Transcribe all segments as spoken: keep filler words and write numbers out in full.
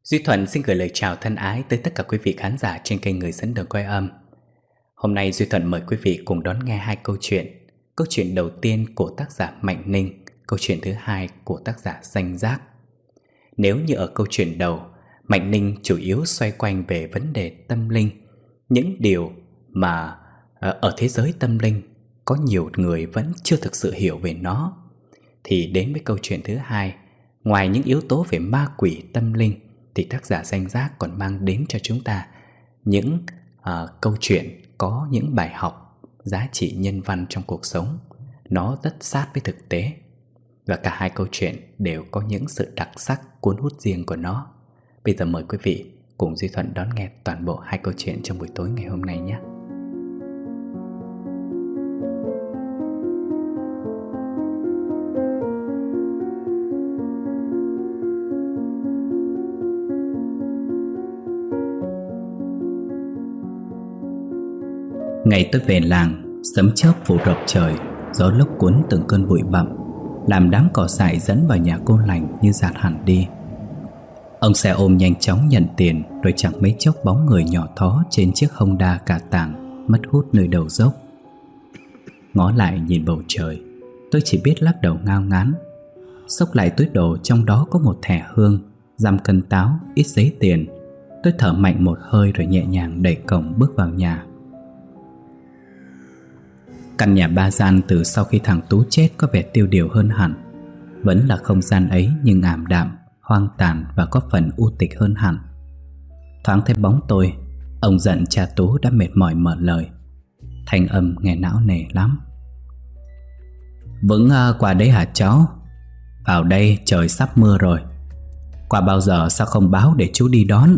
Duy Thuận xin gửi lời chào thân ái tới tất cả quý vị khán giả trên kênh Người Dẫn Đường Quay Âm. Hôm nay Duy Thuận mời quý vị cùng đón nghe hai câu chuyện. Câu chuyện đầu tiên của tác giả Mạnh Ninh, câu chuyện thứ hai của tác giả Danh Giác. Nếu như ở câu chuyện đầu, Mạnh Ninh chủ yếu xoay quanh về vấn đề tâm linh, những điều mà ở thế giới tâm linh có nhiều người vẫn chưa thực sự hiểu về nó, thì đến với câu chuyện thứ hai, ngoài những yếu tố về ma quỷ tâm linh thì tác giả Danh Giác còn mang đến cho chúng ta những uh, câu chuyện có những bài học, giá trị nhân văn trong cuộc sống. Nó rất sát với thực tế. Và cả hai câu chuyện đều có những sự đặc sắc cuốn hút riêng của nó. Bây giờ mời quý vị cùng Duy Thuận đón nghe toàn bộ hai câu chuyện trong buổi tối ngày hôm nay nhé. Ngày tôi về làng, sấm chớp phủ rập trời, gió lốc cuốn từng cơn bụi bặm, làm đám cỏ dại dẫn vào nhà cô lành như dạt hẳn đi. Ông xe ôm nhanh chóng nhận tiền, rồi chẳng mấy chốc bóng người nhỏ thó trên chiếc Honda cà tàng mất hút nơi đầu dốc. Ngó lại nhìn bầu trời, tôi chỉ biết lắc đầu ngao ngán. Xốc lại túi đồ, trong đó có một thẻ hương, dăm cân táo, ít giấy tiền. Tôi thở mạnh một hơi rồi nhẹ nhàng đẩy cổng bước vào nhà. Căn nhà ba gian từ sau khi thằng Tú chết có vẻ tiêu điều hơn hẳn. Vẫn là không gian ấy nhưng ảm đạm, hoang tàn và có phần u tịch hơn hẳn. Thoáng thấy bóng tôi, ông giận cha Tú đã mệt mỏi mở lời. Thanh âm nghe não nề lắm. Vững uh, qua đấy hả cháu? Vào đây trời sắp mưa rồi. Qua bao giờ sao không báo để chú đi đón?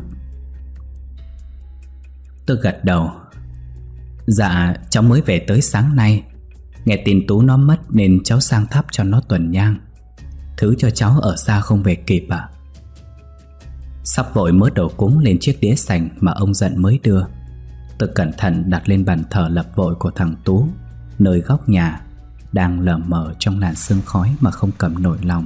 Tôi gật đầu. Dạ, cháu mới về tới sáng nay. Nghe tin Tú nó mất nên cháu sang thắp cho nó tuần nhang. Thứ cho cháu ở xa không về kịp ạ. À? Sắp vội mớ đồ cúng lên chiếc đĩa sành mà ông giận mới đưa. Tôi cẩn thận đặt lên bàn thờ lập vội của thằng Tú, nơi góc nhà đang lờ mờ trong làn sương khói mà không cầm nổi lòng.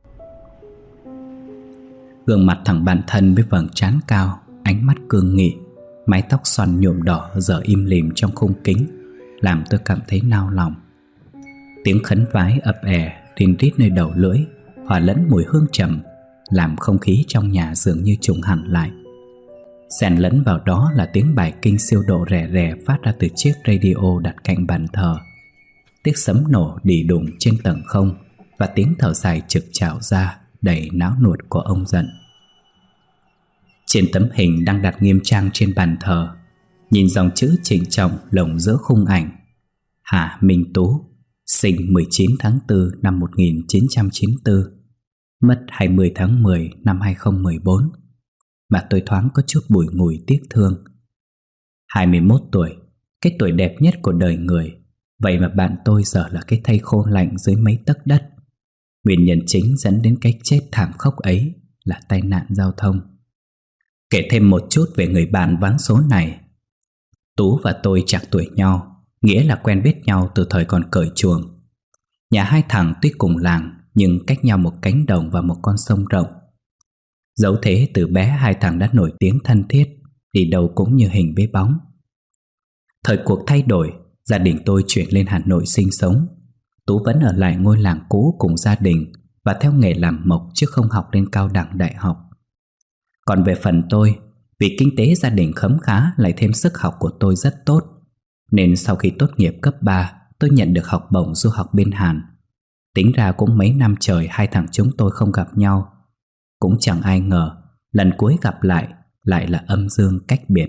Gương mặt thằng bạn thân với vầng trán cao, ánh mắt cương nghị, mái tóc xoăn nhuộm đỏ giờ im lìm trong khung kính, làm tôi cảm thấy nao lòng. Tiếng khấn vái ập ẻ rin rít nơi đầu lưỡi, hòa lẫn mùi hương trầm, làm không khí trong nhà dường như trùng hẳn lại. Xen lẫn vào đó là tiếng bài kinh siêu độ rè rè phát ra từ chiếc radio đặt cạnh bàn thờ, tiếng sấm nổ đì đùng trên tầng không, và tiếng thở dài trực trào ra đầy náo nuột của ông giận. Trên tấm hình đang đặt nghiêm trang trên bàn thờ, nhìn dòng chữ trịnh trọng lồng giữa khung ảnh: Hà Minh Tú, sinh mười chín tháng tư năm một nghìn chín trăm chín mươi tư, mất hai mươi tháng mười năm hai nghìn không trăm mười bốn, mà tôi thoáng có chút bùi ngùi tiếc thương. Hai mươi mốt tuổi, cái tuổi đẹp nhất của đời người, vậy mà bạn tôi giờ là cái thây khô lạnh dưới mấy tấc đất. Nguyên nhân chính dẫn đến cái chết thảm khốc ấy là tai nạn giao thông. Kể thêm một chút về người bạn ván số này. Tú và tôi chạc tuổi nhau, nghĩa là quen biết nhau từ thời còn cởi chuồng. Nhà hai thằng tuy cùng làng nhưng cách nhau một cánh đồng và một con sông rộng. Dẫu thế từ bé hai thằng đã nổi tiếng thân thiết, đi đâu cũng như hình với bóng. Thời cuộc thay đổi, gia đình tôi chuyển lên Hà Nội sinh sống. Tú vẫn ở lại ngôi làng cũ cùng gia đình và theo nghề làm mộc chứ không học lên cao đẳng đại học. Còn về phần tôi, vì kinh tế gia đình khấm khá lại thêm sức học của tôi rất tốt, nên sau khi tốt nghiệp cấp ba, tôi nhận được học bổng du học bên Hàn. Tính ra cũng mấy năm trời hai thằng chúng tôi không gặp nhau. Cũng chẳng ai ngờ lần cuối gặp lại lại là âm dương cách biệt.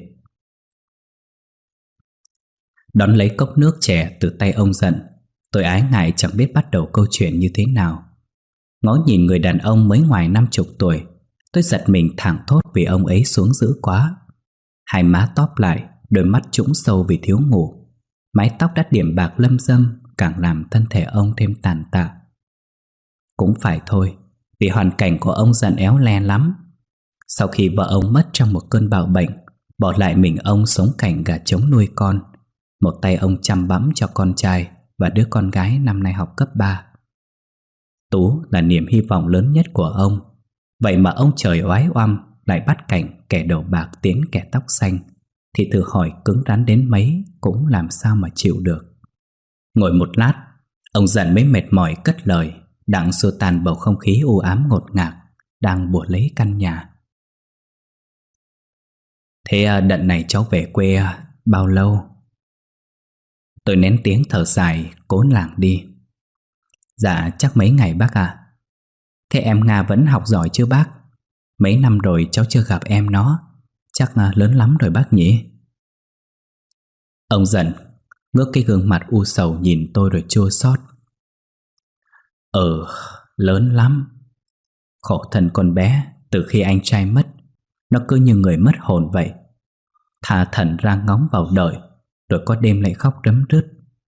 Đón lấy cốc nước trẻ từ tay ông giận, tôi ái ngại chẳng biết bắt đầu câu chuyện như thế nào. Ngó nhìn người đàn ông mới ngoài năm chục tuổi, tôi giật mình thảng thốt vì ông ấy xuống dữ quá. Hai má tóp lại, đôi mắt trũng sâu vì thiếu ngủ. Mái tóc đã điểm bạc lâm râm càng làm thân thể ông thêm tàn tạ. Cũng phải thôi, vì hoàn cảnh của ông giận éo le lắm. Sau khi vợ ông mất trong một cơn bạo bệnh, bỏ lại mình ông sống cảnh gà trống nuôi con. Một tay ông chăm bẵm cho con trai và đứa con gái năm nay học cấp ba. Tú là niềm hy vọng lớn nhất của ông. Vậy mà ông trời oái oăm lại bắt cảnh kẻ đầu bạc tiến kẻ tóc xanh, thì thử hỏi cứng rắn đến mấy cũng làm sao mà chịu được. Ngồi một lát, ông Dần mới mệt mỏi cất lời, đặng xua tan bầu không khí u ám ngột ngạt đang bủa lấy căn nhà. Thế đợt này cháu về quê bao lâu? Tôi nén tiếng thở dài, cố lảng đi. Dạ chắc mấy ngày bác ạ. Thế em Nga vẫn học giỏi chứ bác? Mấy năm rồi cháu chưa gặp em nó, chắc lớn lắm rồi bác nhỉ? Ông Dần ngước cái gương mặt u sầu nhìn tôi rồi chua xót. Ừ, lớn lắm. Khổ thân con bé, từ khi anh trai mất, nó cứ như người mất hồn vậy. Thà thẩn ra ngóng vào đời, rồi có đêm lại khóc rấm rứt.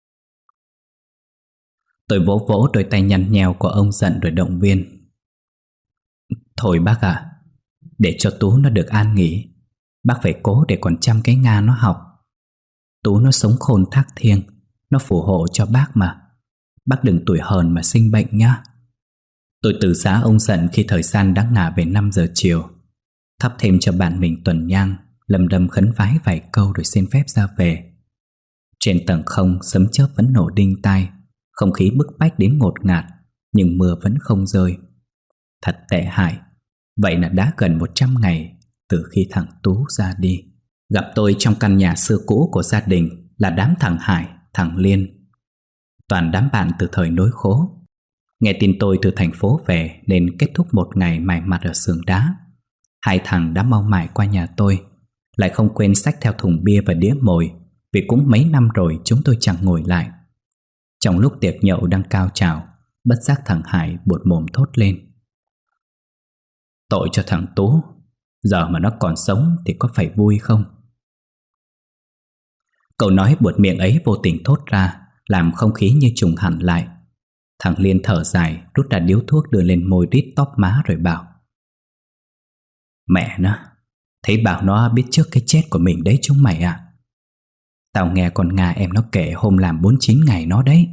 Tôi vỗ vỗ đôi tay nhăn nheo của ông Dần rồi động viên. Thôi bác ạ, để cho Tú nó được an nghỉ, bác phải cố để còn chăm cái Nga nó học. Tú nó sống khôn thác thiêng, nó phù hộ cho bác mà. Bác đừng tuổi hờn mà sinh bệnh nhá. Tôi từ giá ông Dần khi thời gian đã ngả về năm giờ chiều, thắp thêm cho bạn mình tuần nhang, lầm đầm khấn vái vài câu rồi xin phép ra về. Trên tầng không sấm chớp vẫn nổ đinh tai, không khí bức bách đến ngột ngạt, nhưng mưa vẫn không rơi. Thật tệ hại. Vậy là đã gần một trăm ngày từ khi thằng Tú ra đi. Gặp tôi trong căn nhà xưa cũ của gia đình là đám thằng Hải, thằng Liên, toàn đám bạn từ thời nối khố. Nghe tin tôi từ thành phố về nên kết thúc một ngày mải mặt ở xưởng đá. Hai thằng đã mau mải qua nhà tôi, lại không quên xách theo thùng bia và đĩa mồi, vì cũng mấy năm rồi chúng tôi chẳng ngồi lại. Trong lúc tiệc nhậu đang cao trào, bất giác thằng Hải buột mồm thốt lên. Tội cho thằng Tú, giờ mà nó còn sống thì có phải vui không? Câu nói buột miệng ấy vô tình thốt ra, làm không khí như trùng hẳn lại. Thằng Liên thở dài, rút ra điếu thuốc đưa lên môi rít tóp má rồi bảo. Mẹ nó, thấy bảo nó biết trước cái chết của mình đấy chúng mày à? Tao nghe con Nga em nó kể hôm làm bốn chín ngày nó đấy.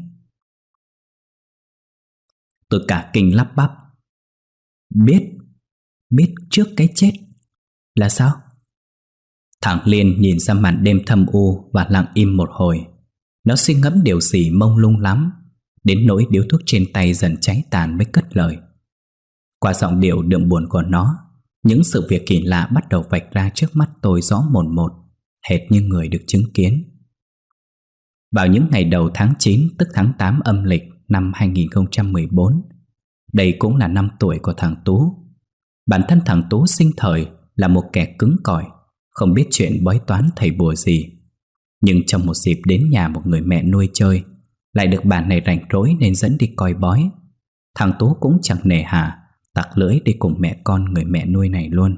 Tôi cả kinh lắp bắp. Biết? Biết trước cái chết? Là sao? Thằng Liên nhìn ra màn đêm thâm u và lặng im một hồi. Nó suy ngẫm điều gì mông lung lắm, đến nỗi điếu thuốc trên tay dần cháy tàn mới cất lời. Qua giọng điệu đượm buồn của nó, những sự việc kỳ lạ bắt đầu vạch ra trước mắt tôi rõ mồn một, hệt như người được chứng kiến. Vào những ngày đầu tháng chín, tức tháng tám âm lịch năm hai nghìn không trăm mười bốn, đây cũng là năm tuổi của thằng Tú. Bản thân thằng Tú sinh thời là một kẻ cứng cỏi, không biết chuyện bói toán thầy bùa gì. Nhưng trong một dịp đến nhà một người mẹ nuôi chơi, lại được bà này rảnh rỗi nên dẫn đi coi bói. Thằng Tú cũng chẳng nề hà, tặc lưỡi đi cùng mẹ con người mẹ nuôi này luôn.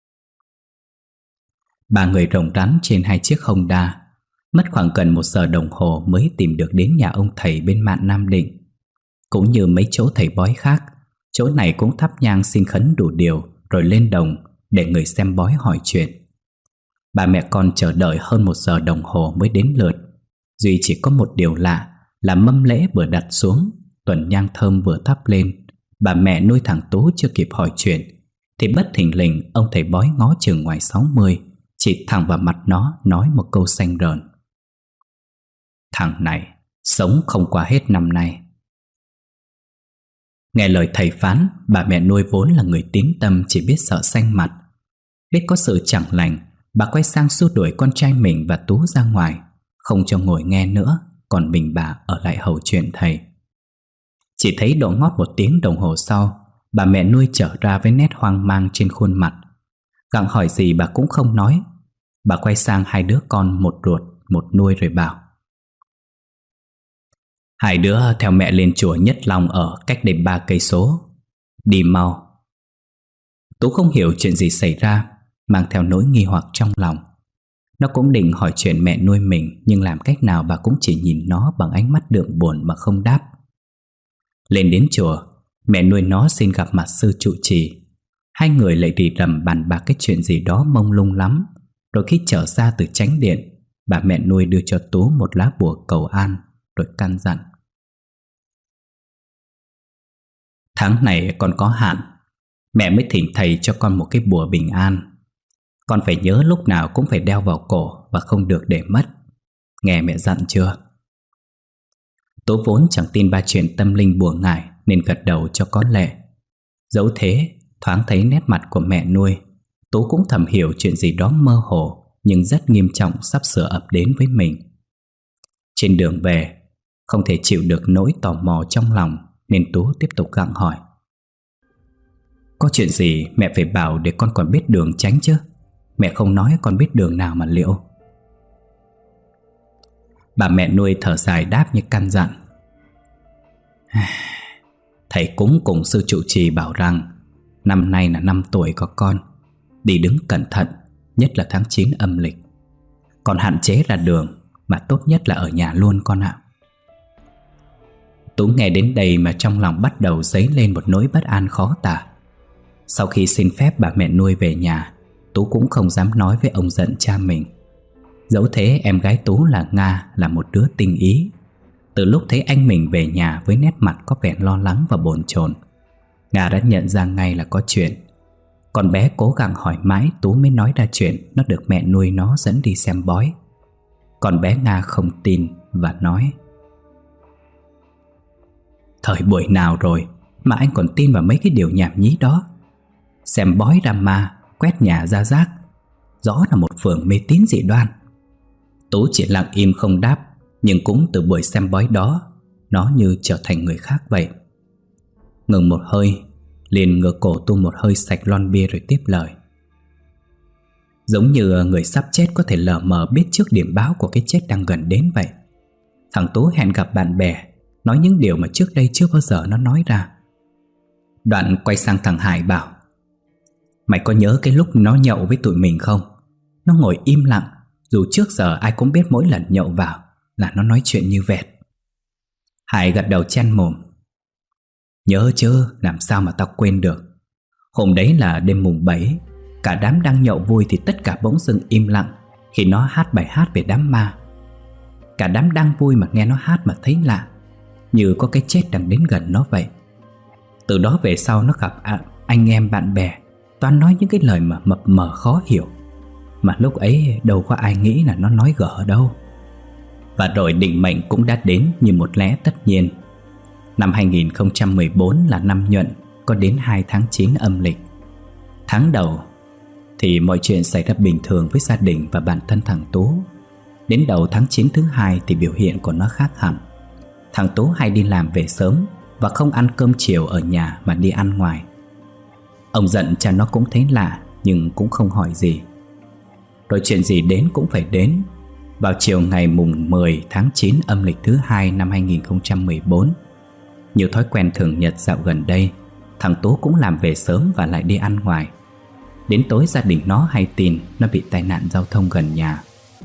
Ba người rồng rắn trên hai chiếc Honda, mất khoảng gần một giờ đồng hồ mới tìm được đến nhà ông thầy bên mạn Nam Định. Cũng như mấy chỗ thầy bói khác, chỗ này cũng thắp nhang xin khấn đủ điều rồi lên đồng để người xem bói hỏi chuyện. Ba mẹ con chờ đợi hơn một giờ đồng hồ mới đến lượt. Duy chỉ có một điều lạ là mâm lễ vừa đặt xuống, tuần nhang thơm vừa thắp lên, bà mẹ nuôi thằng Tú chưa kịp hỏi chuyện thì bất thình lình ông thầy bói ngó chừng ngoài sáu mươi, chỉ thẳng vào mặt nó nói một câu xanh rờn. Thằng này sống không qua hết năm nay. Nghe lời thầy phán, bà mẹ nuôi vốn là người tín tâm chỉ biết sợ xanh mặt. Biết có sự chẳng lành, bà quay sang xua đuổi con trai mình và Tú ra ngoài, không cho ngồi nghe nữa, còn mình bà ở lại hầu chuyện thầy. Chỉ thấy độ ngót một tiếng đồng hồ sau, bà mẹ nuôi trở ra với nét hoang mang trên khuôn mặt. Gặng hỏi gì bà cũng không nói. Bà quay sang hai đứa con, một ruột một nuôi rồi bảo. Hai đứa theo mẹ lên chùa Nhất Long ở cách đây ba cây số. Đi mau. Tú không hiểu chuyện gì xảy ra, mang theo nỗi nghi hoặc trong lòng. Nó cũng định hỏi chuyện mẹ nuôi mình, nhưng làm cách nào bà cũng chỉ nhìn nó bằng ánh mắt đượm buồn mà không đáp. Lên đến chùa, mẹ nuôi nó xin gặp mặt sư trụ trì. Hai người lại rì rầm bàn bạc cái chuyện gì đó mông lung lắm. Rồi khi trở ra từ chánh điện, bà mẹ nuôi đưa cho Tú một lá bùa cầu an, rồi căn dặn. Tháng này còn có hạn, Mẹ mới thỉnh thầy cho con một cái bùa bình an. Con phải nhớ lúc nào cũng phải đeo vào cổ và không được để mất. Nghe mẹ dặn chưa? Tú vốn chẳng tin ba chuyện tâm linh bùa ngải nên gật đầu cho có lệ. Dẫu thế, thoáng thấy nét mặt của mẹ nuôi, Tú cũng thầm hiểu chuyện gì đó mơ hồ nhưng rất nghiêm trọng sắp sửa ập đến với mình. Trên đường về, không thể chịu được nỗi tò mò trong lòng nên Tú tiếp tục gặng hỏi. Có chuyện gì mẹ phải bảo để con còn biết đường tránh chứ? Mẹ không nói con biết đường nào mà liệu. Bà mẹ nuôi thở dài đáp như căn dặn. Thầy cúng cùng sư trụ trì bảo rằng năm nay là năm tuổi có con, đi đứng cẩn thận, nhất là tháng chín âm lịch. Còn hạn chế ra đường, mà tốt nhất là ở nhà luôn con ạ. Tú nghe đến đây mà trong lòng bắt đầu dấy lên một nỗi bất an khó tả. Sau khi xin phép bà mẹ nuôi về nhà, Tú cũng không dám nói với ông giận cha mình. Dẫu thế em gái Tú là Nga là một đứa tinh ý. Từ lúc thấy anh mình về nhà với nét mặt có vẻ lo lắng và bồn chồn, Nga đã nhận ra ngay là có chuyện. Con bé cố gắng hỏi mãi Tú mới nói ra chuyện nó được mẹ nuôi nó dẫn đi xem bói. Con bé Nga không tin và nói: Thời buổi nào rồi mà anh còn tin vào mấy cái điều nhảm nhí đó? Xem bói ra ma, quét nhà ra rác, rõ là một phường mê tín dị đoan. Tú chỉ lặng im không đáp, nhưng cũng từ buổi xem bói đó, nó như trở thành người khác vậy. Ngừng một hơi, liền ngửa cổ tu một hơi sạch lon bia rồi tiếp lời. Giống như người sắp chết có thể lờ mờ biết trước điểm báo của cái chết đang gần đến vậy. Thằng Tú hẹn gặp bạn bè, nói những điều mà trước đây chưa bao giờ nó nói ra. Đoạn quay sang thằng Hải bảo: Mày có nhớ cái lúc nó nhậu với tụi mình không? Nó ngồi im lặng, dù trước giờ ai cũng biết mỗi lần nhậu vào là nó nói chuyện như vẹt. Hải gật đầu chen mồm: Nhớ chứ, làm sao mà tao quên được. Hôm đấy là đêm mùng bảy, cả đám đang nhậu vui thì tất cả bỗng dưng im lặng khi nó hát bài hát về đám ma. Cả đám đang vui mà nghe nó hát mà thấy lạ, như có cái chết đang đến gần nó vậy. Từ đó về sau nó gặp à, anh em bạn bè toàn nói những cái lời mà mập mờ khó hiểu, mà lúc ấy đâu có ai nghĩ là nó nói gở đâu. Và rồi định mệnh cũng đã đến như một lẽ tất nhiên. Năm hai nghìn không trăm mười bốn là năm Nhuận, có đến hai tháng chín âm lịch. Tháng đầu thì mọi chuyện xảy ra bình thường với gia đình và bản thân thằng Tú. Đến đầu tháng chín thứ hai thì biểu hiện của nó khác hẳn. Thằng Tú hay đi làm về sớm và không ăn cơm chiều ở nhà mà đi ăn ngoài. Ông giận cha nó cũng thấy lạ nhưng cũng không hỏi gì. Rồi chuyện gì đến cũng phải đến. Vào chiều ngày mùng mười tháng chín âm lịch thứ hai năm hai nghìn không trăm mười bốn, như thói quen thường nhật dạo gần đây, thằng Tú cũng làm về sớm và lại đi ăn ngoài. Đến tối gia đình nó hay tin nó bị tai nạn giao thông gần nhà.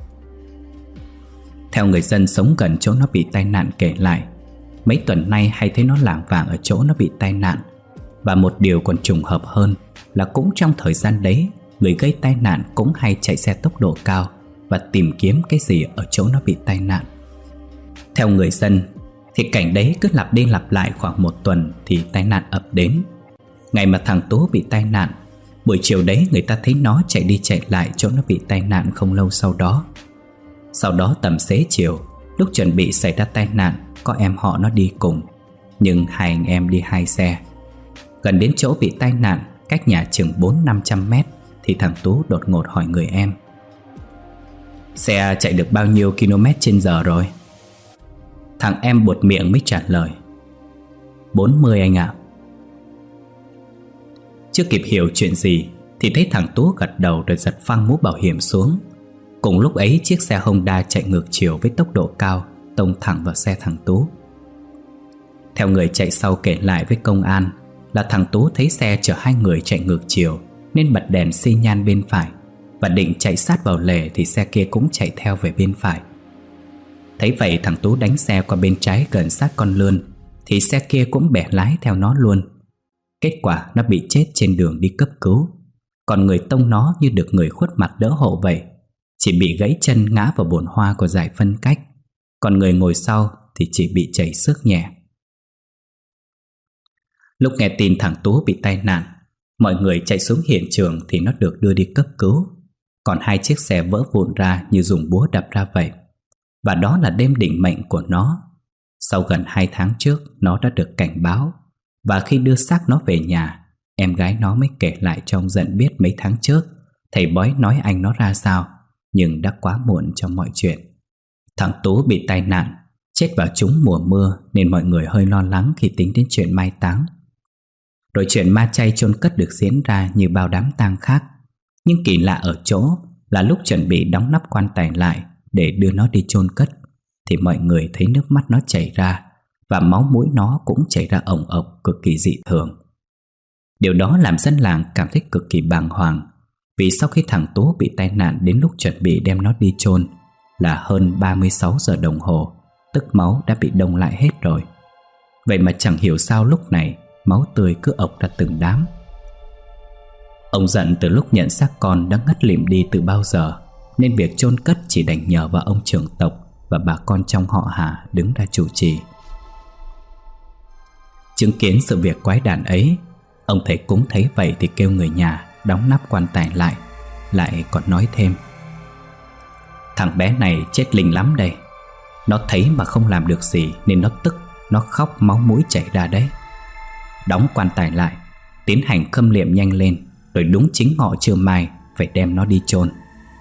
Theo người dân sống gần chỗ nó bị tai nạn kể lại, mấy tuần nay hay thấy nó lảng vảng ở chỗ nó bị tai nạn. Và một điều còn trùng hợp hơn là cũng trong thời gian đấy, người gây tai nạn cũng hay chạy xe tốc độ cao và tìm kiếm cái gì ở chỗ nó bị tai nạn. Theo người dân thì cảnh đấy cứ lặp đi lặp lại khoảng một tuần thì tai nạn ập đến. Ngày mà thằng Tú bị tai nạn, buổi chiều đấy người ta thấy nó chạy đi chạy lại chỗ nó bị tai nạn không lâu sau đó. Sau đó tầm xế chiều, lúc chuẩn bị xảy ra tai nạn, có em họ nó đi cùng, nhưng hai anh em đi hai xe. Gần đến chỗ bị tai nạn, cách nhà chừng bốn năm trăm mét, thì thằng Tú đột ngột hỏi người em: Xe chạy được bao nhiêu km trên giờ rồi? Thằng em buột miệng mới trả lời: bốn mươi anh ạ. Chưa kịp hiểu chuyện gì thì thấy thằng Tú gật đầu rồi giật phăng mũ bảo hiểm xuống. Cùng lúc ấy chiếc xe Honda chạy ngược chiều với tốc độ cao tông thẳng vào xe thằng Tú. Theo người chạy sau kể lại với công an là thằng Tú thấy xe chở hai người chạy ngược chiều nên bật đèn xi nhan bên phải, và định chạy sát vào lề thì xe kia cũng chạy theo về bên phải. Thấy vậy thằng Tú đánh xe qua bên trái gần sát con lươn thì xe kia cũng bẻ lái theo nó luôn. Kết quả nó bị chết trên đường đi cấp cứu, còn người tông nó như được người khuất mặt đỡ hộ vậy, chỉ bị gãy chân ngã vào bồn hoa của giải phân cách, còn người ngồi sau thì chỉ bị chảy xước nhẹ. Lúc nghe tin thằng Tú bị tai nạn, Mọi người chạy xuống hiện trường thì nó được đưa đi cấp cứu. Còn hai chiếc xe vỡ vụn ra như dùng búa đập ra vậy. Và đó là đêm định mệnh của nó. Sau gần hai tháng trước, nó đã được cảnh báo. Và khi đưa xác nó về nhà, em gái nó mới kể lại cho ông Dận biết mấy tháng trước thầy bói nói anh nó ra sao. Nhưng đã quá muộn cho mọi chuyện. Thằng Tú bị tai nạn, chết vào trúng mùa mưa, nên mọi người hơi lo lắng khi tính đến chuyện mai táng. Rồi chuyện ma chay chôn cất được diễn ra như bao đám tang khác. Nhưng kỳ lạ ở chỗ là lúc chuẩn bị đóng nắp quan tài lại để đưa nó đi chôn cất, thì mọi người thấy nước mắt nó chảy ra, và máu mũi nó cũng chảy ra ồng ộc cực kỳ dị thường. Điều đó làm dân làng cảm thấy cực kỳ bàng hoàng, vì sau khi thằng Tú bị tai nạn đến lúc chuẩn bị đem nó đi chôn là hơn ba mươi sáu giờ đồng hồ, tức máu đã bị đông lại hết rồi. Vậy mà chẳng hiểu sao lúc này máu tươi cứ ộc ra từng đám. Ông Dận từ lúc nhận xác con đã ngất lịm đi từ bao giờ, nên việc chôn cất chỉ đành nhờ vào ông trưởng tộc và bà con trong họ Hà đứng ra chủ trì. Chứng kiến sự việc quái đản ấy, ông thầy cúng thấy vậy thì kêu người nhà đóng nắp quan tài lại, lại còn nói thêm: thằng bé này chết linh lắm đây. Nó thấy mà không làm được gì nên nó tức, nó khóc máu mũi chảy ra đấy. Đóng quan tài lại, tiến hành khâm liệm nhanh lên, rồi đúng chính ngọ trưa mai phải đem nó đi chôn.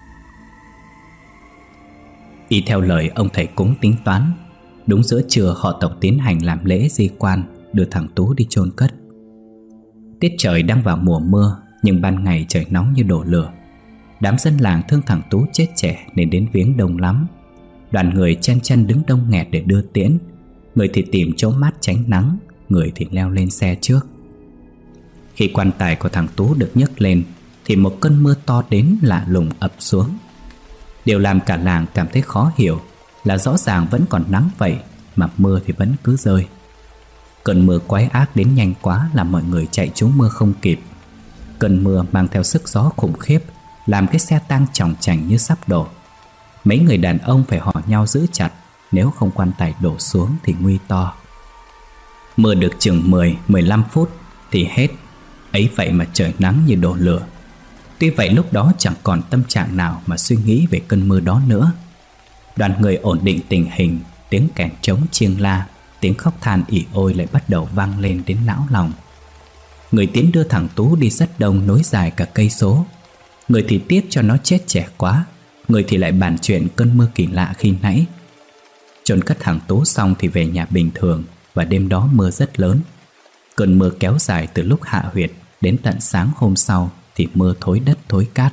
Y theo lời ông thầy cúng tính toán, đúng giữa trưa họ tộc tiến hành làm lễ di quan, đưa thằng Tú đi chôn cất. Tiết trời đang vào mùa mưa, nhưng ban ngày trời nóng như đổ lửa. Đám dân làng thương thằng Tú chết trẻ nên đến viếng đông lắm. Đoàn người chen chân đứng đông nghẹt để đưa tiễn. Người thì tìm chỗ mát tránh nắng, người thì leo lên xe trước. Khi quan tài của thằng Tú được nhấc lên thì một cơn mưa to đến lạ lùng ập xuống. Điều làm cả làng cảm thấy khó hiểu là rõ ràng vẫn còn nắng vậy mà mưa thì vẫn cứ rơi. Cơn mưa quái ác đến nhanh quá làm mọi người chạy trốn mưa không kịp. Cơn mưa mang theo sức gió khủng khiếp, làm cái xe tang chòng chành như sắp đổ. Mấy người đàn ông phải hò nhau giữ chặt, nếu không quan tài đổ xuống thì nguy to. Mưa được chừng mười mười lăm phút thì hết. Ấy vậy mà trời nắng như đổ lửa. Tuy vậy lúc đó chẳng còn tâm trạng nào mà suy nghĩ về cơn mưa đó nữa. Đoàn người ổn định tình hình, tiếng kèn trống chiêng la, tiếng khóc than ỉ ôi lại bắt đầu vang lên đến não lòng. Người tiến đưa thằng Tú đi rất đông, nối dài cả cây số. Người thì tiếc cho nó chết trẻ quá, người thì lại bàn chuyện cơn mưa kỳ lạ khi nãy. Chôn cất thằng Tú xong thì về nhà bình thường, và đêm đó mưa rất lớn. Cơn mưa kéo dài từ lúc hạ huyệt đến tận sáng hôm sau thì mưa thối đất thối cát.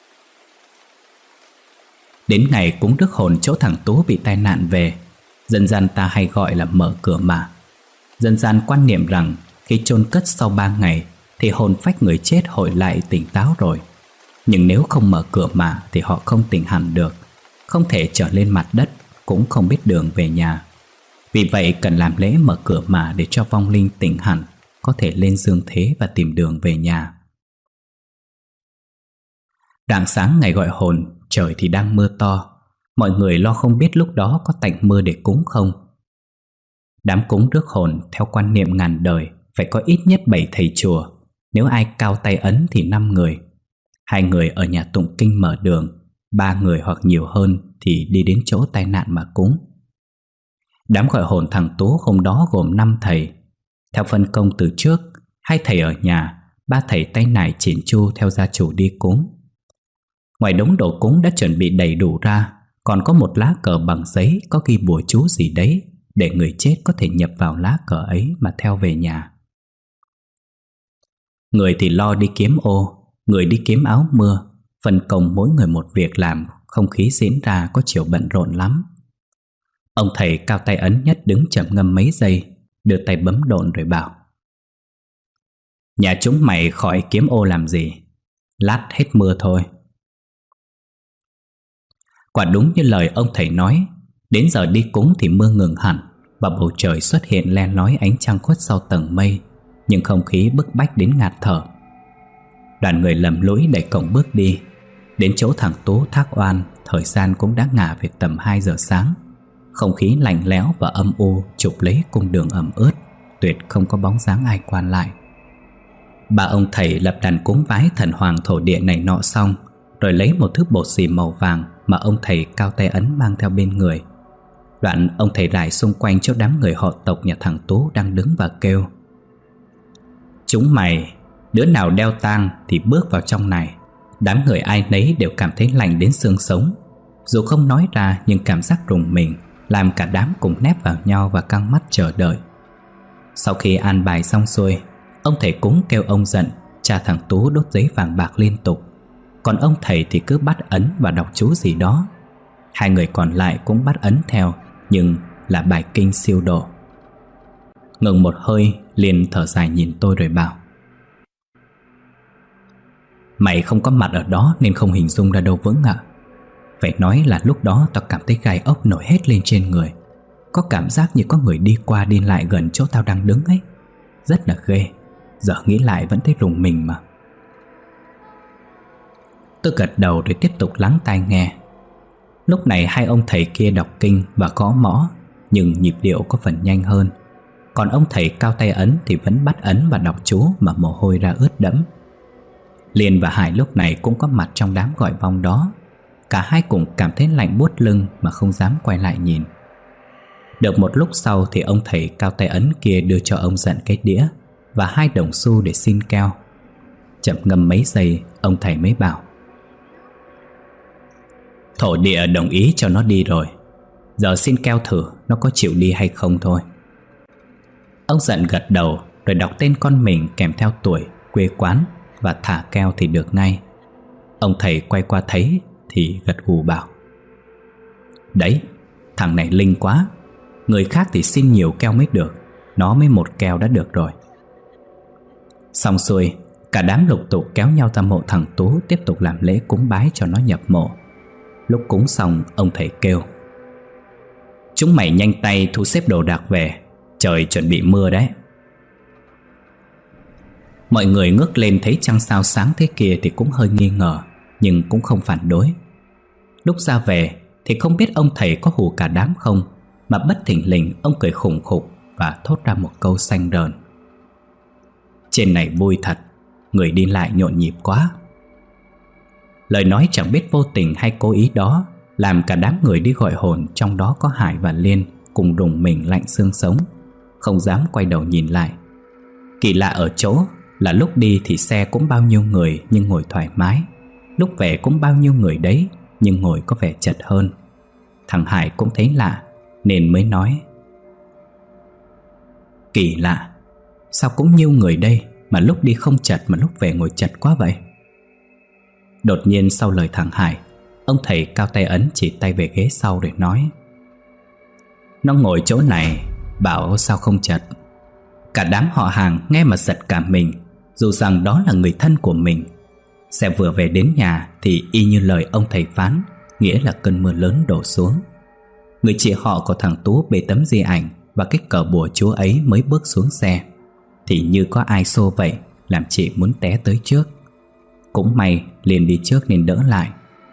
Đến ngày cúng rước hồn chỗ thằng Tú bị tai nạn về, dân gian ta hay gọi là mở cửa mả. Dân gian quan niệm rằng khi chôn cất sau ba ngày thì hồn phách người chết hội lại tỉnh táo rồi. Nhưng nếu không mở cửa mả thì họ không tỉnh hẳn được, không thể trở lên mặt đất, cũng không biết đường về nhà. Vì vậy cần làm lễ mở cửa mả để cho vong linh tỉnh hẳn, có thể lên dương thế và tìm đường về nhà. Rạng sáng ngày gọi hồn, trời thì đang mưa to. Mọi người lo không biết lúc đó có tạnh mưa để cúng không. Đám cúng rước hồn theo quan niệm ngàn đời phải có ít nhất bảy thầy chùa. Nếu ai cao tay ấn thì năm người. Hai người ở nhà tụng kinh mở đường, ba người hoặc nhiều hơn thì đi đến chỗ tai nạn mà cúng. Đám gọi hồn thằng Tú hôm đó gồm năm thầy. Theo phân công từ trước, hai thầy ở nhà, ba thầy tay nải chỉn chu theo gia chủ đi cúng. Ngoài đống đồ cúng đã chuẩn bị đầy đủ ra, còn có một lá cờ bằng giấy có ghi bùa chú gì đấy, để người chết có thể nhập vào lá cờ ấy mà theo về nhà. Người thì lo đi kiếm ô, người đi kiếm áo mưa, phân công mỗi người một việc làm. Không khí diễn ra có chiều bận rộn lắm. Ông thầy cao tay ấn nhất đứng trầm ngâm mấy giây, đưa tay bấm độn rồi bảo: nhà chúng mày khỏi kiếm ô làm gì, lát hết mưa thôi. Quả đúng như lời ông thầy nói, đến giờ đi cúng thì mưa ngừng hẳn, và bầu trời xuất hiện le lói ánh trăng khuất sau tầng mây, nhưng không khí bức bách đến ngạt thở. Đoàn người lầm lũi đẩy cổng bước đi. Đến chỗ thằng Tú thác oan, thời gian cũng đã ngả về tầm hai giờ sáng. Không khí lạnh lẽo và âm u chụp lấy cung đường ẩm ướt, tuyệt không có bóng dáng ai quan lại. Ba ông thầy lập đàn cúng vái thần hoàng thổ địa này nọ xong, rồi lấy một thứ bột xì màu vàng mà ông thầy Cao Tay Ấn mang theo bên người. Đoạn ông thầy rải xung quanh chỗ đám người họ tộc nhà thằng Tú đang đứng và kêu: "Chúng mày, đứa nào đeo tang thì bước vào trong này." Đám người ai nấy đều cảm thấy lạnh đến xương sống. Dù không nói ra nhưng cảm giác rùng mình làm cả đám cùng nép vào nhau và căng mắt chờ đợi. Sau khi an bài xong xuôi, ông thầy cúng kêu ông Dận, cha thằng Tú, đốt giấy vàng bạc liên tục. Còn ông thầy thì cứ bắt ấn và đọc chú gì đó. Hai người còn lại cũng bắt ấn theo, nhưng là bài kinh siêu độ. Ngừng một hơi, liền thở dài nhìn tôi rồi bảo: "Mày không có mặt ở đó nên không hình dung ra đâu Vững ạ. Phải nói là lúc đó tao cảm thấy gai ốc nổi hết lên trên người. Có cảm giác như có người đi qua đi lại gần chỗ tao đang đứng ấy. Rất là ghê. Giờ nghĩ lại vẫn thấy rùng mình mà." Tôi gật đầu rồi tiếp tục lắng tai nghe. Lúc này hai ông thầy kia đọc kinh và gõ mõ, nhưng nhịp điệu có phần nhanh hơn. Còn ông thầy Cao Tay Ấn thì vẫn bắt ấn và đọc chú mà mồ hôi ra ướt đẫm. Liên và Hải lúc này cũng có mặt trong đám gọi vong đó. Cả hai cùng cảm thấy lạnh buốt lưng mà không dám quay lại nhìn. Được một lúc sau thì ông thầy Cao Tay Ấn kia đưa cho ông Dận cái đĩa và hai đồng xu để xin keo. Chậm ngâm mấy giây, ông thầy mới bảo: "Thổ địa đồng ý cho nó đi rồi. Giờ xin keo thử nó có chịu đi hay không thôi." Ông Dận gật đầu rồi đọc tên con mình kèm theo tuổi, quê quán và thả keo thì được ngay. Ông thầy quay qua thấy thì gật gù bảo: "Đấy, thằng này linh quá. Người khác thì xin nhiều keo mới được, nó mới một keo đã được rồi." Xong xuôi, cả đám lục tục kéo nhau ra mộ thằng Tú tiếp tục làm lễ cúng bái cho nó nhập mộ. Lúc cúng xong, ông thầy kêu: "Chúng mày nhanh tay thu xếp đồ đạc về, trời chuẩn bị mưa đấy." Mọi người ngước lên thấy trăng sao sáng thế kia thì cũng hơi nghi ngờ, nhưng cũng không phản đối. Lúc ra về thì không biết ông thầy có hù cả đám không, mà bất thình lình ông cười khủng khục và thốt ra một câu xanh rờn: "Trên này vui thật, người đi lại nhộn nhịp quá." Lời nói chẳng biết vô tình hay cố ý đó làm cả đám người đi gọi hồn, trong đó có Hải và Liên, cùng rùng mình lạnh xương sống, không dám quay đầu nhìn lại. Kỳ lạ ở chỗ là lúc đi thì xe cũng bao nhiêu người nhưng ngồi thoải mái, lúc về cũng bao nhiêu người đấy nhưng ngồi có vẻ chật hơn. Thằng Hải cũng thấy lạ nên mới nói: "Kỳ lạ, sao cũng nhiêu người đây mà lúc đi không chật mà lúc về ngồi chật quá vậy?" Đột nhiên sau lời thằng Hải, ông thầy Cao Tay Ấn chỉ tay về ghế sau rồi nói: "Nó ngồi chỗ này, bảo sao không chật." Cả đám họ hàng nghe mà giật cả mình, dù rằng đó là người thân của mình. Xe vừa về đến nhà thì y như lời ông thầy phán, nghĩa là cơn mưa lớn đổ xuống. Người chị họ của thằng Tú bê tấm di ảnh và cái cờ bùa chúa ấy mới bước xuống xe thì như có ai xô vậy, làm chị muốn té tới trước. Cũng may liền đi trước nên đỡ lại.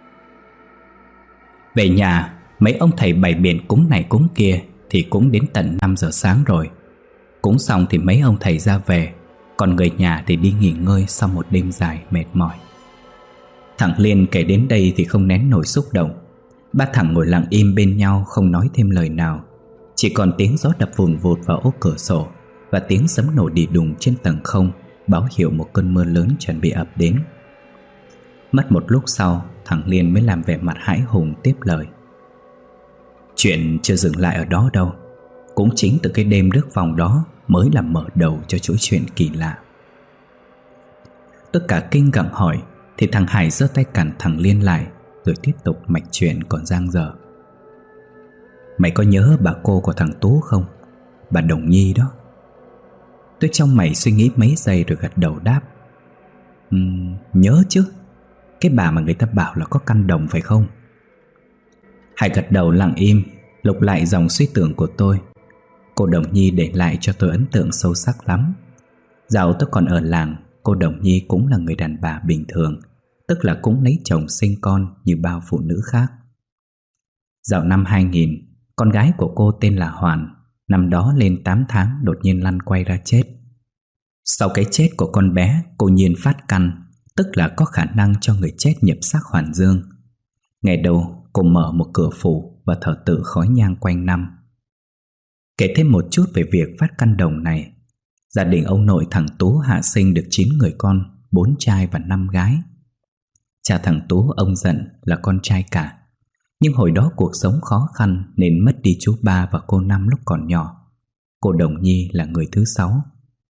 Về nhà, mấy ông thầy bày biện cúng này cúng kia thì cũng đến tận năm giờ sáng rồi. Cúng xong thì mấy ông thầy ra về, còn người nhà thì đi nghỉ ngơi sau một đêm dài mệt mỏi. Thằng Liên kể đến đây thì không nén nổi xúc động. Ba thằng ngồi lặng im bên nhau không nói thêm lời nào. Chỉ còn tiếng gió đập vùn vụt vào ốp cửa sổ và tiếng sấm nổ đì đùng trên tầng không báo hiệu một cơn mưa lớn chuẩn bị ập đến. Mất một lúc sau, thằng Liên mới làm vẻ mặt hãi hùng tiếp lời: "Chuyện chưa dừng lại ở đó đâu. Cũng chính từ cái đêm rước vòng đó mới là mở đầu cho chuỗi chuyện kỳ lạ." Tất cả kinh gặng hỏi thì thằng Hải giơ tay cản thằng Liên lại, rồi tiếp tục mạch chuyện còn dang dở: "Mày có nhớ bà cô của thằng Tú không? Bà Đồng Nhi đó." Tôi trong mày suy nghĩ mấy giây rồi gật đầu đáp: uhm, "Nhớ chứ. Cái bà mà người ta bảo là có căn đồng phải không?" Hải gật đầu lặng im, lục lại dòng suy tưởng của tôi. Cô Đồng Nhi để lại cho tôi ấn tượng sâu sắc lắm. Dạo tôi còn ở làng, cô Đồng Nhi cũng là người đàn bà bình thường, tức là cũng lấy chồng sinh con như bao phụ nữ khác. Dạo năm hai nghìn, con gái của cô tên là Hoàn, năm đó lên tám tháng đột nhiên lăn quay ra chết. Sau cái chết của con bé, cô Nhiên phát căn, tức là có khả năng cho người chết nhập xác hoàn dương. Ngày đầu cô mở một cửa phủ và thờ tự khói nhang quanh năm. Kể thêm một chút về việc phát căn đồng này. Gia đình ông nội thằng Tú hạ sinh được chín người con, bốn trai và năm gái. Cha thằng Tú ông giận là con trai cả, nhưng hồi đó cuộc sống khó khăn nên mất đi chú ba và cô Năm lúc còn nhỏ. Cô Đồng Nhi là người thứ sáu.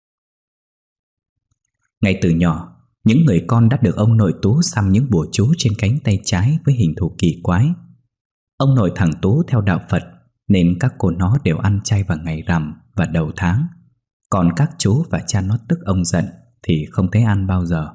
Ngay từ nhỏ, những người con đã được ông nội Tú xăm những bùa chú trên cánh tay trái với hình thù kỳ quái. Ông nội thằng Tú theo đạo Phật nên các cô nó đều ăn chay vào ngày rằm và đầu tháng. Còn các chú và cha nó tức ông giận thì không thấy ăn bao giờ.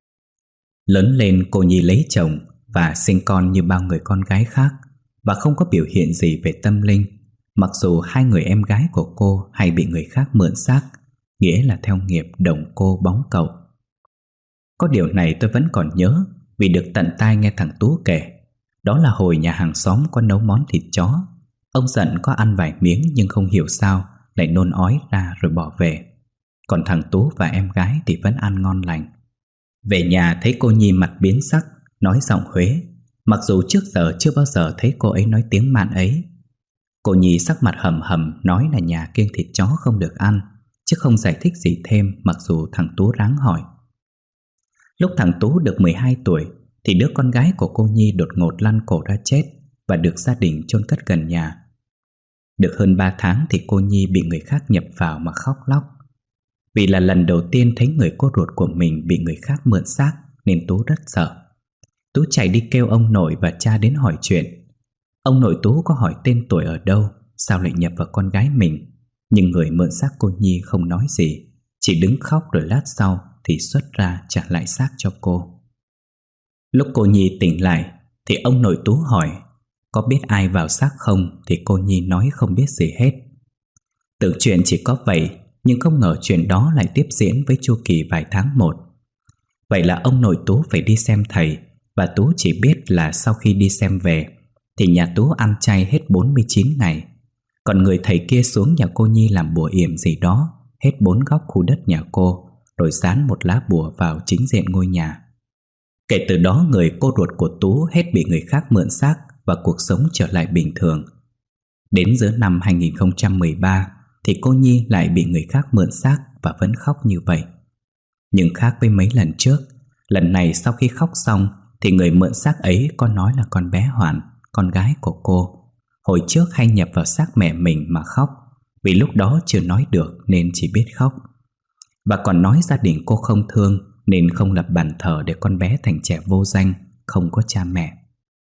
Lớn lên cô Nhi lấy chồng và sinh con như bao người con gái khác, và không có biểu hiện gì về tâm linh, mặc dù hai người em gái của cô hay bị người khác mượn xác, nghĩa là theo nghiệp đồng cô bóng cậu. Có điều này tôi vẫn còn nhớ vì được tận tai nghe thằng Tú kể. Đó là hồi nhà hàng xóm có nấu món thịt chó. Ông giận có ăn vài miếng nhưng không hiểu sao lại nôn ói ra rồi bỏ về. Còn thằng Tú và em gái thì vẫn ăn ngon lành. Về nhà thấy cô Nhi mặt biến sắc, nói giọng Huế, mặc dù trước giờ chưa bao giờ thấy cô ấy nói tiếng Mạn ấy. Cô Nhi sắc mặt hầm hầm nói là nhà kiêng thịt chó không được ăn, chứ không giải thích gì thêm, mặc dù thằng Tú ráng hỏi. Lúc thằng Tú được mười hai tuổi thì đứa con gái của cô Nhi đột ngột lăn cổ ra chết và được gia đình chôn cất gần nhà. Được hơn ba tháng thì cô Nhi bị người khác nhập vào mà khóc lóc. Vì là lần đầu tiên thấy người cô ruột của mình bị người khác mượn xác nên Tú rất sợ. Tú chạy đi kêu ông nội và cha đến hỏi chuyện. Ông nội Tú có hỏi tên tuổi ở đâu, sao lại nhập vào con gái mình, nhưng người mượn xác cô Nhi không nói gì, chỉ đứng khóc, rồi lát sau thì xuất ra trả lại xác cho cô. Lúc cô Nhi tỉnh lại thì ông nội Tú hỏi có biết ai vào xác không, thì cô Nhi nói không biết gì hết. Tưởng chuyện chỉ có vậy, nhưng không ngờ chuyện đó lại tiếp diễn với chu kỳ vài tháng một. Vậy là ông nội Tú phải đi xem thầy, và Tú chỉ biết là sau khi đi xem về thì nhà Tú ăn chay hết bốn mươi chín ngày. Còn người thầy kia xuống nhà cô Nhi làm bùa yểm gì đó hết bốn góc khu đất nhà cô, rồi dán một lá bùa vào chính diện ngôi nhà. Kể từ đó người cô ruột của Tú hết bị người khác mượn xác và cuộc sống trở lại bình thường. Đến giữa năm hai nghìn không trăm mười ba thì cô Nhi lại bị người khác mượn xác và vẫn khóc như vậy. Nhưng khác với mấy lần trước, lần này sau khi khóc xong thì người mượn xác ấy có nói là con bé Hoàn, con gái của cô, hồi trước hay nhập vào xác mẹ mình mà khóc, vì lúc đó chưa nói được nên chỉ biết khóc. Và còn nói gia đình cô không thương nên không lập bàn thờ để con bé thành trẻ vô danh, không có cha mẹ.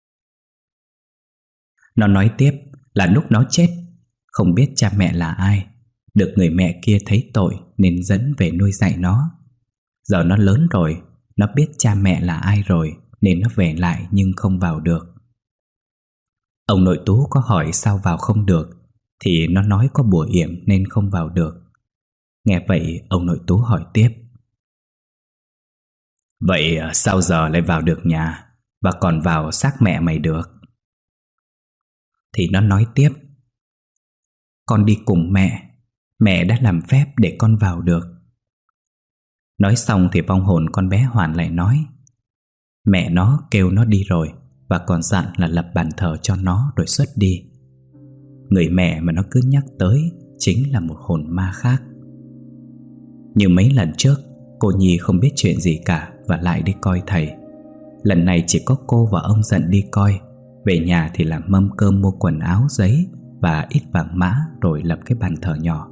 Nó nói tiếp là lúc nó chết không biết cha mẹ là ai, được người mẹ kia thấy tội nên dẫn về nuôi dạy nó. Giờ nó lớn rồi, nó biết cha mẹ là ai rồi nên nó về lại nhưng không vào được. Ông nội Tú có hỏi sao vào không được thì nó nói có bùa yểm nên không vào được. Nghe vậy ông nội Tú hỏi tiếp: Vậy sao giờ lại vào được nhà và còn vào xác mẹ mày được? Thì nó nói tiếp: Con đi cùng mẹ, mẹ đã làm phép để con vào được. Nói xong thì vong hồn con bé Hoàn lại nói: Mẹ nó kêu nó đi rồi, và còn dặn là lập bàn thờ cho nó rồi xuất đi. Người mẹ mà nó cứ nhắc tới chính là một hồn ma khác. Như mấy lần trước, cô Nhi không biết chuyện gì cả và lại đi coi thầy. Lần này chỉ có cô và ông giận đi coi. Về nhà thì làm mâm cơm, mua quần áo, giấy và ít vàng mã, rồi lập cái bàn thờ nhỏ.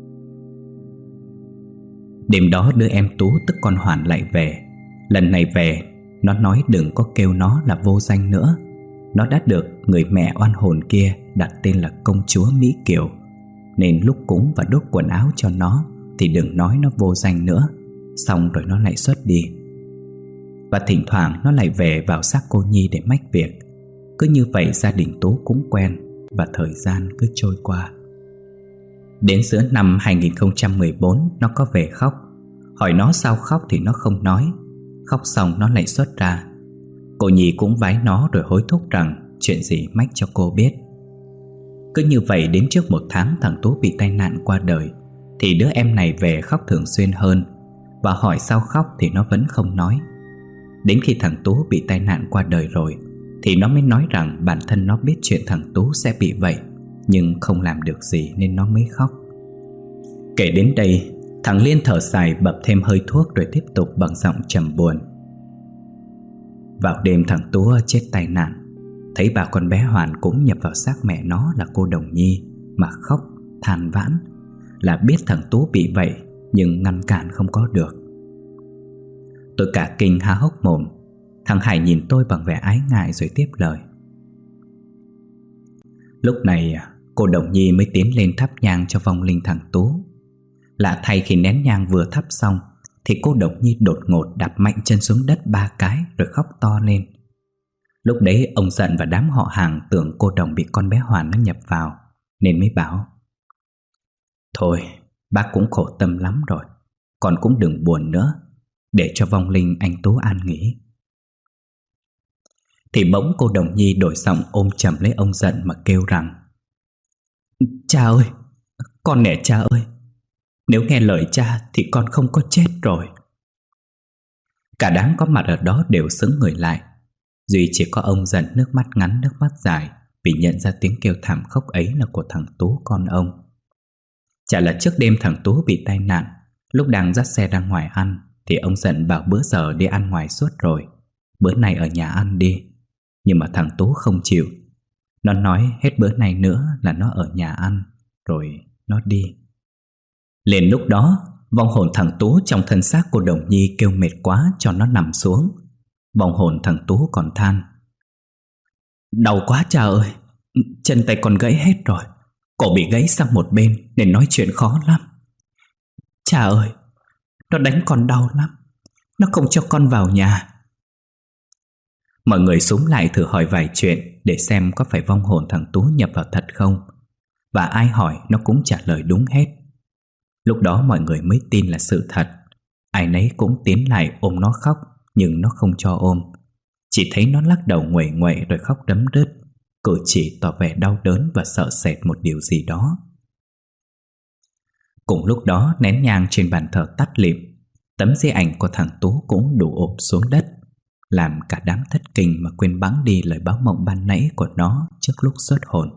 Đêm đó đứa em Tú tức con Hoàn lại về. Lần này về, nó nói đừng có kêu nó là vô danh nữa. Nó đã được người mẹ oan hồn kia đặt tên là công chúa Mỹ Kiều, nên lúc cúng và đốt quần áo cho nó thì đừng nói nó vô danh nữa. Xong rồi nó lại xuất đi. Và thỉnh thoảng nó lại về vào xác cô Nhi để mách việc. Cứ như vậy gia đình Tú cũng quen, và thời gian cứ trôi qua. Đến giữa năm hai nghìn không trăm mười bốn nó có về khóc. Hỏi nó sao khóc thì nó không nói. Khóc xong nó lại xuất ra. Cô Nhi cũng vái nó rồi hối thúc rằng chuyện gì mách cho cô biết. Cứ như vậy đến trước một tháng thằng Tú bị tai nạn qua đời. thì đứa em này về khóc thường xuyên hơn, và hỏi sao khóc thì nó vẫn không nói. Đến khi thằng Tú bị tai nạn qua đời rồi thì nó mới nói rằng bản thân nó biết chuyện thằng Tú sẽ bị vậy, nhưng không làm được gì nên nó mới khóc. Kể đến đây, thằng Liên thở dài bập thêm hơi thuốc rồi tiếp tục bằng giọng trầm buồn. Vào đêm thằng Tú chết tai nạn, thấy bà con bé Hoàn cũng nhập vào xác mẹ nó là cô Đồng Nhi mà khóc, than vãn là biết thằng Tú bị vậy nhưng ngăn cản không có được. Tôi cả kinh há hốc mồm. Thằng Hải nhìn tôi bằng vẻ ái ngại rồi tiếp lời. Lúc này cô Đồng Nhi mới tiến lên thắp nhang cho vong linh thằng Tú. Lạ thay, khi nén nhang vừa thắp xong thì cô Đồng Nhi đột ngột đạp mạnh chân xuống đất ba cái rồi khóc to lên. Lúc đấy ông giận và đám họ hàng tưởng cô Đồng bị con bé Hoàn nó nhập vào, nên mới bảo: Thôi, bác cũng khổ tâm lắm rồi, con cũng đừng buồn nữa, để cho vong linh anh Tú an nghỉ. Thì bỗng cô Đồng Nhi đổi giọng ôm chầm lấy ông giận mà kêu rằng: Cha ơi, con nể cha ơi, nếu nghe lời cha thì con không có chết rồi. Cả đám có mặt ở đó đều sững người lại, duy chỉ có ông giận nước mắt ngắn nước mắt dài vì nhận ra tiếng kêu thảm khốc ấy là của thằng Tú con ông. Chả là trước đêm thằng Tú bị tai nạn, lúc đang dắt xe ra ngoài ăn thì ông giận bảo bữa giờ đi ăn ngoài suốt rồi, bữa nay ở nhà ăn đi. Nhưng mà thằng Tú không chịu. Nó nói hết bữa nay nữa là nó ở nhà ăn, rồi nó đi. Liền lúc đó, vong hồn thằng Tú trong thân xác cô Đồng Nhi kêu mệt quá cho nó nằm xuống. Vong hồn thằng Tú còn than: Đau quá cha ơi, chân tay con gãy hết rồi, cổ bị gãy sang một bên nên nói chuyện khó lắm. Cha ơi, nó đánh con đau lắm, nó không cho con vào nhà. Mọi người xúm lại thử hỏi vài chuyện để xem có phải vong hồn thằng Tú nhập vào thật không, và ai hỏi nó cũng trả lời đúng hết. Lúc đó mọi người mới tin là sự thật. Ai nấy cũng tiến lại ôm nó khóc, nhưng nó không cho ôm. Chỉ thấy nó lắc đầu nguậy nguậy rồi khóc đấm đứt, cử chỉ tỏ vẻ đau đớn và sợ sệt một điều gì đó. Cùng lúc đó, nén nhang trên bàn thờ tắt lịm. Tấm di ảnh của thằng Tú cũng đổ ụp xuống đất, làm cả đám thất kinh mà quên bẵng đi lời báo mộng ban nãy của nó trước lúc xuất hồn.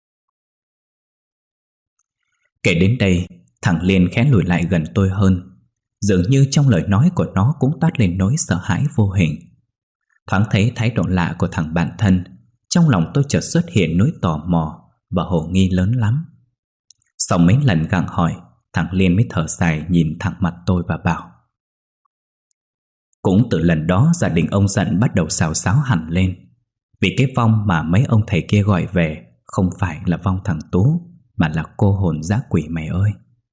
Kể đến đây, thằng Liên khẽ lùi lại gần tôi hơn. Dường như trong lời nói của nó cũng toát lên nỗi sợ hãi vô hình. Thoáng thấy thái độ lạ của thằng bạn thân, trong lòng tôi chợt xuất hiện nỗi tò mò và hồ nghi lớn lắm. Sau mấy lần gặng hỏi, thằng Liên mới thở dài nhìn thẳng mặt tôi và bảo: Cũng từ lần đó gia đình ông giận bắt đầu xào xáo hẳn lên. Vì cái vong mà mấy ông thầy kia gọi về không phải là vong thằng Tú, mà là cô hồn dã quỷ mày ơi.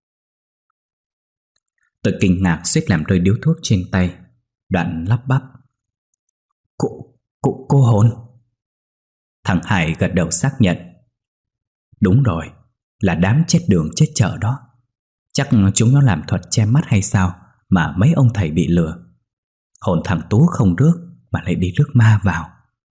Tôi kinh ngạc suýt làm rơi điếu thuốc trên tay, đoạn lắp bắp: Cô, cô, cô hồn? Thằng Hải gật đầu xác nhận: Đúng rồi, là đám chết đường chết chợ đó. Chắc chúng nó làm thuật che mắt hay sao mà mấy ông thầy bị lừa. Hồn thằng Tú không rước mà lại đi rước ma vào.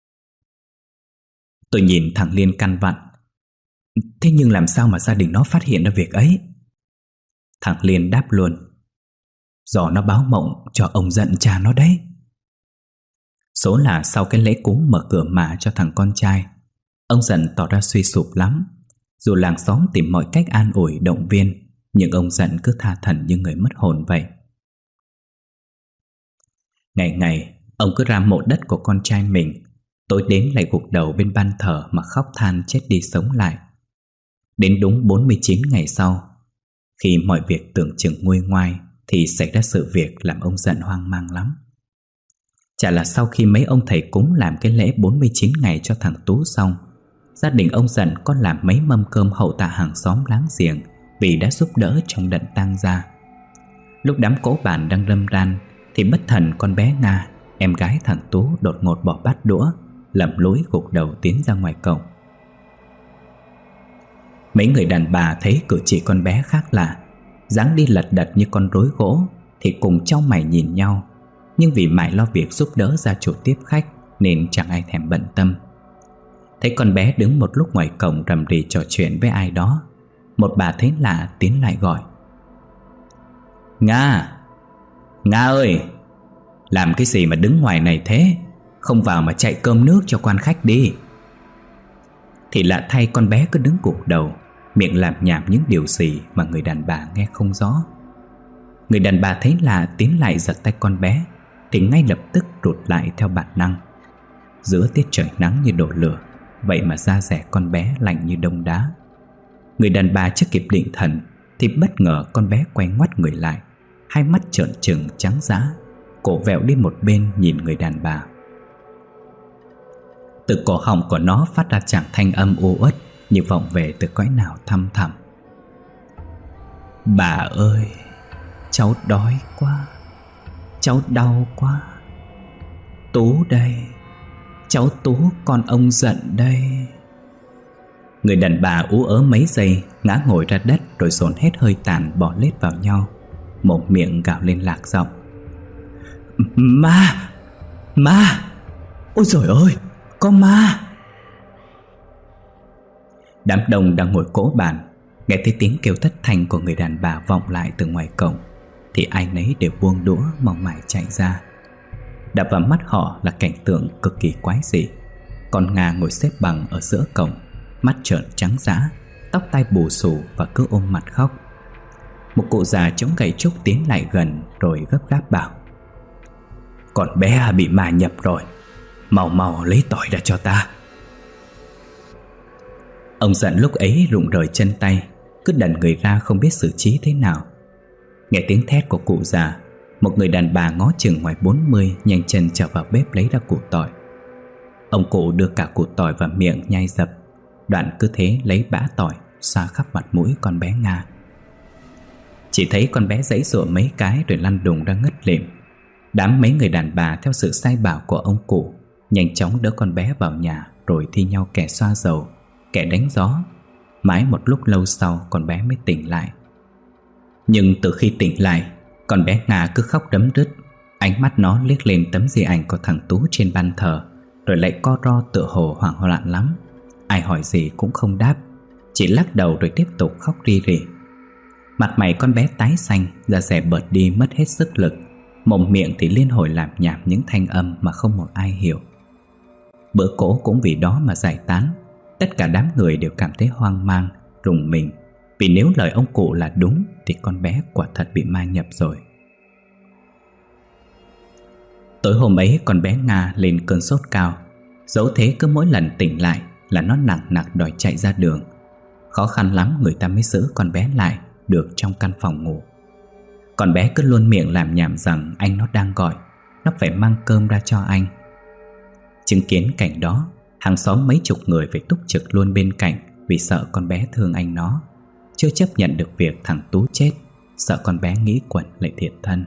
Tôi nhìn thằng Liên căn vặn: Thế nhưng làm sao mà gia đình nó phát hiện ra việc ấy? Thằng Liên đáp luôn: Do nó báo mộng cho ông giận cha nó đấy. Số là sau cái lễ cúng mở cửa mả cho thằng con trai, ông giận tỏ ra suy sụp lắm. Dù làng xóm tìm mọi cách an ủi động viên, nhưng ông giận cứ tha thẩn như người mất hồn vậy. Ngày ngày ông cứ ra mộ đất của con trai mình, tối đến lại gục đầu bên ban thờ mà khóc than chết đi sống lại. Đến đúng bốn mươi chín ngày sau, khi mọi việc tưởng chừng nguôi ngoai, thì xảy ra sự việc làm ông giận hoang mang lắm. Chả là sau khi mấy ông thầy cúng làm cái lễ bốn mươi chín ngày cho thằng Tú xong, gia đình ông giận có làm mấy mâm cơm hậu tạ hàng xóm láng giềng vì đã giúp đỡ trong đợt tang gia. Lúc đám cỗ bàn đang râm ran thì bất thần con bé Nga, em gái thằng Tú, đột ngột bỏ bát đũa, lầm lũi gục đầu tiến ra ngoài cổng. Mấy người đàn bà thấy cử chỉ con bé khác lạ, dáng đi lật đật như con rối gỗ, thì cùng chau mày nhìn nhau. Nhưng vì mải lo việc giúp đỡ gia chủ tiếp khách nên chẳng ai thèm bận tâm. Thấy con bé đứng một lúc ngoài cổng rầm rì trò chuyện với ai đó, một bà thấy lạ tiến lại gọi: Nga! Nga ơi! Làm cái gì mà đứng ngoài này thế? Không vào mà chạy cơm nước cho quan khách đi. Thì lạ thay, con bé cứ đứng gục đầu, miệng lảm nhảm những điều gì mà người đàn bà nghe không rõ. Người đàn bà thấy lạ tiến lại giật tay con bé, thì ngay lập tức rụt lại theo bản năng. Giữa tiết trời nắng như đổ lửa, vậy mà da dẻ con bé lạnh như đông đá. Người đàn bà chưa kịp định thần thì bất ngờ con bé quay ngoắt người lại, hai mắt trợn trừng trắng dã, cổ vẹo đi một bên nhìn người đàn bà. Từ cổ họng của nó phát ra tràng thanh âm u uất như vọng về từ cõi nào thăm thẳm. Bà ơi, cháu đói quá, cháu đau quá. Tú đây, cháu Tú con ông giận đây. Người đàn bà ú ớ mấy giây, ngã ngồi ra đất rồi dồn hết hơi tàn bò lết vào nhau, mồm miệng gào lên lạc giọng. Ma! Ma! Ôi trời ơi! Có ma! Đám đông đang ngồi cỗ bàn nghe thấy tiếng kêu thất thanh của người đàn bà vọng lại từ ngoài cổng thì ai nấy đều buông đũa mong mải chạy ra. Đập vào mắt họ là cảnh tượng cực kỳ quái dị. Con Nga ngồi xếp bằng ở giữa cổng, mắt trợn trắng dã, tóc tai bù xù và cứ ôm mặt khóc. Một cụ già chống gậy trúc tiến lại gần rồi gấp gáp bảo: Con bé bị ma nhập rồi, mau mau lấy tỏi ra cho ta. Ông giận lúc ấy rụng rời chân tay, cứ đần người ra không biết xử trí thế nào. Nghe tiếng thét của cụ già, một người đàn bà ngó chừng ngoài bốn mươi nhanh chân trở vào bếp lấy ra củ tỏi. Ông cụ đưa cả củ tỏi vào miệng nhai dập, đoạn cứ thế lấy bã tỏi xoa khắp mặt mũi con bé Nga. Chỉ thấy con bé giãy giụa mấy cái rồi lăn đùng ra ngất lịm. Đám mấy người đàn bà theo sự sai bảo của ông cụ nhanh chóng đỡ con bé vào nhà, rồi thi nhau kẻ xoa dầu, kẻ đánh gió. Mãi một lúc lâu sau con bé mới tỉnh lại. Nhưng từ khi tỉnh lại, con bé Nga cứ khóc đấm đứt. Ánh mắt nó liếc lên tấm di ảnh của thằng Tú trên ban thờ, rồi lại co ro tựa hồ hoảng loạn lắm. Ai hỏi gì cũng không đáp, chỉ lắc đầu rồi tiếp tục khóc ri rỉ. Mặt mày con bé tái xanh, da dẻ bợt đi mất hết sức lực, mồm miệng thì liên hồi lảm nhảm những thanh âm mà không một ai hiểu. Bữa cỗ cũng vì đó mà giải tán. Tất cả đám người đều cảm thấy hoang mang, rùng mình, vì nếu lời ông cụ là đúng thì con bé quả thật bị ma nhập rồi. Tối hôm ấy con bé Nga lên cơn sốt cao. Dẫu thế cứ mỗi lần tỉnh lại là nó nặng nặc đòi chạy ra đường. Khó khăn lắm người ta mới giữ con bé lại được trong căn phòng ngủ. Con bé cứ luôn miệng làm nhảm rằng anh nó đang gọi, nó phải mang cơm ra cho anh. Chứng kiến cảnh đó, hàng xóm mấy chục người phải túc trực luôn bên cạnh vì sợ con bé thương anh nó, chưa chấp nhận được việc thằng Tú chết, sợ con bé nghĩ quẩn lại thiệt thân.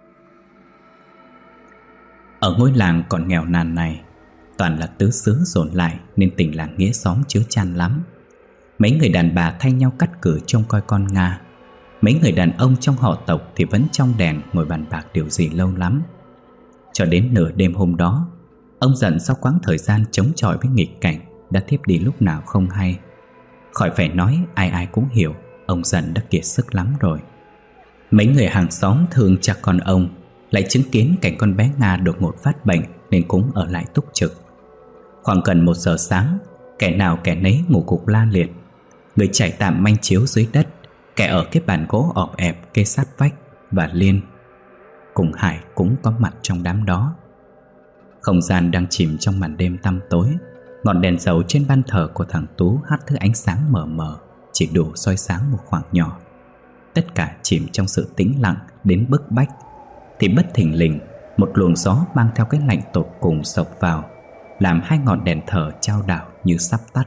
Ở ngôi làng còn nghèo nàn này, toàn là tứ xứ dồn lại nên tình làng nghĩa xóm chứa chan lắm. Mấy người đàn bà thay nhau cắt cử trông coi con Nga. Mấy người đàn ông trong họ tộc thì vẫn trong đèn ngồi bàn bạc điều gì lâu lắm. Cho đến nửa đêm hôm đó, ông giận sau quãng thời gian chống chọi với nghịch cảnh đã thiếp đi lúc nào không hay. Khỏi phải nói, ai ai cũng hiểu ông giận đã kiệt sức lắm rồi. Mấy người hàng xóm thương cha con ông lại chứng kiến cảnh con bé Nga đột ngột phát bệnh nên cũng ở lại túc trực. Khoảng gần một giờ sáng, kẻ nào kẻ nấy ngủ gục la liệt. Người trải tạm manh chiếu dưới đất, kẻ ở cái bàn gỗ ọp ẹp kê sát vách, và Liên cùng Hải cũng có mặt trong đám đó. Không gian đang chìm trong màn đêm tăm tối. Ngọn đèn dầu trên ban thờ của thằng Tú hắt thứ ánh sáng mờ mờ, chỉ đủ soi sáng một khoảng nhỏ. Tất cả chìm trong sự tĩnh lặng đến bức bách, thì bất thình lình một luồng gió mang theo cái lạnh tột cùng sộc vào, làm hai ngọn đèn thờ chao đảo như sắp tắt.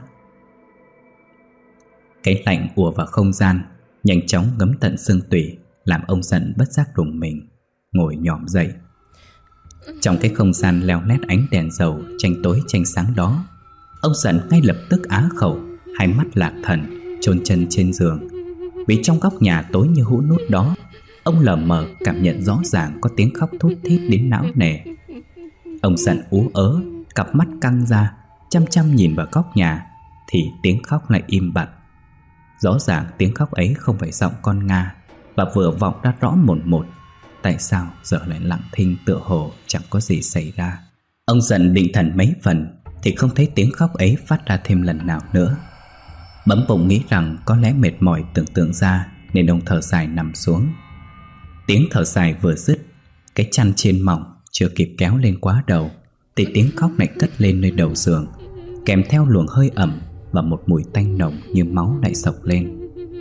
Cái lạnh ùa vào không gian, nhanh chóng ngấm tận xương tủy, làm ông giận bất giác rùng mình, ngồi nhòm dậy. Trong cái không gian leo lét ánh đèn dầu tranh tối tranh sáng đó, ông giận ngay lập tức á khẩu, hai mắt lạc thần, chôn chân trên giường. Vì trong góc nhà tối như hũ nút đó, ông lờ mờ cảm nhận rõ ràng có tiếng khóc thút thít đến não nề. Ông giận ú ớ, cặp mắt căng ra, chăm chăm nhìn vào góc nhà, thì tiếng khóc lại im bặt. Rõ ràng tiếng khóc ấy không phải giọng con Nga, và vừa vọng ra rõ mồn một. Tại sao giờ lại lặng thinh tựa hồ chẳng có gì xảy ra? Ông giận định thần mấy phần thì không thấy tiếng khóc ấy phát ra thêm lần nào nữa. Bấm bụng nghĩ rằng có lẽ mệt mỏi tưởng tượng ra, nên ông thở dài nằm xuống. Tiếng thở dài vừa dứt, cái chăn trên mỏng chưa kịp kéo lên quá đầu thì tiếng khóc lại cất lên nơi đầu giường, kèm theo luồng hơi ẩm và một mùi tanh nồng như máu lại xộc lên.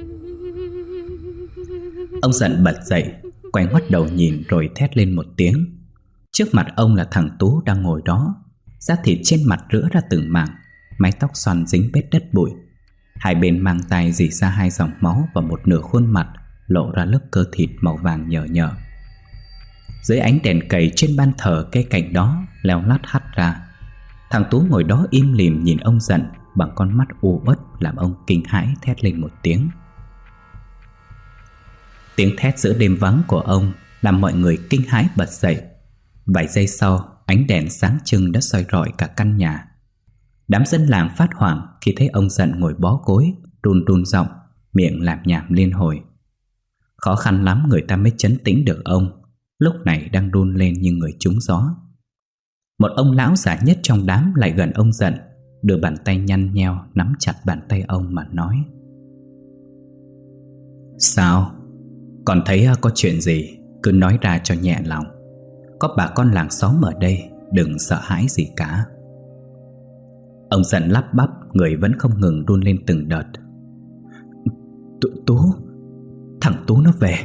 Ông giận bật dậy, quay ngoắt đầu nhìn rồi thét lên một tiếng. Trước mặt ông là thằng Tú đang ngồi đó, da thịt trên mặt rữa ra từng mảng, mái tóc xoăn dính vết đất bụi, hai bên mang tai rỉ ra hai dòng máu và một nửa khuôn mặt lộ ra lớp cơ thịt màu vàng nhờ nhờ. Dưới ánh đèn cầy trên ban thờ cây cạnh đó leo lắt hắt ra, thằng Tú ngồi đó im lìm nhìn ông giận bằng con mắt u uất, làm ông kinh hãi thét lên một tiếng. Tiếng thét giữa đêm vắng của ông làm mọi người kinh hãi bật dậy. Vài giây sau, ánh đèn sáng trưng đã soi rọi cả căn nhà. Đám dân làng phát hoảng khi thấy ông giận ngồi bó gối, run run giọng, miệng lảm nhảm liên hồi. Khó khăn lắm người ta mới trấn tĩnh được ông, lúc này đang run lên như người trúng gió. Một ông lão già nhất trong đám lại gần ông giận, đưa bàn tay nhăn nheo nắm chặt bàn tay ông mà nói: "Sao? Còn thấy có chuyện gì cứ nói ra cho nhẹ lòng. Có bà con làng xóm ở đây, đừng sợ hãi gì cả." Ông giận lắp bắp, người vẫn không ngừng run lên từng đợt. Tú, thằng Tú nó về.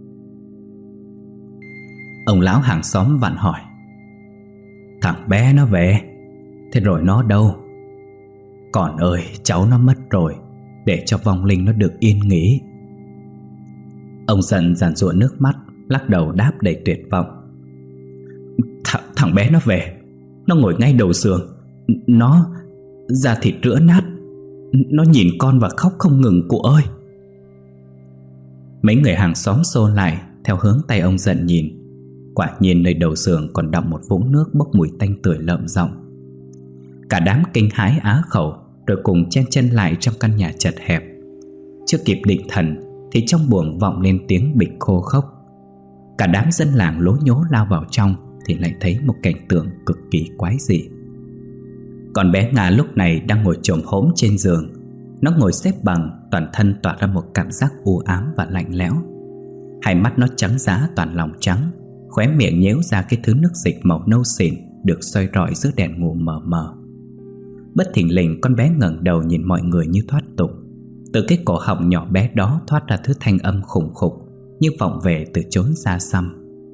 Ông lão hàng xóm vặn hỏi: "Thằng bé nó về? Thế rồi nó đâu?" "Con ơi, cháu nó mất rồi, để cho vong linh nó được yên nghỉ." Ông giận giàn giụa nước mắt, lắc đầu đáp đầy tuyệt vọng: Th Thằng bé nó về. Nó ngồi ngay đầu giường. Nó da thịt rữa nát. Nó nhìn con và khóc không ngừng cụ ơi. Mấy người hàng xóm xô lại theo hướng tay ông giận nhìn. Quả nhiên nơi đầu giường còn đọng một vũng nước bốc mùi tanh tưởi lợm giọng. Cả đám kinh hãi á khẩu, rồi cùng chen chân lại trong căn nhà chật hẹp. Chưa kịp định thần thì trong buồng vọng lên tiếng bịch khô khốc. Cả đám dân làng lố nhố lao vào trong thì lại thấy một cảnh tượng cực kỳ quái dị. Con bé Nga lúc này đang ngồi chồm hổm trên giường. Nó ngồi xếp bằng, toàn thân tỏa ra một cảm giác u ám và lạnh lẽo. Hai mắt nó trắng dã toàn lòng trắng, khóe miệng nhếch ra cái thứ nước dịch màu nâu xỉn được soi rọi giữa đèn ngủ mờ mờ. Bất thình lình con bé ngẩng đầu nhìn mọi người như thoát tục. Từ cái cổ họng nhỏ bé đó thoát ra thứ thanh âm khủng khục như vọng về từ chốn xa xăm: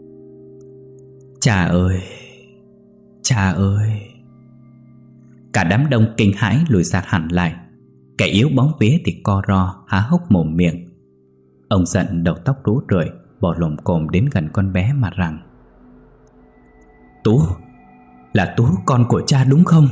"Cha ơi, cha ơi." Cả đám đông kinh hãi lùi sát hẳn lại. Kẻ yếu bóng vía thì co ro há hốc mồm miệng. Ông giận đầu tóc rú rượi bò lồm cồm đến gần con bé mà rằng: "Tú, là Tú con của cha đúng không?"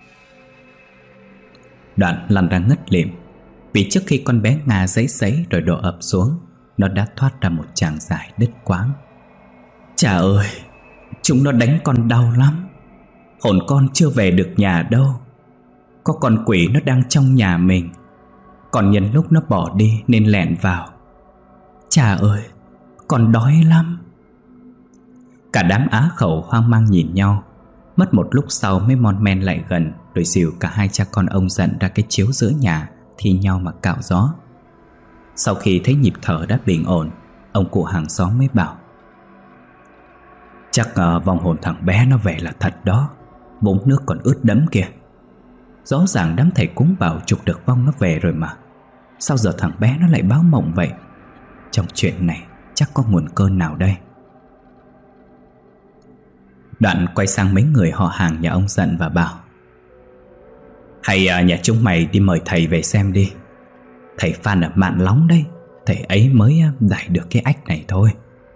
Đoạn lăn ra ngất lịm, vì trước khi con bé Nga giấy giấy rồi đổ ập xuống, nó đã thoát ra một tràng dài đứt quãng: "Cha ơi, chúng nó đánh con đau lắm. Hồn con chưa về được nhà đâu. Có con quỷ nó đang trong nhà mình. Còn nhân lúc nó bỏ đi nên lẻn vào. Cha ơi, con đói lắm." Cả đám á khẩu hoang mang nhìn nhau. Mất một lúc sau mới mon men lại gần, rồi dìu cả hai cha con ông giận ra cái chiếu giữa nhà thi nhau mà cạo gió. Sau khi thấy nhịp thở đã bình ổn, ông cụ hàng xóm mới bảo: "Chắc uh, vong hồn thằng bé nó về là thật đó. Vũng nước còn ướt đẫm kìa. Rõ ràng đám thầy cúng bảo trục được vong nó về rồi mà. Sao giờ thằng bé nó lại báo mộng vậy? Trong chuyện này chắc có nguồn cơn nào đây?" Đoạn quay sang mấy người họ hàng nhà ông giận và bảo: "Hay à, nhà chúng mày đi mời thầy về xem đi. Thầy Phan ở Mạn Lóng đây. Thầy ấy mới giải được cái ách này thôi."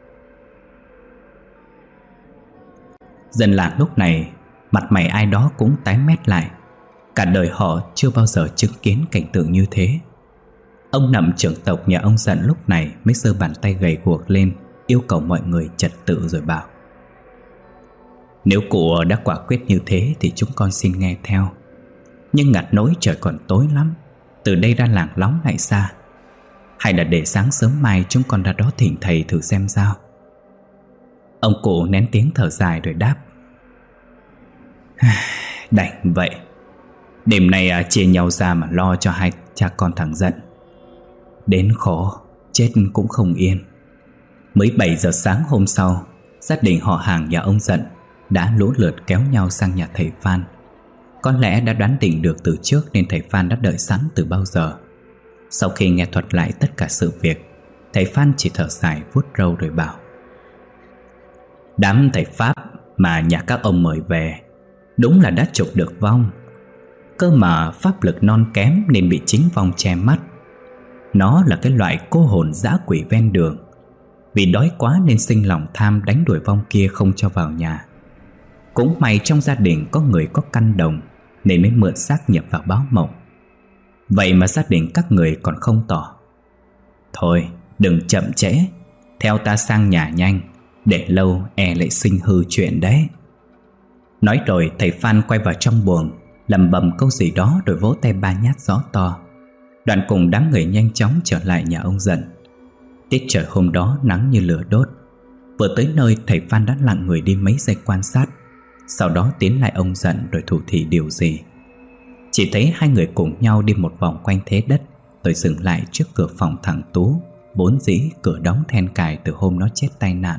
Dân làng lúc này mặt mày ai đó cũng tái mét lại. Cả đời họ chưa bao giờ chứng kiến cảnh tượng như thế. Ông Nậm trưởng tộc nhà ông giận lúc này mới giơ bàn tay gầy guộc lên, yêu cầu mọi người trật tự rồi bảo: "Nếu cụ đã quả quyết như thế thì chúng con xin nghe theo. Nhưng ngặt nỗi trời còn tối lắm, từ đây ra làng Lóng lại xa. Hay là để sáng sớm mai chúng con ra đó thỉnh thầy thử xem sao? Ông cụ nén tiếng thở dài rồi đáp: Đành vậy. Đêm nay à, chia nhau ra mà lo cho hai cha con thằng Dận. Đến khổ, chết cũng không yên. Mới bảy giờ sáng hôm sau, gia đình họ hàng nhà ông Dận đã lũ lượt kéo nhau sang nhà thầy Phan. Có lẽ đã đoán định được từ trước nên thầy Phan đã đợi sẵn từ bao giờ. Sau khi nghe thuật lại tất cả sự việc, thầy Phan chỉ thở dài vuốt râu rồi bảo: Đám thầy Pháp mà nhà các ông mời về đúng là đã trục được vong. Cơ mà pháp lực non kém nên bị chính vong che mắt. Nó là cái loại cô hồn dã quỷ ven đường. Vì đói quá nên sinh lòng tham đánh đuổi vong kia không cho vào nhà. Cũng may trong gia đình có người có căn đồng nên mới mượn xác nhập vào báo mộng. Vậy mà gia đình các người còn không tỏ. Thôi đừng chậm trễ, theo ta sang nhà nhanh, để lâu e lại sinh hư chuyện đấy. Nói rồi thầy Phan quay vào trong buồng, lẩm bẩm câu gì đó rồi vỗ tay ba nhát gió to. Đoạn cùng đám người nhanh chóng trở lại nhà ông Dận. Tiết trời hôm đó nắng như lửa đốt. Vừa tới nơi thầy Phan đã lặng người đi mấy giây quan sát, sau đó tiến lại ông Dận rồi thủ thỉ điều gì. Chỉ thấy hai người cùng nhau đi một vòng quanh thế đất, rồi dừng lại trước cửa phòng thằng Tú, vốn dĩ cửa đóng then cài từ hôm nó chết tai nạn.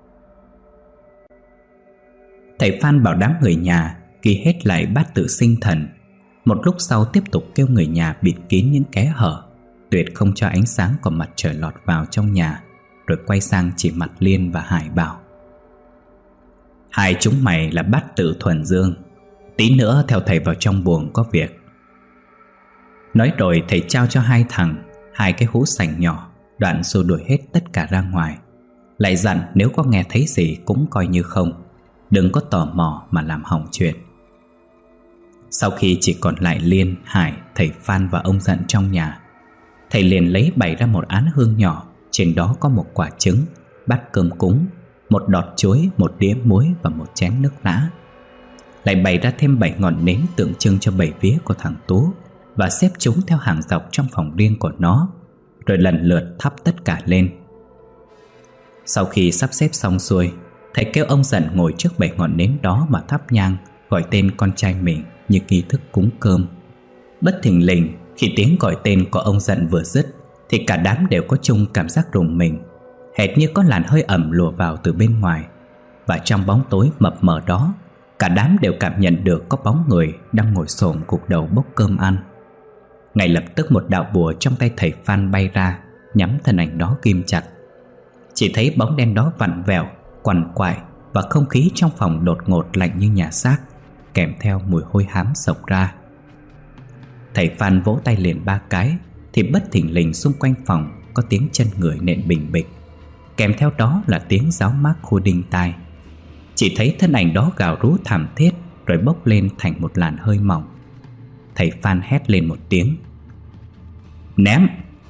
Thầy Phan bảo đám người nhà ghi hết lại bát tự sinh thần. Một lúc sau tiếp tục kêu người nhà bịt kín những kẽ hở, tuyệt không cho ánh sáng của mặt trời lọt vào trong nhà. Rồi quay sang chỉ mặt Liên và Hải bảo: Hai chúng mày là bát tự thuần dương, tí nữa theo thầy vào trong buồng có việc. Nói rồi thầy trao cho hai thằng hai cái hũ sành nhỏ, đoạn xua đuổi hết tất cả ra ngoài. Lại dặn nếu có nghe thấy gì cũng coi như không, đừng có tò mò mà làm hỏng chuyện. Sau khi chỉ còn lại Liên, Hải, thầy Phan và ông Dận trong nhà, thầy liền lấy bày ra một án hương nhỏ. Trên đó có một quả trứng, bát cơm cúng, một đọt chuối, một đĩa muối và một chén nước lã. Lại bày ra thêm bảy ngọn nến tượng trưng cho bảy vía của thằng Tú, và xếp chúng theo hàng dọc trong phòng riêng của nó, rồi lần lượt thắp tất cả lên. Sau khi sắp xếp xong xuôi, thầy kêu ông Dận ngồi trước bảy ngọn nến đó mà thắp nhang, gọi tên con trai mình như nghi thức cúng cơm. Bất thình lình, khi tiếng gọi tên của ông Dận vừa dứt thì cả đám đều có chung cảm giác rùng mình, hệt như có làn hơi ẩm lùa vào từ bên ngoài. Và trong bóng tối mập mờ đó, cả đám đều cảm nhận được có bóng người đang ngồi xổm gục đầu bốc cơm ăn. Ngay lập tức một đạo bùa trong tay thầy Phan bay ra, nhắm thân ảnh đó ghim chặt. Chỉ thấy bóng đen đó vặn vẹo, quằn quại, và không khí trong phòng đột ngột lạnh như nhà xác, kèm theo mùi hôi hám xộc ra. Thầy Phan vỗ tay liền ba cái thì bất thình lình xung quanh phòng có tiếng chân người nện bình bịch, kèm theo đó là tiếng giáo mác khô đinh tai. Chỉ thấy thân ảnh đó gào rú thảm thiết rồi bốc lên thành một làn hơi mỏng. Thầy Phan hét lên một tiếng: Ném!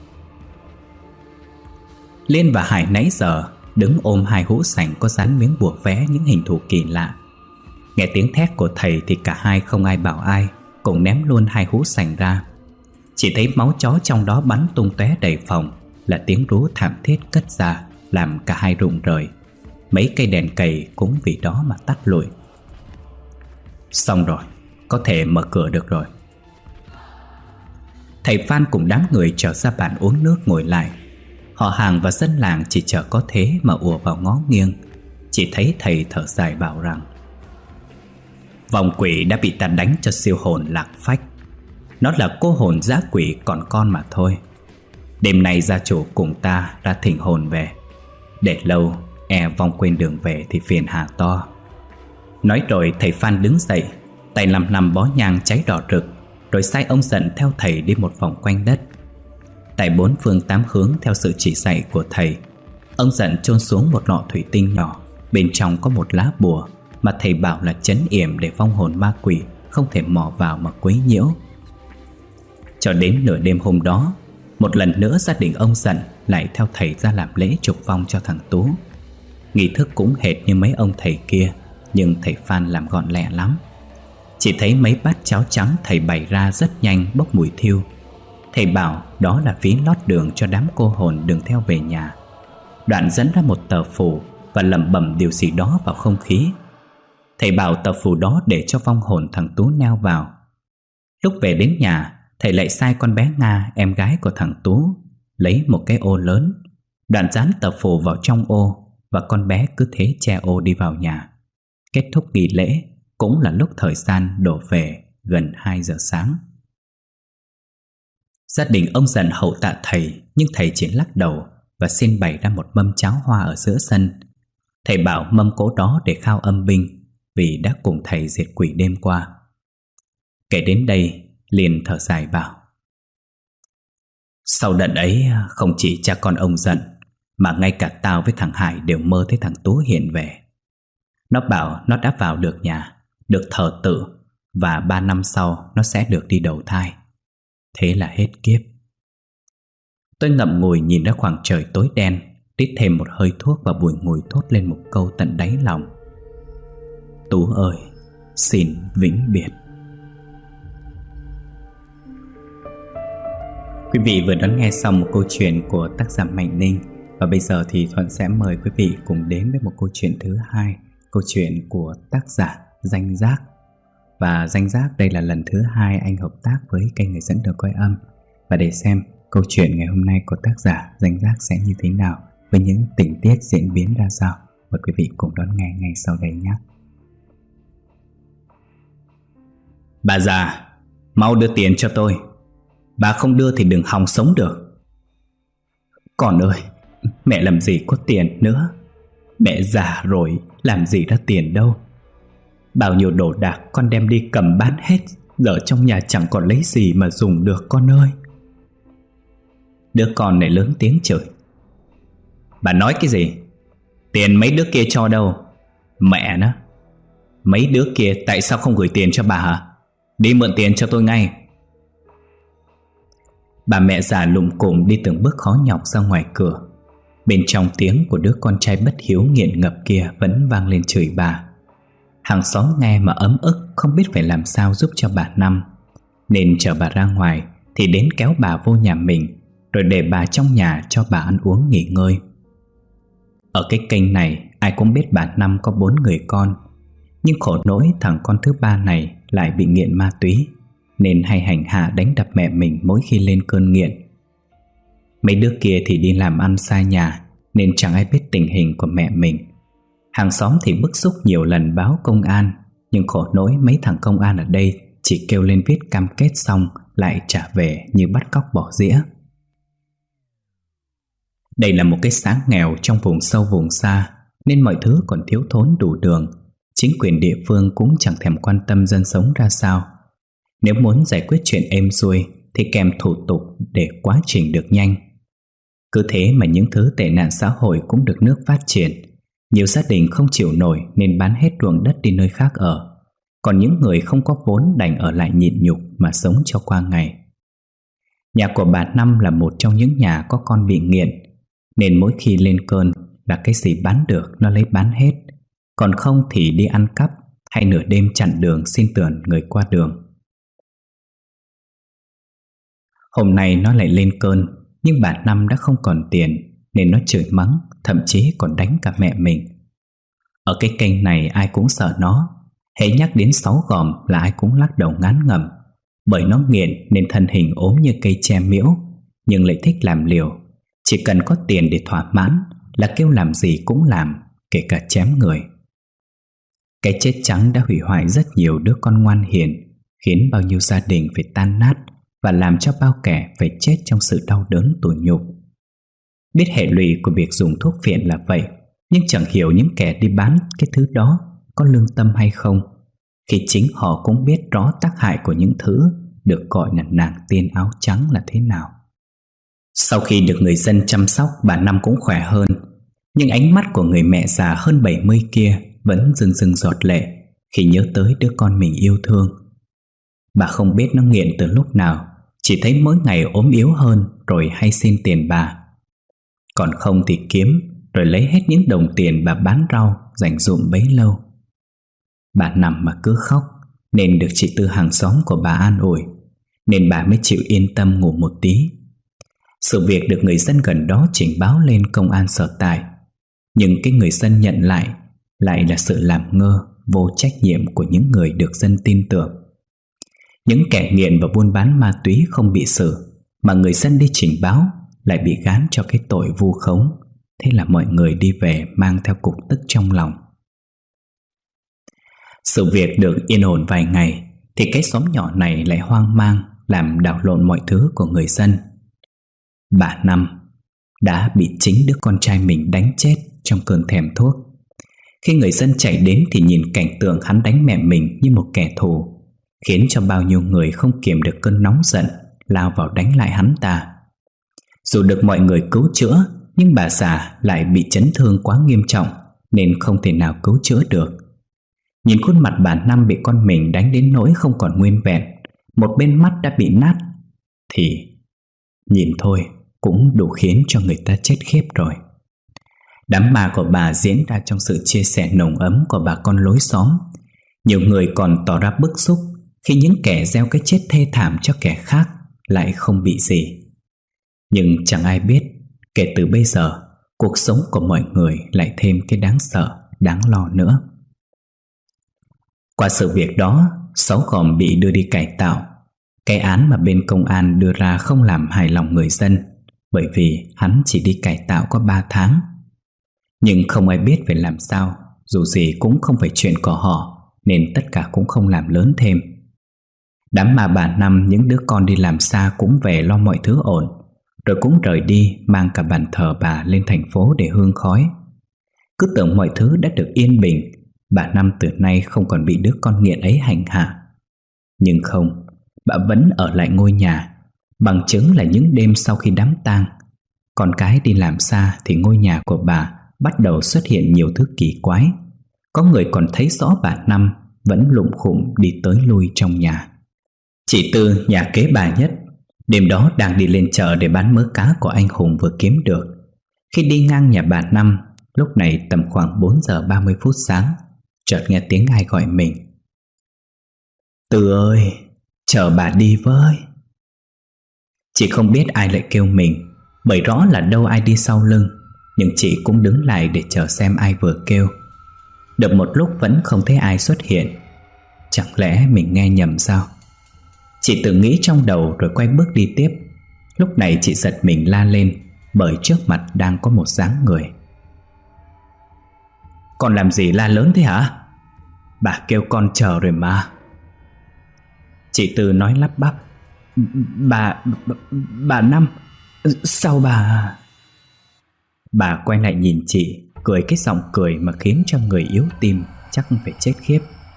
Liên và Hải nãy giờ đứng ôm hai hũ sành có dán miếng bùa vẽ những hình thù kỳ lạ. Nghe tiếng thét của thầy thì cả hai không ai bảo ai, cùng ném luôn hai hũ sành ra. Chỉ thấy máu chó trong đó bắn tung tóe đầy phòng, là tiếng rú thảm thiết cất ra làm cả hai rụng rời. Mấy cây đèn cầy cũng vì đó mà tắt lụi. Xong rồi, có thể mở cửa được rồi. Thầy Phan cùng đám người trở ra bàn uống nước ngồi lại. Họ hàng và dân làng chỉ chờ có thế mà ùa vào ngó nghiêng. Chỉ thấy thầy thở dài bảo rằng: Vòng quỷ đã bị ta đánh cho siêu hồn lạc phách. Nó là cô hồn dã quỷ còn con mà thôi. Đêm nay gia chủ cùng ta ra thỉnh hồn về. Để lâu e vong quên đường về thì phiền hà to. Nói rồi thầy Phan đứng dậy, tay lăm lăm bó nhang cháy đỏ rực, rồi sai ông Dận theo thầy đi một vòng quanh đất. Tại bốn phương tám hướng theo sự chỉ dạy của thầy, ông Dận chôn xuống một lọ thủy tinh nhỏ. Bên trong có một lá bùa mà thầy bảo là trấn yểm để vong hồn ma quỷ không thể mò vào mà quấy nhiễu. Cho đến nửa đêm hôm đó, một lần nữa gia đình ông Dận lại theo thầy ra làm lễ trục vong cho thằng Tú. Nghi thức cũng hệt như mấy ông thầy kia, nhưng thầy Phan làm gọn lẹ lắm. Chỉ thấy mấy bát cháo trắng thầy bày ra rất nhanh bốc mùi thiêu. Thầy bảo đó là phí lót đường cho đám cô hồn đừng theo về nhà. Đoạn dẫn ra một tờ phù và lẩm bẩm điều gì đó vào không khí. Thầy bảo tờ phù đó để cho vong hồn thằng Tú neo vào. Lúc về đến nhà, thầy lại sai con bé Nga, em gái của thằng Tú, lấy một cái ô lớn, đoạn dán tờ phù vào trong ô, và con bé cứ thế che ô đi vào nhà. Kết thúc nghi lễ cũng là lúc thời gian đổ về gần hai giờ sáng. Gia đình ông dần hậu tạ thầy, nhưng thầy chỉ lắc đầu và xin bày ra một mâm cháo hoa ở giữa sân. Thầy bảo mâm cỗ đó để khao âm binh, vì đã cùng thầy diệt quỷ đêm qua. Kể đến đây liền thở dài bảo: sau đợt ấy, không chỉ cha con ông giận, mà ngay cả tao với thằng Hải đều mơ thấy thằng Tú hiện về. Nó bảo nó đã vào được nhà, được thờ tự, và ba năm sau nó sẽ được đi đầu thai. Thế là hết kiếp. Tôi ngậm ngùi nhìn ra khoảng trời tối đen, rít thêm một hơi thuốc và bùi ngùi thốt lên một câu tận đáy lòng: Tú ơi, xin vĩnh biệt. Quý vị vừa đón nghe xong một câu chuyện của tác giả Mạnh Ninh. Và bây giờ thì Thuận sẽ mời quý vị cùng đến với một câu chuyện thứ hai, câu chuyện của tác giả Danh Giác. Và Danh Giác đây là lần thứ hai anh hợp tác với kênh Người Dẫn Đường Coi Âm. Và để xem câu chuyện ngày hôm nay của tác giả Danh Giác sẽ như thế nào, với những tình tiết diễn biến ra sao, mời quý vị cùng đón nghe ngay sau đây nhé. Bà già, mau đưa tiền cho tôi. Bà không đưa thì đừng hòng sống được. Con ơi, mẹ làm gì có tiền nữa. Mẹ già rồi, làm gì ra tiền đâu. Bao nhiêu đồ đạc con đem đi cầm bán hết, giờ trong nhà chẳng còn lấy gì mà dùng được con ơi. Đứa con này lớn tiếng chửi: bà nói cái gì? Tiền mấy đứa kia cho đâu? Mẹ nó, mấy đứa kia tại sao không gửi tiền cho bà hả? Đi mượn tiền cho tôi ngay. Bà mẹ già lụm cụm đi từng bước khó nhọc ra ngoài cửa. Bên trong tiếng của đứa con trai bất hiếu nghiện ngập kia vẫn vang lên chửi bà. Hàng xóm nghe mà ấm ức, không biết phải làm sao giúp cho bà Năm, nên chờ bà ra ngoài thì đến kéo bà vô nhà mình, rồi để bà trong nhà cho bà ăn uống nghỉ ngơi. Ở cái kênh này ai cũng biết bà Năm có bốn người con, nhưng khổ nỗi thằng con thứ ba này lại bị nghiện ma túy, nên hay hành hạ đánh đập mẹ mình mỗi khi lên cơn nghiện. Mấy đứa kia thì đi làm ăn xa nhà, nên chẳng ai biết tình hình của mẹ mình. Hàng xóm thì bức xúc nhiều lần báo công an, nhưng khổ nỗi mấy thằng công an ở đây chỉ kêu lên viết cam kết xong lại trả về như bắt cóc bỏ dĩa. Đây là một cái xã nghèo trong vùng sâu vùng xa, nên mọi thứ còn thiếu thốn đủ đường. Chính quyền địa phương cũng chẳng thèm quan tâm dân sống ra sao. Nếu muốn giải quyết chuyện êm xuôi thì kèm thủ tục để quá trình được nhanh. Cứ thế mà những thứ tệ nạn xã hội cũng được nước phát triển. Nhiều gia đình không chịu nổi nên bán hết ruộng đất đi nơi khác ở. Còn những người không có vốn đành ở lại nhịn nhục mà sống cho qua ngày. Nhà của bà Năm là một trong những nhà có con bị nghiện, nên mỗi khi lên cơn là cái gì bán được nó lấy bán hết. Còn không thì đi ăn cắp hay nửa đêm chặn đường xin tiền người qua đường. Hôm nay nó lại lên cơn, nhưng bà Năm đã không còn tiền nên nó chửi mắng, thậm chí còn đánh cả mẹ mình. Ở cái kênh này ai cũng sợ nó, hễ nhắc đến sáu gòm là ai cũng lắc đầu ngán ngẩm. Bởi nó nghiện nên thân hình ốm như cây tre miễu, nhưng lại thích làm liều. Chỉ cần có tiền để thỏa mãn là kêu làm gì cũng làm, kể cả chém người. Cái chết trắng đã hủy hoại rất nhiều đứa con ngoan hiền, khiến bao nhiêu gia đình phải tan nát, và làm cho bao kẻ phải chết trong sự đau đớn tủi nhục. Biết hệ lụy của việc dùng thuốc phiện là vậy, nhưng chẳng hiểu những kẻ đi bán cái thứ đó có lương tâm hay không, khi chính họ cũng biết rõ tác hại của những thứ được gọi là nàng tiên áo trắng là thế nào. Sau khi được người dân chăm sóc, bà Năm cũng khỏe hơn, nhưng ánh mắt của người mẹ già hơn bảy mươi kia vẫn rưng rưng giọt lệ khi nhớ tới đứa con mình yêu thương. Bà không biết nó nghiện từ lúc nào, chỉ thấy mỗi ngày ốm yếu hơn rồi hay xin tiền bà. Còn không thì kiếm rồi lấy hết những đồng tiền bà bán rau dành dụm bấy lâu. Bà nằm mà cứ khóc, nên được chị Tư hàng xóm của bà an ủi. nên bà mới chịu yên tâm ngủ một tí. Sự việc được người dân gần đó trình báo lên công an sở tại, nhưng cái người dân nhận lại lại là sự làm ngơ, vô trách nhiệm của những người được dân tin tưởng. Những kẻ nghiện và buôn bán ma túy không bị xử, mà người dân đi trình báo lại bị gán cho cái tội vu khống. Thế là mọi người đi về mang theo cục tức trong lòng. Sự việc được yên ổn vài ngày thì cái xóm nhỏ này lại hoang mang, làm đảo lộn mọi thứ của người dân. Bà Năm đã bị chính đứa con trai mình đánh chết trong cơn thèm thuốc. Khi người dân chạy đến thì nhìn cảnh tượng hắn đánh mẹ mình như một kẻ thù, khiến cho bao nhiêu người không kiềm được cơn nóng giận, lao vào đánh lại hắn ta. Dù được mọi người cứu chữa, nhưng bà già lại bị chấn thương quá nghiêm trọng nên không thể nào cứu chữa được. Nhìn khuôn mặt bà Năm bị con mình đánh đến nỗi không còn nguyên vẹn, một bên mắt đã bị nát, thì nhìn thôi cũng đủ khiến cho người ta chết khiếp rồi. Đám ma của bà diễn ra trong sự chia sẻ nồng ấm của bà con lối xóm. Nhiều người còn tỏ ra bức xúc khi những kẻ gieo cái chết thê thảm cho kẻ khác lại không bị gì. Nhưng chẳng ai biết, kể từ bây giờ cuộc sống của mọi người lại thêm cái đáng sợ, đáng lo nữa. Qua sự việc đó, Sáu Gòm bị đưa đi cải tạo. Cái án mà bên công an đưa ra không làm hài lòng người dân, bởi vì hắn chỉ đi cải tạo có ba tháng. Nhưng không ai biết phải làm sao, dù gì cũng không phải chuyện của họ, nên tất cả cũng không làm lớn thêm. Đám ma bà Năm, những đứa con đi làm xa cũng về lo mọi thứ ổn, rồi cũng rời đi mang cả bàn thờ bà lên thành phố để hương khói. Cứ tưởng mọi thứ đã được yên bình, bà Năm từ nay không còn bị đứa con nghiện ấy hành hạ. Nhưng không, bà vẫn ở lại ngôi nhà. Bằng chứng là những đêm sau khi đám tang, con cái đi làm xa thì ngôi nhà của bà bắt đầu xuất hiện nhiều thứ kỳ quái. Có người còn thấy rõ bà Năm vẫn lụng khụng đi tới lui trong nhà. Chị Tư, nhà kế bà Nhất, đêm đó đang đi lên chợ để bán mớ cá của anh Hùng vừa kiếm được. Khi đi ngang nhà bà Năm, lúc này tầm khoảng bốn giờ ba mươi phút sáng, chợt nghe tiếng ai gọi mình. Tư ơi, chờ bà đi với. Chị không biết ai lại kêu mình, bởi rõ là đâu ai đi sau lưng, nhưng chị cũng đứng lại để chờ xem ai vừa kêu. Được một lúc vẫn không thấy ai xuất hiện. Chẳng lẽ mình nghe nhầm sao? Chị tự nghĩ trong đầu rồi quay bước đi tiếp. Lúc này chị giật mình la lên, bởi trước mặt đang có một dáng người. Con làm gì la lớn thế hả? Bà kêu con chờ rồi mà. Chị Tư nói lắp bắp. Bà... bà Năm... Sao bà... Bà quay lại nhìn chị, cười cái giọng cười mà khiến cho người yếu tim chắc phải chết khiếp.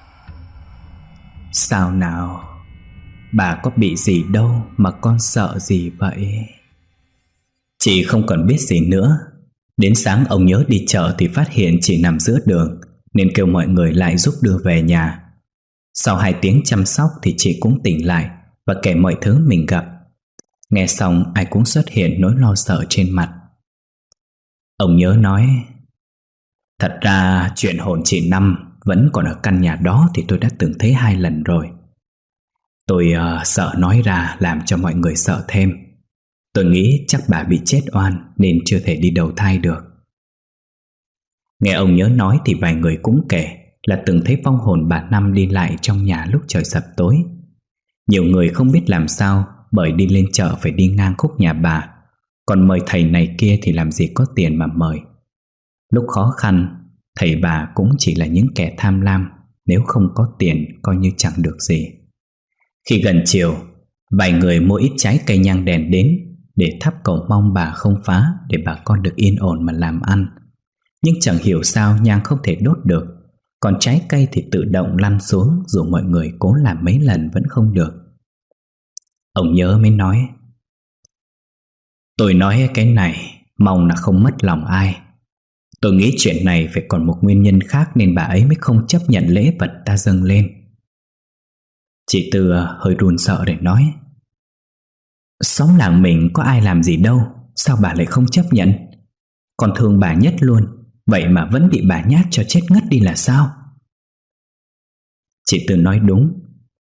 Sao nào? Bà có bị gì đâu mà con sợ gì vậy? Chị không còn biết gì nữa. Đến sáng ông Nhớ đi chợ thì phát hiện chị nằm giữa đường, nên kêu mọi người lại giúp đưa về nhà. Sau hai tiếng chăm sóc thì chị cũng tỉnh lại và kể mọi thứ mình gặp. Nghe xong ai cũng xuất hiện nỗi lo sợ trên mặt. Ông Nhớ nói: Thật ra chuyện hồn chị Năm vẫn còn ở căn nhà đó thì tôi đã từng thấy hai lần rồi. Tôi uh, sợ nói ra làm cho mọi người sợ thêm. Tôi nghĩ chắc bà bị chết oan nên chưa thể đi đầu thai được. Nghe ông Nhớ nói thì vài người cũng kể là từng thấy vong hồn bà Năm đi lại trong nhà lúc trời sập tối. Nhiều người không biết làm sao, bởi đi lên chợ phải đi ngang khúc nhà bà, còn mời thầy này kia thì làm gì có tiền mà mời. Lúc khó khăn, thầy bà cũng chỉ là những kẻ tham lam, nếu không có tiền coi như chẳng được gì. Khi gần chiều, vài người mua ít trái cây nhang đèn đến để thắp cầu mong bà không phá, để bà con được yên ổn mà làm ăn. Nhưng chẳng hiểu sao nhang không thể đốt được, còn trái cây thì tự động lăn xuống, dù mọi người cố làm mấy lần vẫn không được. Ông Nhớ mới nói: Tôi nói cái này mong là không mất lòng ai. Tôi nghĩ chuyện này phải còn một nguyên nhân khác nên bà ấy mới không chấp nhận lễ vật ta dâng lên. Chị Tư hơi run sợ để nói: Xóm làng mình có ai làm gì đâu, sao bà lại không chấp nhận? Còn thương bà Nhất luôn, vậy mà vẫn bị bà nhát cho chết ngất đi là sao? Chị Tư nói đúng,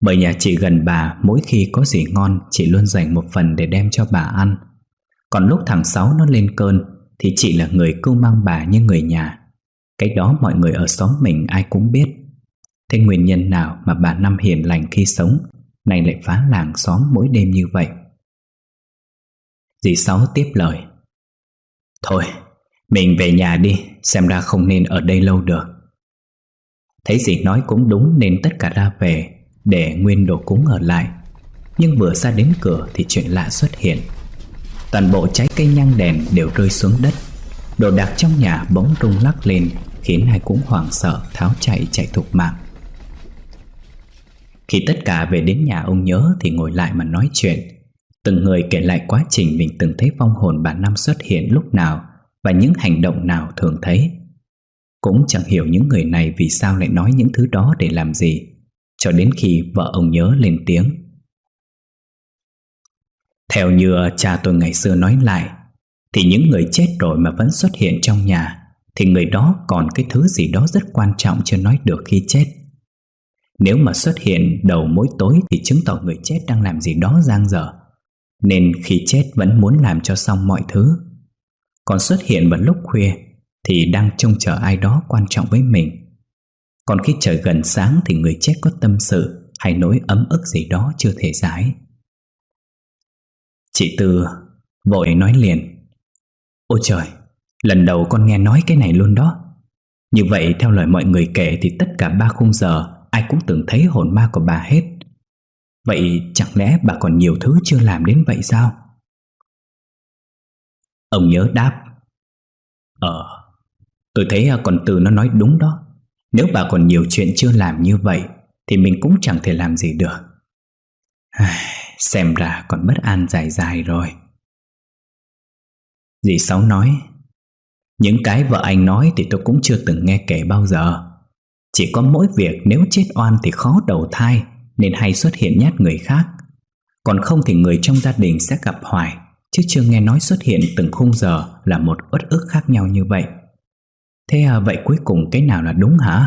Bởi nhà chị gần bà, mỗi khi có gì ngon chị luôn dành một phần để đem cho bà ăn. Còn lúc thằng Sáu nó lên cơn thì chị là người cưu mang bà như người nhà. Cái đó mọi người ở xóm mình ai cũng biết. Thế nguyên nhân nào mà bà Năm hiền lành khi sống nay lại phá làng xóm mỗi đêm như vậy? Dì Sáu tiếp lời: Thôi, mình về nhà đi, xem ra không nên ở đây lâu được. Thấy dì nói cũng đúng nên tất cả ra về, để nguyên đồ cúng ở lại. Nhưng vừa ra đến cửa thì chuyện lạ xuất hiện. Toàn bộ trái cây nhang đèn đều rơi xuống đất. Đồ đạc trong nhà bỗng rung lắc lên, khiến ai cũng hoảng sợ tháo chạy chạy thục mạng. Khi tất cả về đến nhà ông Nhớ thì ngồi lại mà nói chuyện. Từng người kể lại quá trình mình từng thấy vong hồn bà Năm xuất hiện lúc nào và những hành động nào thường thấy. Cũng chẳng hiểu những người này vì sao lại nói những thứ đó để làm gì, cho đến khi vợ ông Nhớ lên tiếng. Theo như cha tôi ngày xưa nói lại, thì những người chết rồi mà vẫn xuất hiện trong nhà thì người đó còn cái thứ gì đó rất quan trọng chưa nói được khi chết. Nếu mà xuất hiện đầu mỗi tối thì chứng tỏ người chết đang làm gì đó dang dở, nên khi chết vẫn muốn làm cho xong mọi thứ. Còn xuất hiện vào lúc khuya thì đang trông chờ ai đó quan trọng với mình. Còn khi trời gần sáng thì người chết có tâm sự hay nỗi ấm ức gì đó chưa thể giải. Chị Tư vội nói liền: Ôi trời, lần đầu con nghe nói cái này luôn đó. Như vậy theo lời mọi người kể thì tất cả ba khung giờ ai cũng từng thấy hồn ma của bà hết. Vậy chẳng lẽ bà còn nhiều thứ chưa làm đến vậy sao? Ông Nhớ đáp: Ờ, tôi thấy con Tư nó nói đúng đó. Nếu bà còn nhiều chuyện chưa làm như vậy thì mình cũng chẳng thể làm gì được. Xem ra còn bất an dài dài rồi. Dì Sáu nói: Những cái vợ anh nói thì tôi cũng chưa từng nghe kể bao giờ. Chỉ có mỗi việc nếu chết oan thì khó đầu thai, nên hay xuất hiện nhát người khác. Còn không thì người trong gia đình sẽ gặp hoài, chứ chưa nghe nói xuất hiện từng khung giờ là một uất ức khác nhau như vậy. Thế à, vậy cuối cùng cái nào là đúng hả?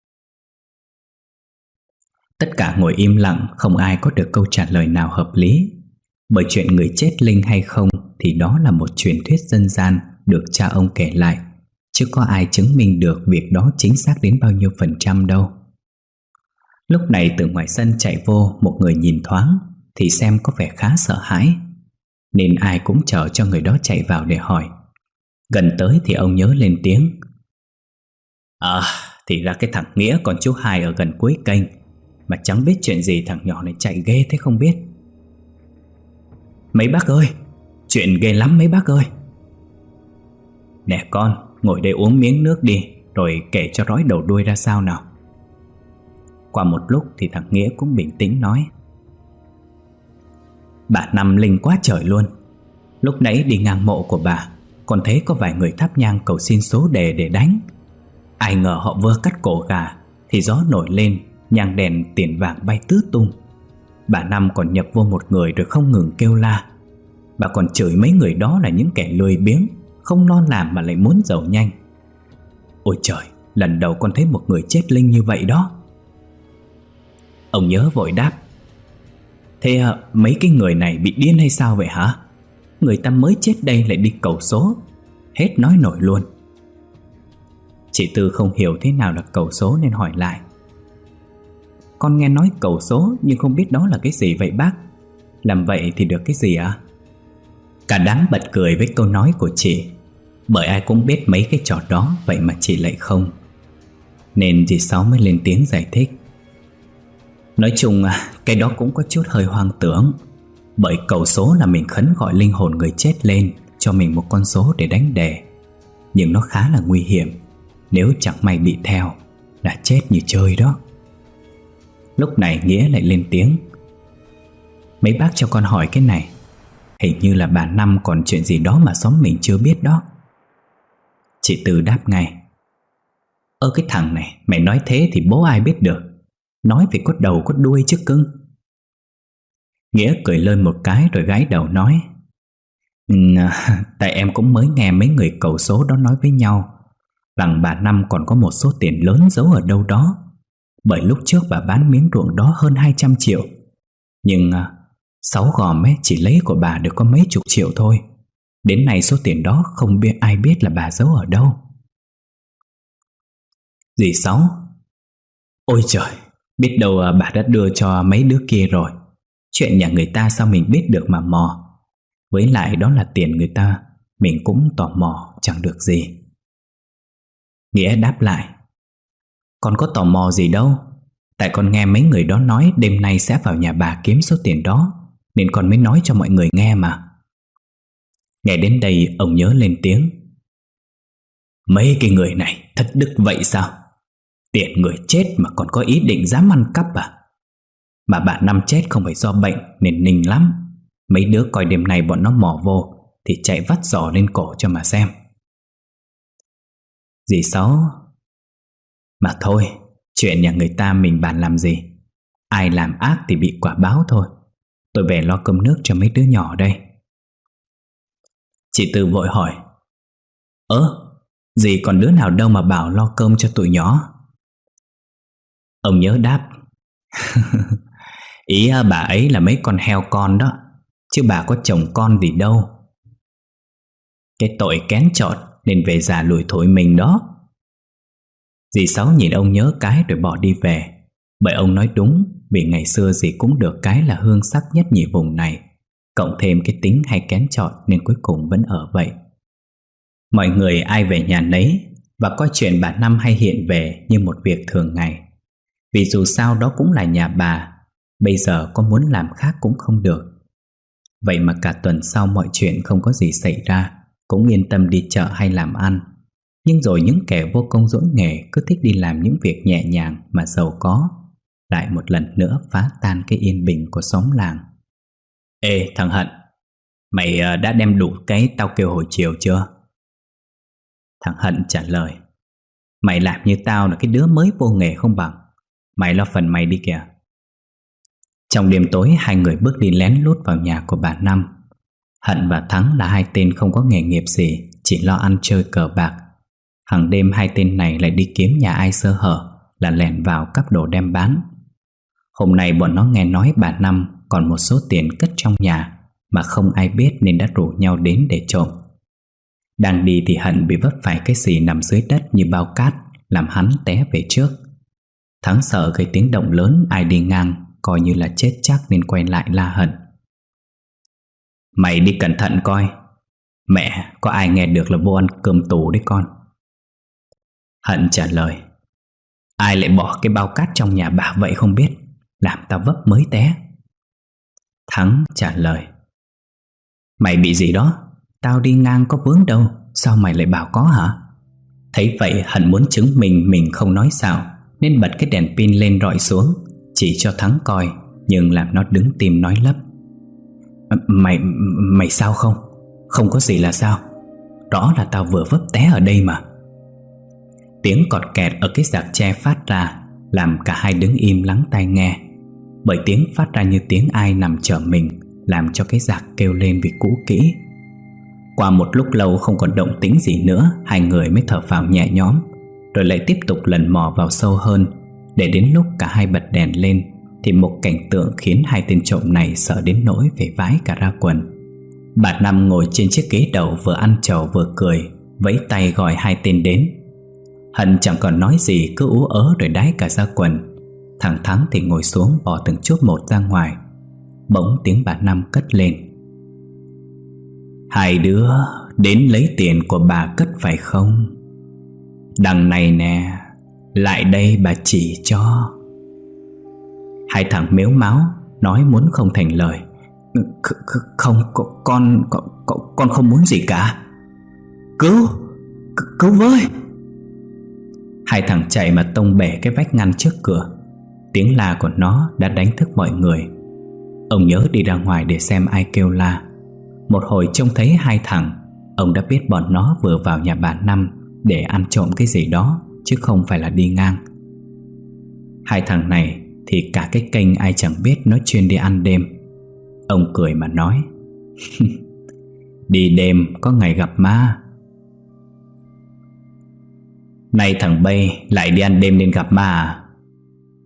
Tất cả ngồi im lặng, không ai có được câu trả lời nào hợp lý. Bởi chuyện người chết linh hay không thì đó là một truyền thuyết dân gian được cha ông kể lại, chứ có ai chứng minh được việc đó chính xác đến bao nhiêu phần trăm đâu. Lúc này từ ngoài sân chạy vô một người nhìn thoáng thì xem có vẻ khá sợ hãi, nên ai cũng chờ cho người đó chạy vào để hỏi. Gần tới thì ông Nhớ lên tiếng: À, thì ra cái thằng Nghĩa con chú Hai ở gần cuối kênh, mà chẳng biết chuyện gì thằng nhỏ này chạy ghê thế không biết. Mấy bác ơi, chuyện ghê lắm mấy bác ơi. Nè con, ngồi đây uống miếng nước đi, rồi kể cho rói đầu đuôi ra sao nào. Qua một lúc thì thằng Nghĩa cũng bình tĩnh nói: Bà Năm linh quá trời luôn. Lúc nãy đi ngang mộ của bà, còn thấy có vài người thắp nhang cầu xin số đề để đánh. Ai ngờ họ vừa cắt cổ gà thì gió nổi lên, nhang đèn tiền vàng bay tứ tung. Bà Năm còn nhập vô một người rồi không ngừng kêu la. Bà còn chửi mấy người đó là những kẻ lười biếng, không lo làm mà lại muốn giàu nhanh. Ôi trời, lần đầu con thấy một người chết linh như vậy đó. Ông Nhớ vội đáp: Thế à, mấy cái người này bị điên hay sao vậy hả? Người ta mới chết đây lại đi cầu số. Hết nói nổi luôn. Chị Tư không hiểu thế nào là cầu số nên hỏi lại: Con nghe nói cầu số nhưng không biết đó là cái gì vậy bác? Làm vậy thì được cái gì ạ? À? Cả đám bật cười với câu nói của chị, bởi ai cũng biết mấy cái trò đó, vậy mà chị lại không. Nên dì Sáu mới lên tiếng giải thích: Nói chung cái đó cũng có chút hơi hoang tưởng. Bởi cầu số là mình khấn gọi linh hồn người chết lên cho mình một con số để đánh đề. Nhưng nó khá là nguy hiểm, nếu chẳng may bị theo là chết như chơi đó. Lúc này Nghĩa lại lên tiếng: Mấy bác cho con hỏi cái này, hình như là bà Năm còn chuyện gì đó mà xóm mình chưa biết đó. Chị Tư đáp ngay: Ơ cái thằng này, mày nói thế thì bố ai biết được. Nói phải có đầu có đuôi chứ cưng. Nghĩa cười lên một cái rồi gái đầu nói: Tại em cũng mới nghe mấy người cầu số đó nói với nhau rằng bà Năm còn có một số tiền lớn giấu ở đâu đó, Bởi lúc trước bà bán miếng ruộng đó hơn hai trăm triệu, nhưng sáu gòm ấy chỉ lấy của bà được có mấy chục triệu thôi. Đến nay số tiền đó không biết ai biết là bà giấu ở đâu. Dì Sáu: Ôi trời, biết đâu bà đã đưa cho mấy đứa kia rồi. Chuyện nhà người ta sao mình biết được mà mò. Với lại đó là tiền người ta, mình cũng tò mò chẳng được gì. Nghĩa đáp lại: Con có tò mò gì đâu. Tại con nghe mấy người đó nói đêm nay sẽ vào nhà bà kiếm số tiền đó, nên con mới nói cho mọi người nghe mà. Nghe đến đây ông Nhớ lên tiếng: Mấy cái người này thất đức vậy sao? Tiền người chết mà còn có ý định dám ăn cắp à? Mà bà Năm chết không phải do bệnh nên ninh lắm. Mấy đứa coi đêm nay bọn nó mò vô thì chạy vắt giò lên cổ cho mà xem. Dì Sáu: Mà thôi, chuyện nhà người ta mình bàn làm gì. Ai làm ác thì bị quả báo thôi. Tôi về lo cơm nước cho mấy đứa nhỏ đây. Chị Tư vội hỏi: Ơ, dì còn đứa nào đâu mà bảo lo cơm cho tụi nhỏ? Ông Nhớ đáp: Ý bà ấy là mấy con heo con đó, chứ bà có chồng con gì đâu. Cái tội kén chọn nên về già lùi thổi mình đó. Dì Sáu nhìn ông Nhớ cái rồi bỏ đi về. Bởi ông nói đúng, vì ngày xưa dì cũng được cái là hương sắc nhất nhì vùng này, cộng thêm cái tính hay kén chọn nên cuối cùng vẫn ở vậy. Mọi người ai về nhà nấy, và coi chuyện bà Năm hay hiện về như một việc thường ngày. Vì dù sao đó cũng là nhà bà, bây giờ có muốn làm khác cũng không được. Vậy mà cả tuần sau mọi chuyện không có gì xảy ra, cũng yên tâm đi chợ hay làm ăn. Nhưng rồi những kẻ vô công dỗi nghề cứ thích đi làm những việc nhẹ nhàng mà giàu có, lại một lần nữa phá tan cái yên bình của xóm làng. Ê thằng Hận, mày đã đem đủ cái tao kêu hồi chiều chưa? Thằng Hận trả lời: Mày làm như tao là cái đứa mới vô nghề không bằng. Mày lo phần mày đi kìa. Trong đêm tối, hai người bước đi lén lút vào nhà của bà Năm. Hận và Thắng là hai tên không có nghề nghiệp gì, chỉ lo ăn chơi cờ bạc. Hàng đêm hai tên này lại đi kiếm nhà ai sơ hở là lẻn vào cắp đồ đem bán. Hôm nay bọn nó nghe nói bà Năm còn một số tiền cất trong nhà mà không ai biết nên đã rủ nhau đến để trộm. Đang đi thì Hận bị vấp phải cái gì nằm dưới đất như bao cát, làm hắn té về trước. Thắng sợ gây tiếng động lớn, ai đi ngang coi như là chết chắc nên quay lại la Hận: Mày đi cẩn thận coi. Mẹ, có ai nghe được là vô ăn cơm tù đấy con. Hận trả lời: Ai lại bỏ cái bao cát trong nhà bà vậy không biết, làm tao vấp mới té. Thắng trả lời: Mày bị gì đó? Tao đi ngang có vướng đâu, sao mày lại bảo có hả? Thấy vậy Hận muốn chứng minh mình không nói xạo, nên bật cái đèn pin lên rọi xuống, chỉ cho Thắng coi, nhưng làm nó đứng tim nói lắp: Mày, mày sao không? Không có gì là sao? Rõ là tao vừa vấp té ở đây mà. Tiếng cọt kẹt ở cái rạc tre phát ra, làm cả hai đứng im lắng tai nghe. Bởi tiếng phát ra như tiếng ai nằm trở mình, làm cho cái rạc kêu lên vì cũ kỹ. Qua một lúc lâu không còn động tĩnh gì nữa, hai người mới thở phào nhẹ nhõm, rồi lại tiếp tục lần mò vào sâu hơn. Để đến lúc cả hai bật đèn lên thì một cảnh tượng khiến hai tên trộm này sợ đến nỗi phải vãi cả ra quần. Bà Năm ngồi trên chiếc ghế đầu, vừa ăn trầu vừa cười, vẫy tay gọi hai tên đến. Hận chẳng còn nói gì, cứ ú ớ rồi đái cả ra quần. Thằng Thắng thì ngồi xuống bỏ từng chút một ra ngoài. Bỗng tiếng bà Năm cất lên: Hai đứa đến lấy tiền của bà cất phải không? Đằng này nè, lại đây bà chỉ cho. Hai thằng mếu máo nói muốn không thành lời: Không, con, con, con, con không muốn gì cả. Cứu, cứu với. Hai thằng chạy mà tông bể cái vách ngăn trước cửa. Tiếng la của nó đã đánh thức mọi người. Ông Nhớ đi ra ngoài để xem ai kêu la. Một hồi trông thấy hai thằng, ông đã biết bọn nó vừa vào nhà bà Năm để ăn trộm cái gì đó, chứ không phải là đi ngang. Hai thằng này thì cả cái kênh ai chẳng biết nó chuyên đi ăn đêm. Ông cười mà nói: Đi đêm có ngày gặp ma. Nay thằng Bay lại đi ăn đêm nên gặp ma à?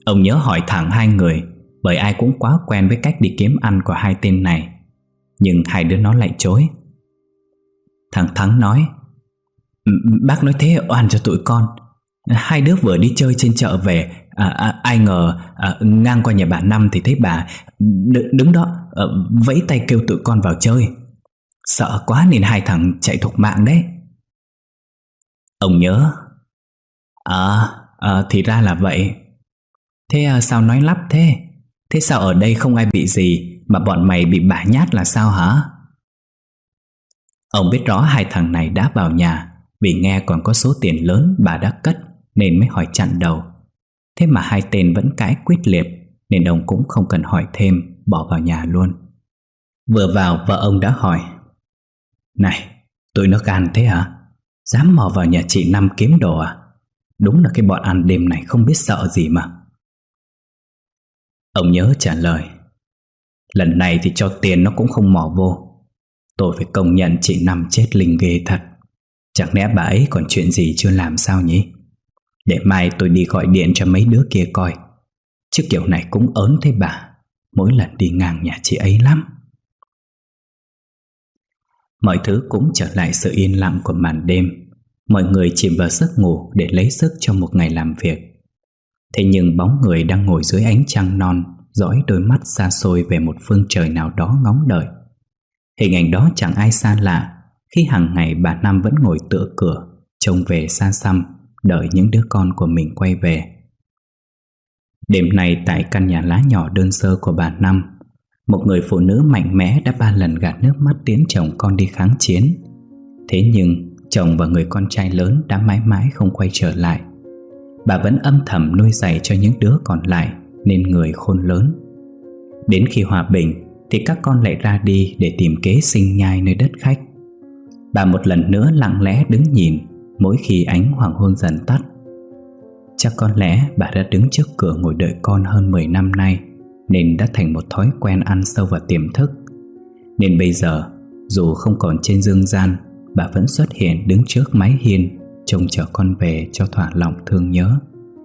Ông nhớ hỏi thẳng hai người, bởi ai cũng quá quen với cách đi kiếm ăn của hai tên này. Nhưng hai đứa nó lại chối. Thằng Thắng nói: Bác nói thế oan cho tụi con. Hai đứa vừa đi chơi trên chợ về, à, à, ai ngờ à, ngang qua nhà bà Năm thì thấy bà đ- đứng đó à, vẫy tay kêu tụi con vào chơi. Sợ quá nên hai thằng chạy thục mạng đấy. Ông nhớ: À, à thì ra là vậy. Thế à, sao nói lắp thế? Thế sao ở đây không ai bị gì mà bọn mày bị bả nhát là sao hả? Ông biết rõ hai thằng này đã vào nhà vì nghe còn có số tiền lớn bà đã cất nên mới hỏi chặn đầu. Thế mà hai tên vẫn cãi quyết liệt nên ông cũng không cần hỏi thêm, bỏ vào nhà luôn. Vừa vào vợ ông đã hỏi: Này, tụi nó gan thế hả? Dám mò vào nhà chị Năm kiếm đồ à? Đúng là cái bọn ăn đêm này không biết sợ gì mà. Ông nhớ trả lời: Lần này thì cho tiền nó cũng không mò vô. Tôi phải công nhận chị Năm chết linh ghê thật. Chẳng lẽ bà ấy còn chuyện gì chưa làm sao nhỉ? Để mai tôi đi gọi điện cho mấy đứa kia coi. Chứ kiểu này cũng ớn thế bà. Mỗi lần đi ngang nhà chị ấy lắm. Mọi thứ cũng trở lại sự yên lặng của màn đêm. Mọi người chìm vào giấc ngủ để lấy sức cho một ngày làm việc. Thế nhưng bóng người đang ngồi dưới ánh trăng non dõi đôi mắt xa xôi về một phương trời nào đó ngóng đợi. Hình ảnh đó chẳng ai xa lạ khi hàng ngày bà Năm vẫn ngồi tựa cửa trông về xa xăm, đợi những đứa con của mình quay về. Đêm nay tại căn nhà lá nhỏ đơn sơ của bà Năm, một người phụ nữ mạnh mẽ đã ba lần gạt nước mắt tiễn chồng con đi kháng chiến. Thế nhưng chồng và người con trai lớn đã mãi mãi không quay trở lại. Bà vẫn âm thầm nuôi dạy cho những đứa còn lại nên người khôn lớn. Đến khi hòa bình thì các con lại ra đi để tìm kế sinh nhai nơi đất khách. Bà một lần nữa lặng lẽ đứng nhìn mỗi khi ánh hoàng hôn dần tắt. Chắc có lẽ bà đã đứng trước cửa ngồi đợi con hơn mười năm nay nên đã thành một thói quen ăn sâu vào tiềm thức. Nên bây giờ dù không còn trên dương gian, bà vẫn xuất hiện đứng trước mái hiên trông chờ con về cho thỏa lòng thương nhớ.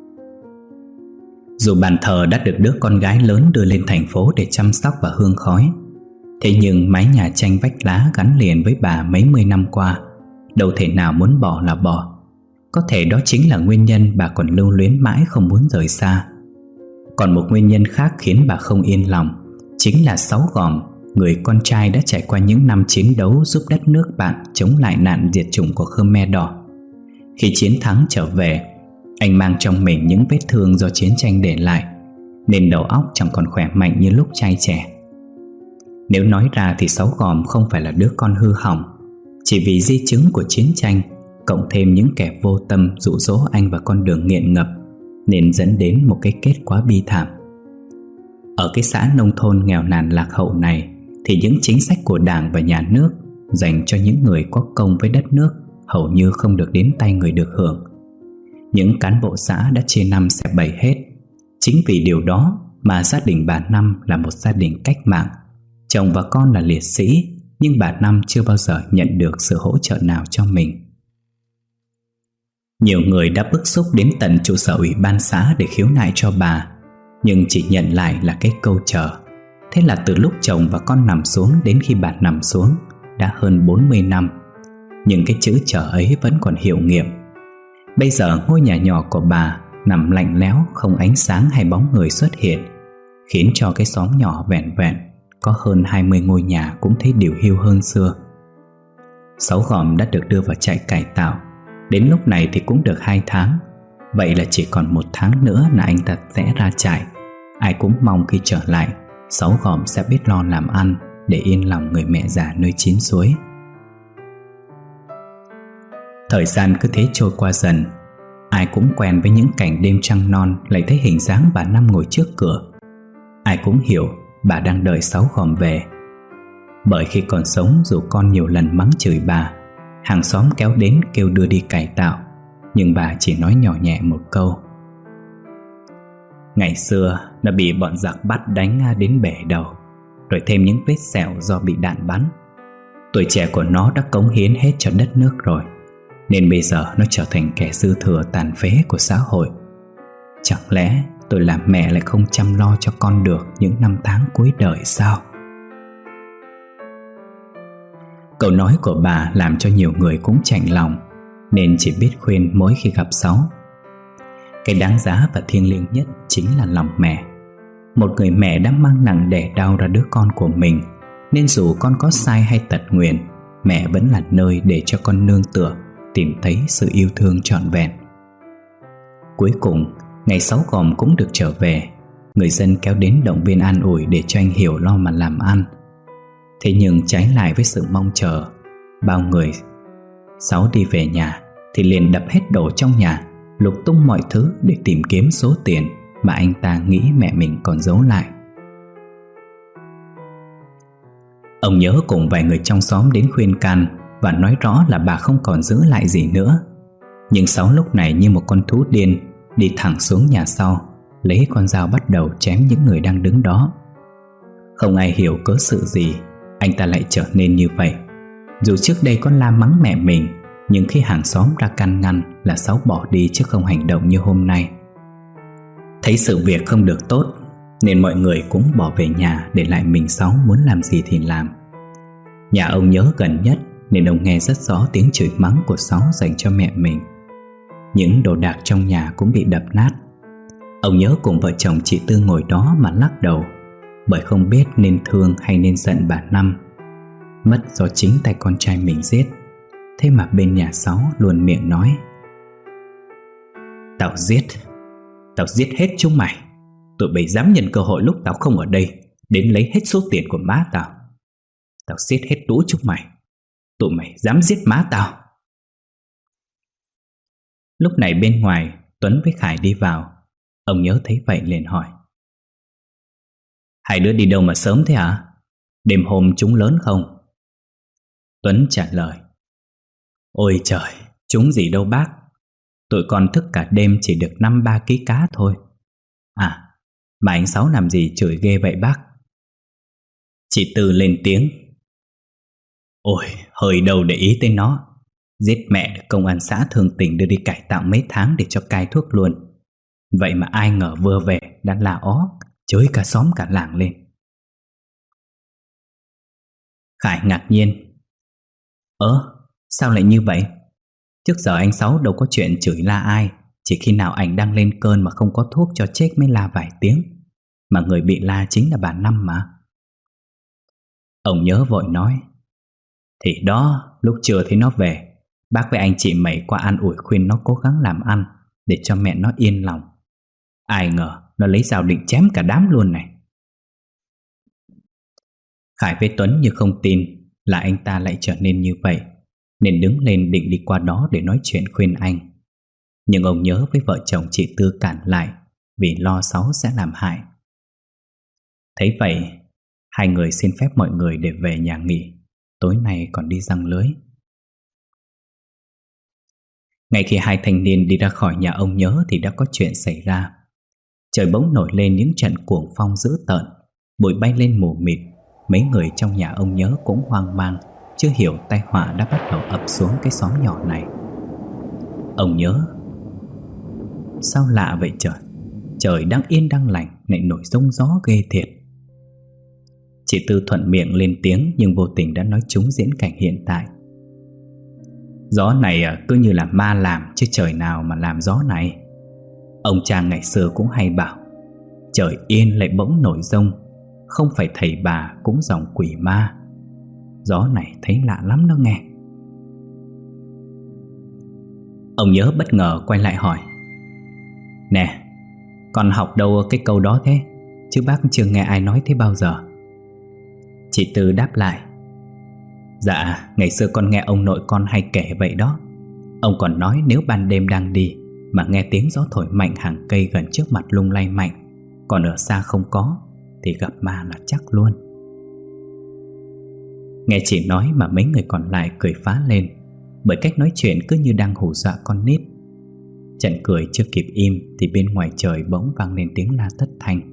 Dù bàn thờ đã được đứa con gái lớn đưa lên thành phố để chăm sóc và hương khói, thế nhưng mái nhà tranh vách lá gắn liền với bà mấy mươi năm qua đâu thể nào muốn bỏ là bỏ. Có thể đó chính là nguyên nhân bà còn lưu luyến mãi không muốn rời xa. Còn một nguyên nhân khác khiến bà không yên lòng chính là Sáu Gòm, người con trai đã trải qua những năm chiến đấu giúp đất nước bạn chống lại nạn diệt chủng của Khmer Đỏ. Khi chiến thắng trở về, anh mang trong mình những vết thương do chiến tranh để lại, nên đầu óc chẳng còn khỏe mạnh như lúc trai trẻ. Nếu nói ra thì Sáu Gòm không phải là đứa con hư hỏng, chỉ vì di chứng của chiến tranh cộng thêm những kẻ vô tâm dụ dỗ anh vào con đường nghiện ngập nên dẫn đến một cái kết quá bi thảm. Ở cái xã nông thôn nghèo nàn lạc hậu này thì những chính sách của Đảng và Nhà nước dành cho những người có công với đất nước hầu như không được đến tay người được hưởng. Những cán bộ xã đã chia năm xẻ bảy hết. Chính vì điều đó mà gia đình bà Năm là một gia đình cách mạng. Chồng và con là liệt sĩ, nhưng bà Năm chưa bao giờ nhận được sự hỗ trợ nào cho mình. Nhiều người đã bức xúc đến tận trụ sở ủy ban xã để khiếu nại cho bà, nhưng chỉ nhận lại là cái câu chờ. Thế là từ lúc chồng và con nằm xuống đến khi bà nằm xuống đã hơn bốn mươi năm, nhưng cái chữ chờ ấy vẫn còn hiệu nghiệm. Bây giờ ngôi nhà nhỏ của bà nằm lạnh lẽo, không ánh sáng hay bóng người xuất hiện, khiến cho cái xóm nhỏ vẹn vẹn có hơn hai mươi ngôi nhà cũng thấy điều hiu hơn xưa. Sáu Gòm đã được đưa vào trại cải tạo. Đến lúc này thì cũng được hai tháng. Vậy là chỉ còn một tháng nữa là anh ta sẽ ra trại. Ai cũng mong khi trở lại, Sáu Gòm sẽ biết lo làm ăn để yên lòng người mẹ già nơi chín suối. Thời gian cứ thế trôi qua dần. Ai cũng quen với những cảnh đêm trăng non lại thấy hình dáng bà Năm ngồi trước cửa. Ai cũng hiểu bà đang đợi Sáu Gòm về. Bởi khi còn sống, dù con nhiều lần mắng chửi bà, hàng xóm kéo đến kêu đưa đi cải tạo, nhưng bà chỉ nói nhỏ nhẹ một câu: ngày xưa nó bị bọn giặc bắt đánh đến bể đầu, rồi thêm những vết sẹo do bị đạn bắn. Tuổi trẻ của nó đã cống hiến hết cho đất nước rồi, nên bây giờ nó trở thành kẻ dư thừa tàn phế của xã hội. Chẳng lẽ tôi làm mẹ lại không chăm lo cho con được những năm tháng cuối đời sao? Câu nói của bà làm cho nhiều người cũng chạnh lòng, nên chỉ biết khuyên mỗi khi gặp Sáu. Cái đáng giá và thiêng liêng nhất chính là lòng mẹ. Một người mẹ đã mang nặng đẻ đau ra đứa con của mình, nên dù con có sai hay tật nguyền, mẹ vẫn là nơi để cho con nương tựa, tìm thấy sự yêu thương trọn vẹn. Cuối cùng, ngày Sáu Gòm cũng được trở về. Người dân kéo đến động viên an ủi để cho anh hiểu lo mà làm ăn. Thế nhưng trái lại với sự mong chờ, bao người Sáu đi về nhà thì liền đập hết đồ trong nhà, lục tung mọi thứ để tìm kiếm số tiền mà anh ta nghĩ mẹ mình còn giấu lại. Ông Nhớ cùng vài người trong xóm đến khuyên can và nói rõ là bà không còn giữ lại gì nữa. Nhưng Sáu lúc này như một con thú điên, đi thẳng xuống nhà sau, lấy con dao bắt đầu chém những người đang đứng đó. Không ai hiểu cớ sự gì anh ta lại trở nên như vậy. Dù trước đây có la mắng mẹ mình, nhưng khi hàng xóm ra can ngăn là Sáu bỏ đi chứ không hành động như hôm nay. Thấy sự việc không được tốt nên mọi người cũng bỏ về nhà, để lại mình Sáu muốn làm gì thì làm. Nhà ông Nhớ gần nhất nên ông nghe rất rõ tiếng chửi mắng của Sáu dành cho mẹ mình. Những đồ đạc trong nhà cũng bị đập nát. Ông Nhớ cùng vợ chồng chị Tư ngồi đó mà lắc đầu, bởi không biết nên thương hay nên giận bà Năm. Mất do chính tay con trai mình giết. Thế mà bên nhà Sáu luôn miệng nói: Tao giết Tao giết hết chúng mày. Tụi bay dám nhân cơ hội lúc tao không ở đây đến lấy hết số tiền của má tao. Tao giết hết đủ chúng mày. Tụi mày dám giết má tao. Lúc này bên ngoài Tuấn với Khải đi vào. Ông Nhớ thấy vậy liền hỏi: Hai đứa đi đâu mà sớm thế hả? Đêm hôm chúng lớn không? Tuấn trả lời: Ôi trời, chúng gì đâu bác. Tụi con thức cả đêm chỉ được năm ba ký cá thôi. À, mà anh Sáu làm gì chửi ghê vậy bác? Chị Tư lên tiếng: Ôi, hơi đâu để ý tới nó. Giết mẹ được công an xã thương tình đưa đi cải tạo mấy tháng để cho cai thuốc luôn. Vậy mà ai ngờ vừa về đã la ó, chới cả xóm cả làng lên. Khải ngạc nhiên: Ơ, sao lại như vậy? Trước giờ anh Sáu đâu có chuyện chửi la ai. Chỉ khi nào anh đang lên cơn mà không có thuốc cho chết mới la vài tiếng. Mà người bị la chính là bà Năm mà. Ông Nhớ vội nói: Thì đó, lúc trưa thấy nó về, bác với anh chị mày qua an ủi khuyên nó cố gắng làm ăn để cho mẹ nó yên lòng. Ai ngờ nó lấy dao định chém cả đám luôn này. Khải với Tuấn như không tin là anh ta lại trở nên như vậy, nên đứng lên định đi qua đó để nói chuyện khuyên anh. Nhưng ông Nhớ với vợ chồng chị Tư cản lại, vì lo Sáu sẽ làm hại. Thấy vậy, hai người xin phép mọi người để về nhà nghỉ, tối nay còn đi giăng lưới. Ngay khi hai thanh niên đi ra khỏi nhà ông Nhớ thì đã có chuyện xảy ra. Trời bỗng nổi lên những trận cuồng phong dữ tợn, bụi bay lên mù mịt. Mấy người trong nhà ông Nhớ cũng hoang mang, chưa hiểu tai họa đã bắt đầu ập xuống cái xóm nhỏ này. Ông Nhớ: Sao lạ vậy trời? Trời đang yên đang lành lại nổi giông gió ghê thiệt. Chị Tư thuận miệng lên tiếng, nhưng vô tình đã nói trúng diễn cảnh hiện tại. Gió này cứ như là ma làm, chứ trời nào mà làm gió này. Ông cha ngày xưa cũng hay bảo: Trời yên lại bỗng nổi giông, không phải thầy bà cũng dòng quỷ ma. Gió này thấy lạ lắm đó nghe. Ông Nhớ bất ngờ quay lại hỏi: Nè, con học đâu cái câu đó thế? Chứ bác chưa nghe ai nói thế bao giờ. Chị Tư đáp lại: Dạ, ngày xưa con nghe ông nội con hay kể vậy đó. Ông còn nói nếu ban đêm đang đi mà nghe tiếng gió thổi mạnh hàng cây gần trước mặt lung lay mạnh, còn ở xa không có, thì gặp ma là chắc luôn. Nghe chị nói mà mấy người còn lại cười phá lên, bởi cách nói chuyện cứ như đang hù dọa con nít. Trận cười chưa kịp im thì bên ngoài trời bỗng vang lên tiếng la thất thanh.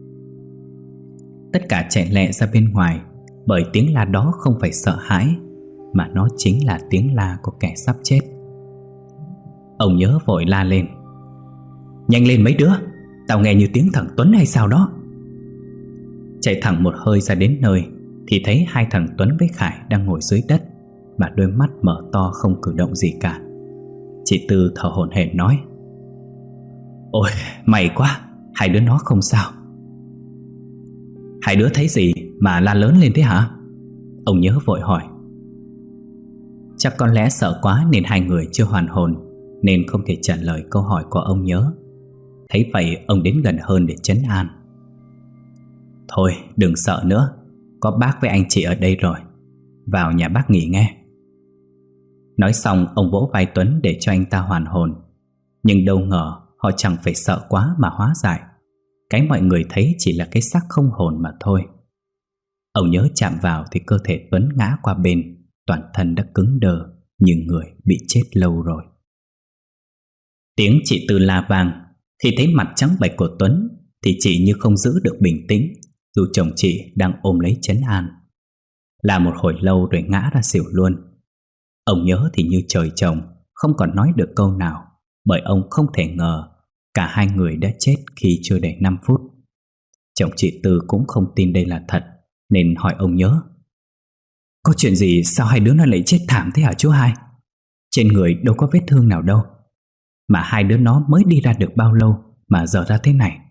Tất cả chạy lẹ ra bên ngoài, bởi tiếng la đó không phải sợ hãi, mà nó chính là tiếng la của kẻ sắp chết. Ông Nhớ vội la lên: Nhanh lên mấy đứa, Tao nghe như tiếng thằng Tuấn hay sao đó. Chạy thẳng một hơi ra đến nơi thì thấy hai thằng Tuấn với Khải đang ngồi dưới đất, mà đôi mắt mở to không cử động gì cả. Chị Tư thở hổn hển nói: Ôi may quá, hai đứa nó không sao. Hai đứa thấy gì mà la lớn lên thế hả? Ông Nhớ vội hỏi. Chắc có lẽ sợ quá nên hai người chưa hoàn hồn, nên không thể trả lời câu hỏi của ông Nhớ. Thấy vậy ông đến gần hơn để trấn an. Thôi đừng sợ nữa, có bác với anh chị ở đây rồi, vào nhà bác nghỉ nghe. Nói xong ông vỗ vai Tuấn để cho anh ta hoàn hồn. Nhưng đâu ngờ họ chẳng phải sợ quá mà hóa giải. Cái mọi người thấy chỉ là cái xác không hồn mà thôi. Ông Nhớ chạm vào thì cơ thể Tuấn ngã qua bên, toàn thân đã cứng đờ như người bị chết lâu rồi. Tiếng chị Tư la vang. Khi thấy mặt trắng bệch của Tuấn thì chị như không giữ được bình tĩnh, dù chồng chị đang ôm lấy trấn an. Là một hồi lâu rồi ngã ra xỉu luôn. Ông Nhớ thì như trời trồng, không còn nói được câu nào, bởi ông không thể ngờ cả hai người đã chết khi chưa đầy năm phút. Chồng chị Tư cũng không tin đây là thật, nên hỏi ông Nhớ: Có chuyện gì sao hai đứa nó lại chết thảm thế hả chú hai? Trên người đâu có vết thương nào đâu, mà hai đứa nó mới đi ra được bao lâu mà giờ ra thế này.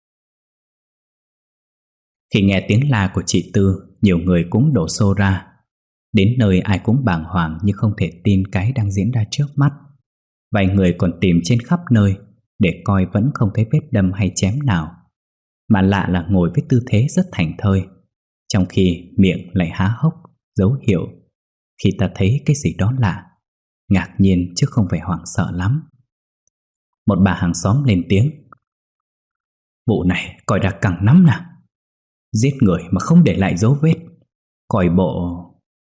Khi nghe tiếng la của chị Tư, nhiều người cũng đổ xô ra. Đến nơi ai cũng bàng hoàng như không thể tin cái đang diễn ra trước mắt. Vài người còn tìm trên khắp nơi để coi vẫn không thấy vết đâm hay chém nào. Mà lạ là ngồi với tư thế rất thảnh thơi, trong khi miệng lại há hốc, dấu hiệu khi ta thấy cái gì đó lạ. Ngạc nhiên chứ không phải hoảng sợ lắm. Một bà hàng xóm lên tiếng: Vụ này coi ra căng lắm nè. Giết người mà không để lại dấu vết, coi bộ...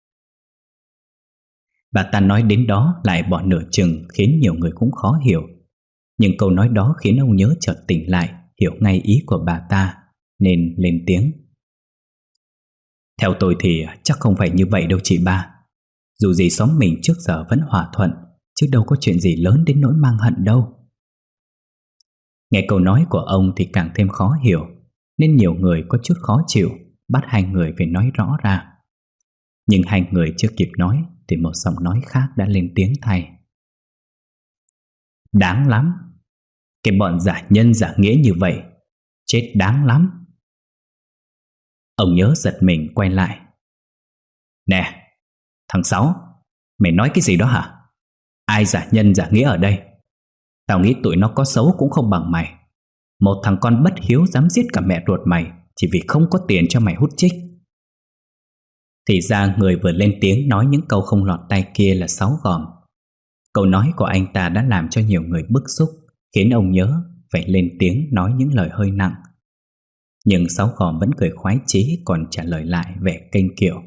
Bà ta nói đến đó lại bỏ nửa chừng, khiến nhiều người cũng khó hiểu. Nhưng câu nói đó khiến ông Nhớ chợt tỉnh lại, hiểu ngay ý của bà ta, nên lên tiếng: Theo tôi thì chắc không phải như vậy đâu chị ba. Dù gì xóm mình trước giờ vẫn hòa thuận, chứ đâu có chuyện gì lớn đến nỗi mang hận đâu. Nghe câu nói của ông thì càng thêm khó hiểu, nên nhiều người có chút khó chịu, bắt hai người phải nói rõ ra. Nhưng hai người chưa kịp nói thì một giọng nói khác đã lên tiếng thay: Đáng lắm. Cái bọn giả nhân giả nghĩa như vậy, chết đáng lắm. Ông Nhớ giật mình quay lại: Nè, thằng Sáu, mày nói cái gì đó hả? Ai giả nhân giả nghĩa ở đây? Tao nghĩ tụi nó có xấu cũng không bằng mày. Một thằng con bất hiếu dám giết cả mẹ ruột mày chỉ vì không có tiền cho mày hút chích. Thì ra người vừa lên tiếng nói những câu không lọt tai kia là Sáu Gòm. Câu nói của anh ta đã làm cho nhiều người bức xúc, khiến ông Nhớ phải lên tiếng nói những lời hơi nặng. Nhưng Sáu Gòm vẫn cười khoái chí, còn trả lời lại vẻ kênh kiệu: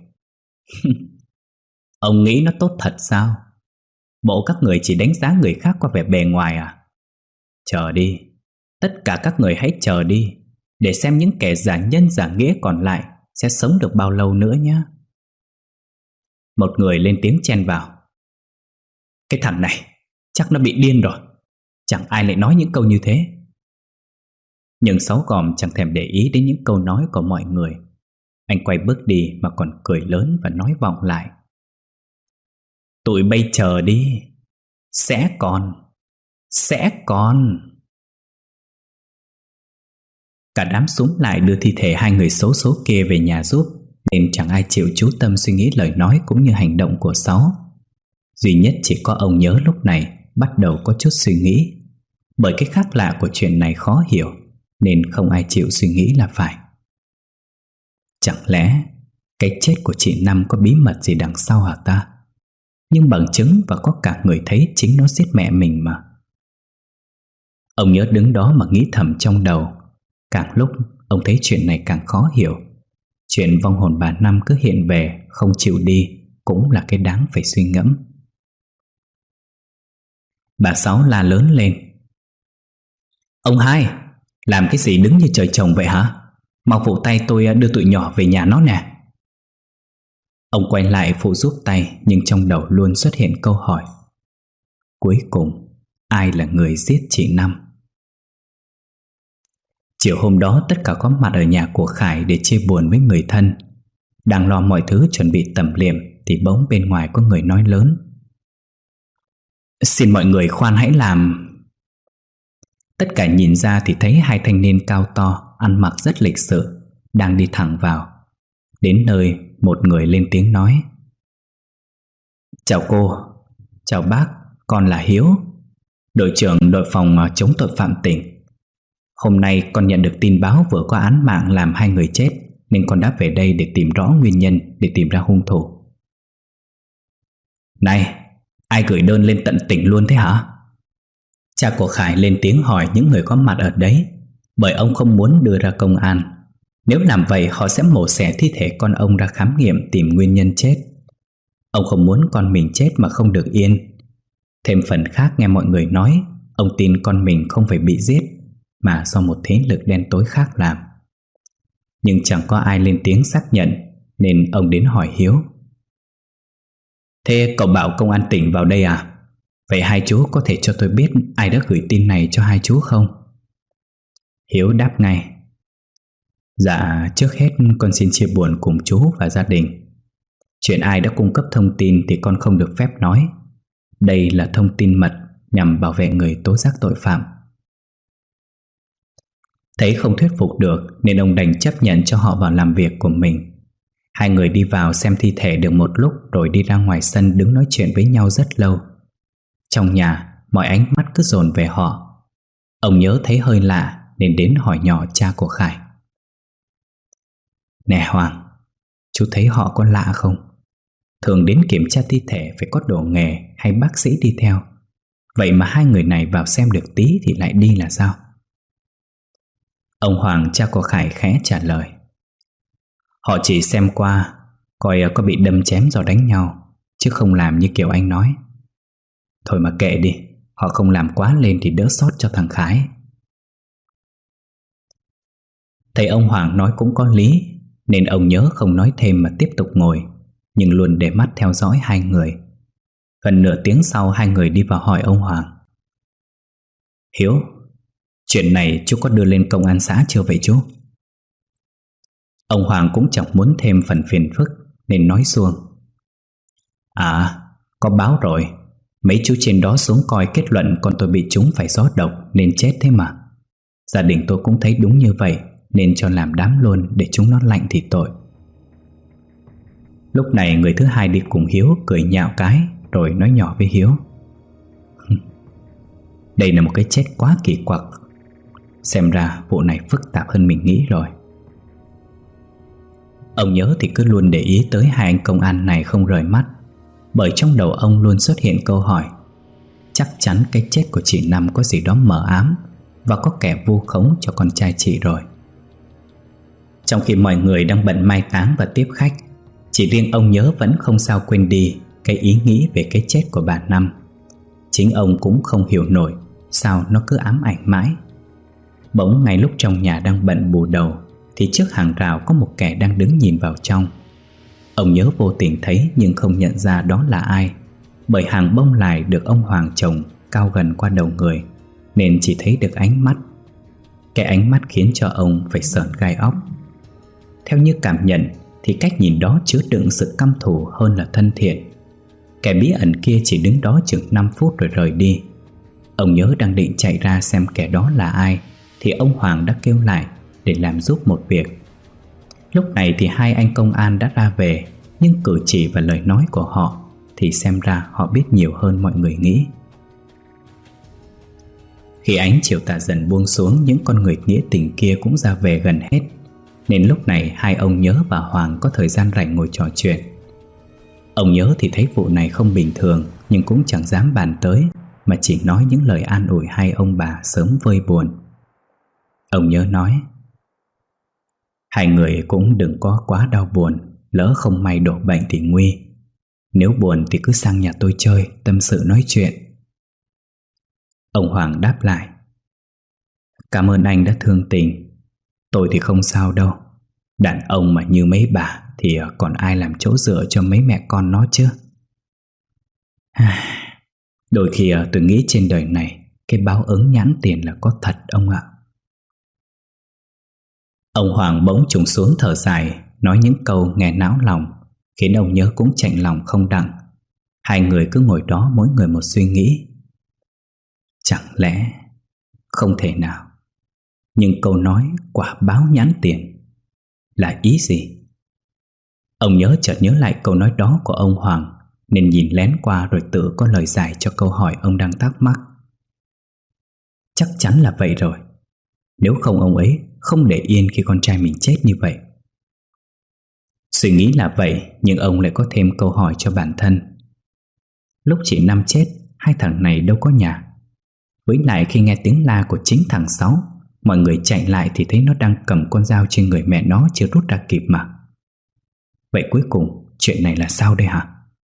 Ông nghĩ nó tốt thật sao? Bộ các người chỉ đánh giá người khác qua vẻ bề ngoài à? Chờ đi, tất cả các người hãy chờ đi, để xem những kẻ giả nhân giả nghĩa còn lại sẽ sống được bao lâu nữa nhé. Một người lên tiếng chen vào: Cái thằng này chắc nó bị điên rồi, chẳng ai lại nói những câu như thế. Nhưng Sáu Gòm chẳng thèm để ý đến những câu nói của mọi người. Anh quay bước đi mà còn cười lớn và nói vọng lại: Tụi bây chờ đi, sẽ còn, sẽ còn. Cả đám xúm lại đưa thi thể hai người xấu số kia về nhà giúp, nên chẳng ai chịu chú tâm suy nghĩ lời nói cũng như hành động của Sáu. Duy nhất chỉ có ông Nhớ lúc này bắt đầu có chút suy nghĩ, bởi cái khác lạ của chuyện này khó hiểu, nên không ai chịu suy nghĩ là phải. Chẳng lẽ cái chết của chị Năm có bí mật gì đằng sau hả ta? Nhưng bằng chứng và có cả người thấy chính nó giết mẹ mình mà. Ông Nhớ đứng đó mà nghĩ thầm trong đầu. Càng lúc ông thấy chuyện này càng khó hiểu. Chuyện vong hồn bà Năm cứ hiện về không chịu đi cũng là cái đáng phải suy ngẫm. Bà Sáu la lớn lên: Ông hai, làm cái gì đứng như trời trồng vậy hả? Mau phụ tay tôi đưa tụi nhỏ về nhà nó nè. Ông quay lại phụ giúp tay, nhưng trong đầu luôn xuất hiện câu hỏi: cuối cùng ai là người giết chị Năm? Chiều hôm đó tất cả có mặt ở nhà của Khải để chia buồn với người thân. Đang lo mọi thứ chuẩn bị tẩm liệm thì bỗng bên ngoài có người nói lớn: "Xin mọi người khoan hãy làm." Tất cả nhìn ra thì thấy hai thanh niên cao to, ăn mặc rất lịch sự, đang đi thẳng vào. Đến nơi, một người lên tiếng nói: "Chào cô." "Chào bác, con là Hiếu, đội trưởng đội phòng chống tội phạm tỉnh. Hôm nay con nhận được tin báo vừa có án mạng làm hai người chết, nên con đã về đây để tìm rõ nguyên nhân, để tìm ra hung thủ." "Này, ai gửi đơn lên tận tỉnh luôn thế hả?" Cha của Khải lên tiếng hỏi những người có mặt ở đấy, bởi ông không muốn đưa ra công an. Nếu làm vậy họ sẽ mổ xẻ thi thể con ông ra khám nghiệm tìm nguyên nhân chết. Ông không muốn con mình chết mà không được yên. Thêm phần khác nghe mọi người nói, ông tin con mình không phải bị giết, mà do một thế lực đen tối khác làm. Nhưng chẳng có ai lên tiếng xác nhận, nên ông đến hỏi Hiếu: "Thế cậu bảo công an tỉnh vào đây à? Vậy hai chú có thể cho tôi biết ai đã gửi tin này cho hai chú không?" Hiếu đáp ngay: "Dạ, trước hết con xin chia buồn cùng chú và gia đình. Chuyện ai đã cung cấp thông tin thì con không được phép nói. Đây là thông tin mật nhằm bảo vệ người tố giác tội phạm." Thấy không thuyết phục được nên ông đành chấp nhận cho họ vào làm việc của mình. Hai người đi vào xem thi thể được một lúc rồi đi ra ngoài sân đứng nói chuyện với nhau rất lâu. Trong nhà, mọi ánh mắt cứ dồn về họ. Ông nhớ thấy hơi lạ nên đến hỏi nhỏ cha của Khải: "Nè Hoàng, chú thấy họ có lạ không? Thường đến kiểm tra thi thể phải có đồ nghề hay bác sĩ đi theo. Vậy mà hai người này vào xem được tí thì lại đi là sao?" Ông Hoàng, cha của Khải khẽ trả lời: "Họ chỉ xem qua, coi có bị đâm chém do đánh nhau, chứ không làm như kiểu anh nói. Thôi mà kệ đi, họ không làm quá lên thì đỡ sót cho thằng Khải." Thấy ông Hoàng nói cũng có lý, nên ông nhớ không nói thêm mà tiếp tục ngồi, nhưng luôn để mắt theo dõi hai người. Gần nửa tiếng sau, hai người đi vào hỏi ông Hoàng: "Hiếu, chuyện này chú có đưa lên công an xã chưa vậy chú?" Ông Hoàng cũng chẳng muốn thêm phần phiền phức nên nói suông: "À, có báo rồi. Mấy chú trên đó xuống coi kết luận con tôi bị trúng phải gió độc nên chết thế mà. Gia đình tôi cũng thấy đúng như vậy nên cho làm đám luôn để chúng nó lạnh thì tội." Lúc này người thứ hai đi cùng Hiếu cười nhạo cái rồi nói nhỏ với Hiếu: "Đây là một cái chết quá kỳ quặc. Xem ra vụ này phức tạp hơn mình nghĩ rồi." Ông nhớ thì cứ luôn để ý tới hai anh công an này không rời mắt, bởi trong đầu ông luôn xuất hiện câu hỏi: chắc chắn cái chết của chị Năm có gì đó mờ ám và có kẻ vu khống cho con trai chị rồi. Trong khi mọi người đang bận mai táng và tiếp khách, chỉ riêng ông nhớ vẫn không sao quên đi cái ý nghĩ về cái chết của bà Năm. Chính ông cũng không hiểu nổi sao nó cứ ám ảnh mãi. Bỗng ngay lúc trong nhà đang bận bù đầu thì trước hàng rào có một kẻ đang đứng nhìn vào trong. Ông nhớ vô tình thấy nhưng không nhận ra đó là ai, bởi hàng bông lại được ông Hoàng trồng cao gần qua đầu người, nên chỉ thấy được ánh mắt. Cái ánh mắt khiến cho ông phải sởn gai óc. Theo như cảm nhận thì cách nhìn đó chứa đựng sự căm thù hơn là thân thiện. Kẻ bí ẩn kia chỉ đứng đó chừng năm phút rồi rời đi. Ông nhớ đang định chạy ra xem kẻ đó là ai thì ông Hoàng đã kêu lại để làm giúp một việc. Lúc này thì hai anh công an đã ra về, nhưng cử chỉ và lời nói của họ thì xem ra họ biết nhiều hơn mọi người nghĩ. Khi ánh chiều tà dần buông xuống, những con người nghĩa tình kia cũng ra về gần hết, nên lúc này hai ông Nhớ và Hoàng có thời gian rảnh ngồi trò chuyện. Ông Nhớ thì thấy vụ này không bình thường, nhưng cũng chẳng dám bàn tới, mà chỉ nói những lời an ủi hai ông bà sớm vơi buồn. Ông Nhớ nói: hai người cũng đừng có quá đau buồn, lỡ không may đổ bệnh thì nguy. Nếu buồn thì cứ sang nhà tôi chơi, tâm sự nói chuyện. Ông Hoàng đáp lại: cảm ơn anh đã thương tình. Tôi thì không sao đâu. Đàn ông mà như mấy bà thì còn ai làm chỗ dựa cho mấy mẹ con nó chứ. Đôi khi tôi nghĩ trên đời này cái báo ứng nhãn tiền là có thật ông ạ. Ông Hoàng bỗng trùng xuống thở dài, nói những câu nghe náo lòng, khiến ông Nhớ cũng chạnh lòng không đặng. Hai người cứ ngồi đó mỗi người một suy nghĩ. Chẳng lẽ không thể nào? Nhưng câu nói quả báo nhãn tiền là ý gì? Ông Nhớ chợt nhớ lại câu nói đó của ông Hoàng, nên nhìn lén qua rồi tự có lời giải cho câu hỏi ông đang thắc mắc. Chắc chắn là vậy rồi. Nếu không ông ấy không để yên khi con trai mình chết như vậy. Suy nghĩ là vậy, nhưng ông lại có thêm câu hỏi cho bản thân. Lúc chị Năm chết, hai thằng này đâu có nhà. Với lại khi nghe tiếng la của chính thằng Sáu, mọi người chạy lại thì thấy nó đang cầm con dao trên người mẹ nó chưa rút ra kịp mà. Vậy cuối cùng chuyện này là sao đây hả?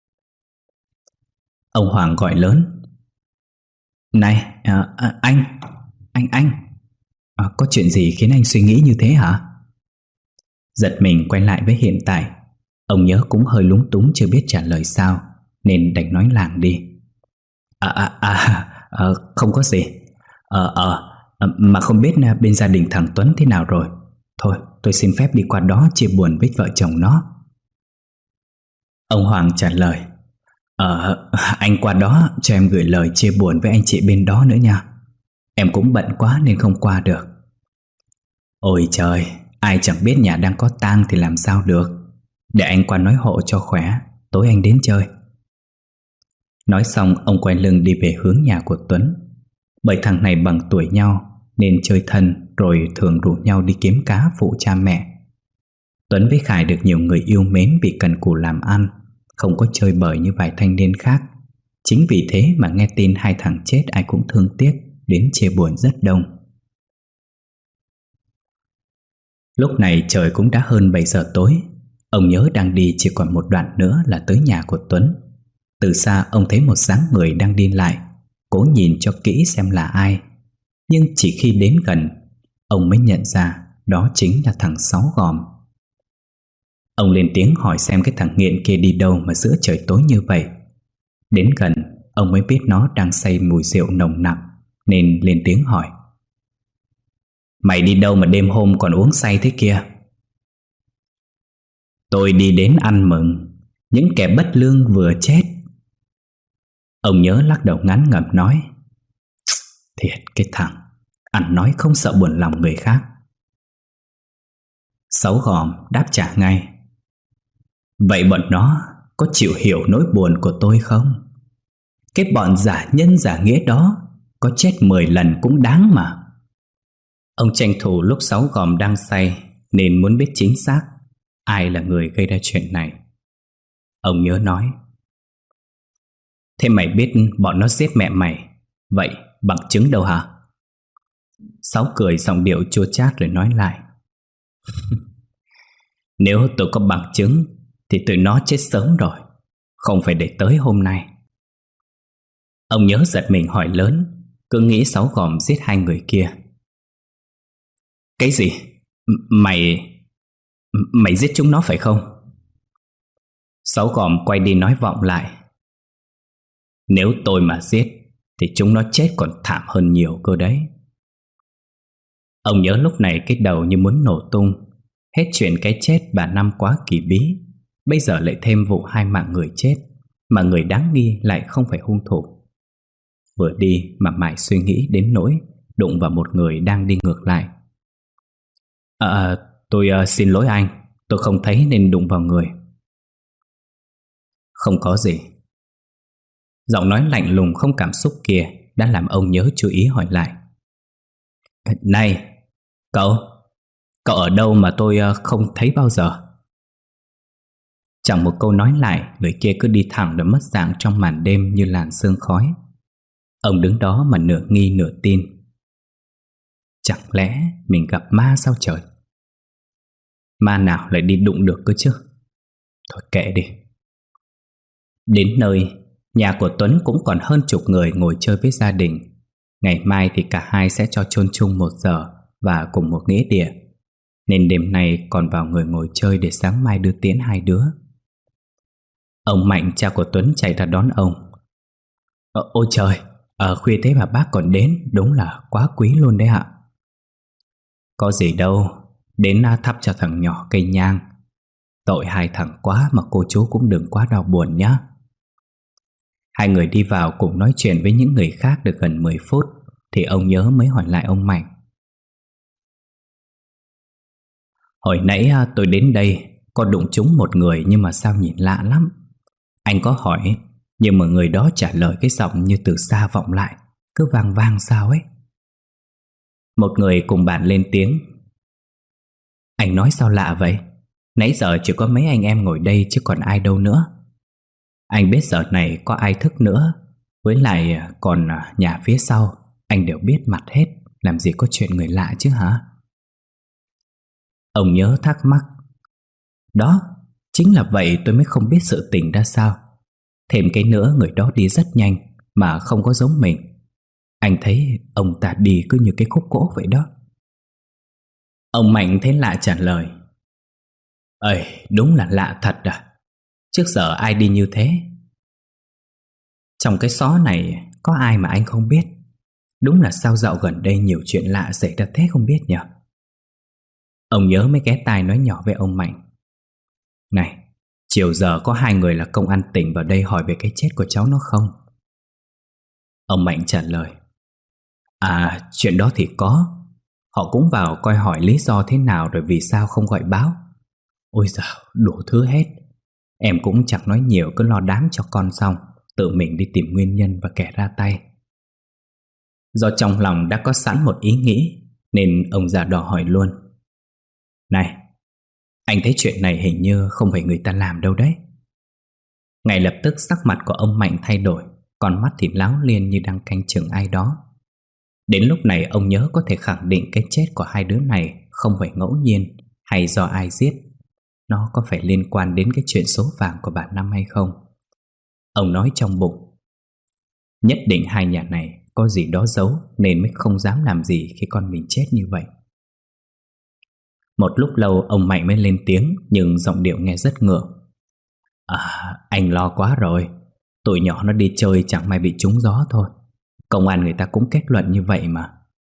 Ông Hoàng gọi lớn. Này, à, à, anh, anh, anh à, có chuyện gì khiến anh suy nghĩ như thế hả? Giật mình quay lại với hiện tại, ông Nhớ cũng hơi lúng túng chưa biết trả lời sao, nên đành nói làng đi. À, à, à, à không có gì. Ờ, ờ, à, mà không biết bên gia đình thằng Tuấn thế nào rồi. Thôi, tôi xin phép đi qua đó chia buồn với vợ chồng nó. Ông Hoàng trả lời. Ờ, anh qua đó cho em gửi lời chia buồn với anh chị bên đó nữa nha. Em cũng bận quá nên không qua được. Ôi trời, ai chẳng biết nhà đang có tang thì làm sao được. Để anh qua nói hộ cho khỏe, tối anh đến chơi. Nói xong ông quay lưng đi về hướng nhà của Tuấn. Bởi thằng này bằng tuổi nhau nên chơi thân, rồi thường rủ nhau đi kiếm cá phụ cha mẹ. Tuấn với Khải được nhiều người yêu mến vì cần cù làm ăn, không có chơi bời như vài thanh niên khác. Chính vì thế mà nghe tin hai thằng chết ai cũng thương tiếc, đến chia buồn rất đông. Lúc này trời cũng đã hơn bảy giờ tối. Ông Nhớ đang đi chỉ còn một đoạn nữa là tới nhà của Tuấn. Từ xa ông thấy một dáng người đang đi lại, cố nhìn cho kỹ xem là ai. Nhưng chỉ khi đến gần, ông mới nhận ra đó chính là thằng Sáu Gòm. Ông lên tiếng hỏi xem cái thằng nghiện kia đi đâu mà giữa trời tối như vậy. Đến gần, ông mới biết nó đang say mùi rượu nồng nặc, nên lên tiếng hỏi. Mày đi đâu mà đêm hôm còn uống say thế kia? Tôi đi đến ăn mừng những kẻ bất lương vừa chết. Ông Nhớ lắc đầu ngán ngẩm nói. Thiệt cái thằng ăn nói không sợ buồn lòng người khác. Sáu Gòm đáp trả ngay. Vậy bọn nó có chịu hiểu nỗi buồn của tôi không? Cái bọn giả nhân giả nghĩa đó có chết mười lần cũng đáng mà. Ông tranh thủ lúc Sáu Gòm đang say nên muốn biết chính xác ai là người gây ra chuyện này. Ông Nhớ nói. Thế mày biết bọn nó giết mẹ mày, vậy bằng chứng đâu hả? Sáu cười giọng điệu chua chát rồi nói lại. Nếu tôi có bằng chứng thì tụi nó chết sớm rồi, không phải để tới hôm nay. Ông Nhớ giật mình hỏi lớn, cứ nghĩ Sáu Gòm giết hai người kia. Cái gì? Mày... Mày giết chúng nó phải không? Sáu Gòm quay đi nói vọng lại. Nếu tôi mà giết thì chúng nó chết còn thảm hơn nhiều cơ đấy. Ông Nhớ lúc này cái đầu như muốn nổ tung. Hết chuyện cái chết bà Năm quá kỳ bí, bây giờ lại thêm vụ hai mạng người chết, mà người đáng nghi lại không phải hung thủ. Vừa đi mà mãi suy nghĩ đến nỗi đụng vào một người đang đi ngược lại. À, tôi uh, xin lỗi anh, tôi không thấy nên đụng vào người. Không có gì. Giọng nói lạnh lùng không cảm xúc kia đã làm ông Nhớ chú ý hỏi lại. Này, cậu, cậu ở đâu mà tôi uh, không thấy bao giờ? Chẳng một câu nói lại, người kia cứ đi thẳng rồi mất dạng trong màn đêm như làn sương khói. Ông đứng đó mà nửa nghi nửa tin. Chẳng lẽ mình gặp ma sao trời? Ma nào lại đi đụng được cơ chứ? Thôi kệ đi. Đến nơi, nhà của Tuấn cũng còn hơn chục người ngồi chơi với gia đình. Ngày mai thì cả hai sẽ cho chôn chung một giờ và cùng một nghĩa địa, nên đêm nay còn vào người ngồi chơi để sáng mai đưa tiễn hai đứa. Ông Mạnh, cha của Tuấn, chạy ra đón ông. Ờ, ôi trời, à, khuya thế mà bác còn đến, đúng là quá quý luôn đấy ạ. Có gì đâu, đến thắp cho thằng nhỏ cây nhang. Tội hai thằng quá mà cô chú cũng đừng quá đau buồn nhé. Hai người đi vào cùng nói chuyện với những người khác được gần mười phút thì ông Nhớ mới hỏi lại ông Mạnh. Hồi nãy tôi đến đây có đụng trúng một người, nhưng mà sao nhìn lạ lắm. Anh có hỏi, nhưng mà người đó trả lời cái giọng như từ xa vọng lại, cứ vang vang sao ấy. Một người cùng bạn lên tiếng. Anh nói sao lạ vậy? Nãy giờ chỉ có mấy anh em ngồi đây chứ còn ai đâu nữa. Anh biết giờ này có ai thức nữa. Với lại còn nhà phía sau anh đều biết mặt hết, làm gì có chuyện người lạ chứ hả? Ông Nhớ thắc mắc. Đó, chính là vậy tôi mới không biết sự tình ra sao. Thêm cái nữa, người đó đi rất nhanh mà không có giống mình. Anh thấy ông ta đi cứ như cái khúc gỗ vậy đó. Ông Mạnh thấy lạ trả lời. Ơi, đúng là lạ thật à. Trước giờ ai đi như thế? Trong cái xó này có ai mà anh không biết. Đúng là sao dạo gần đây nhiều chuyện lạ xảy ra thế không biết nhỉ? Ông Nhớ mới ghé tai nói nhỏ với ông Mạnh. Này, chiều giờ có hai người là công an tỉnh vào đây hỏi về cái chết của cháu nó không? Ông Mạnh trả lời. À, chuyện đó thì có. Họ cũng vào coi hỏi lý do thế nào rồi vì sao không gọi báo. Ôi dào, đủ thứ hết. Em cũng chẳng nói nhiều, cứ lo đám cho con xong tự mình đi tìm nguyên nhân và kẻ ra tay. Do trong lòng đã có sẵn một ý nghĩ nên ông già đỏ hỏi luôn. Này, anh thấy chuyện này hình như không phải người ta làm đâu đấy. Ngay lập tức sắc mặt của ông Mạnh thay đổi, con mắt thì láo liên như đang canh chừng ai đó. Đến lúc này ông Nhớ có thể khẳng định cái chết của hai đứa này không phải ngẫu nhiên hay do ai giết. Nó có phải liên quan đến cái chuyện số vàng của bà Năm hay không? Ông nói trong bụng. Nhất định hai nhà này có gì đó giấu nên mới không dám làm gì khi con mình chết như vậy. Một lúc lâu ông Mạnh mới lên tiếng, nhưng giọng điệu nghe rất ngượng. À, anh lo quá rồi. Tụi nhỏ nó đi chơi chẳng may bị trúng gió thôi. Công an người ta cũng kết luận như vậy mà.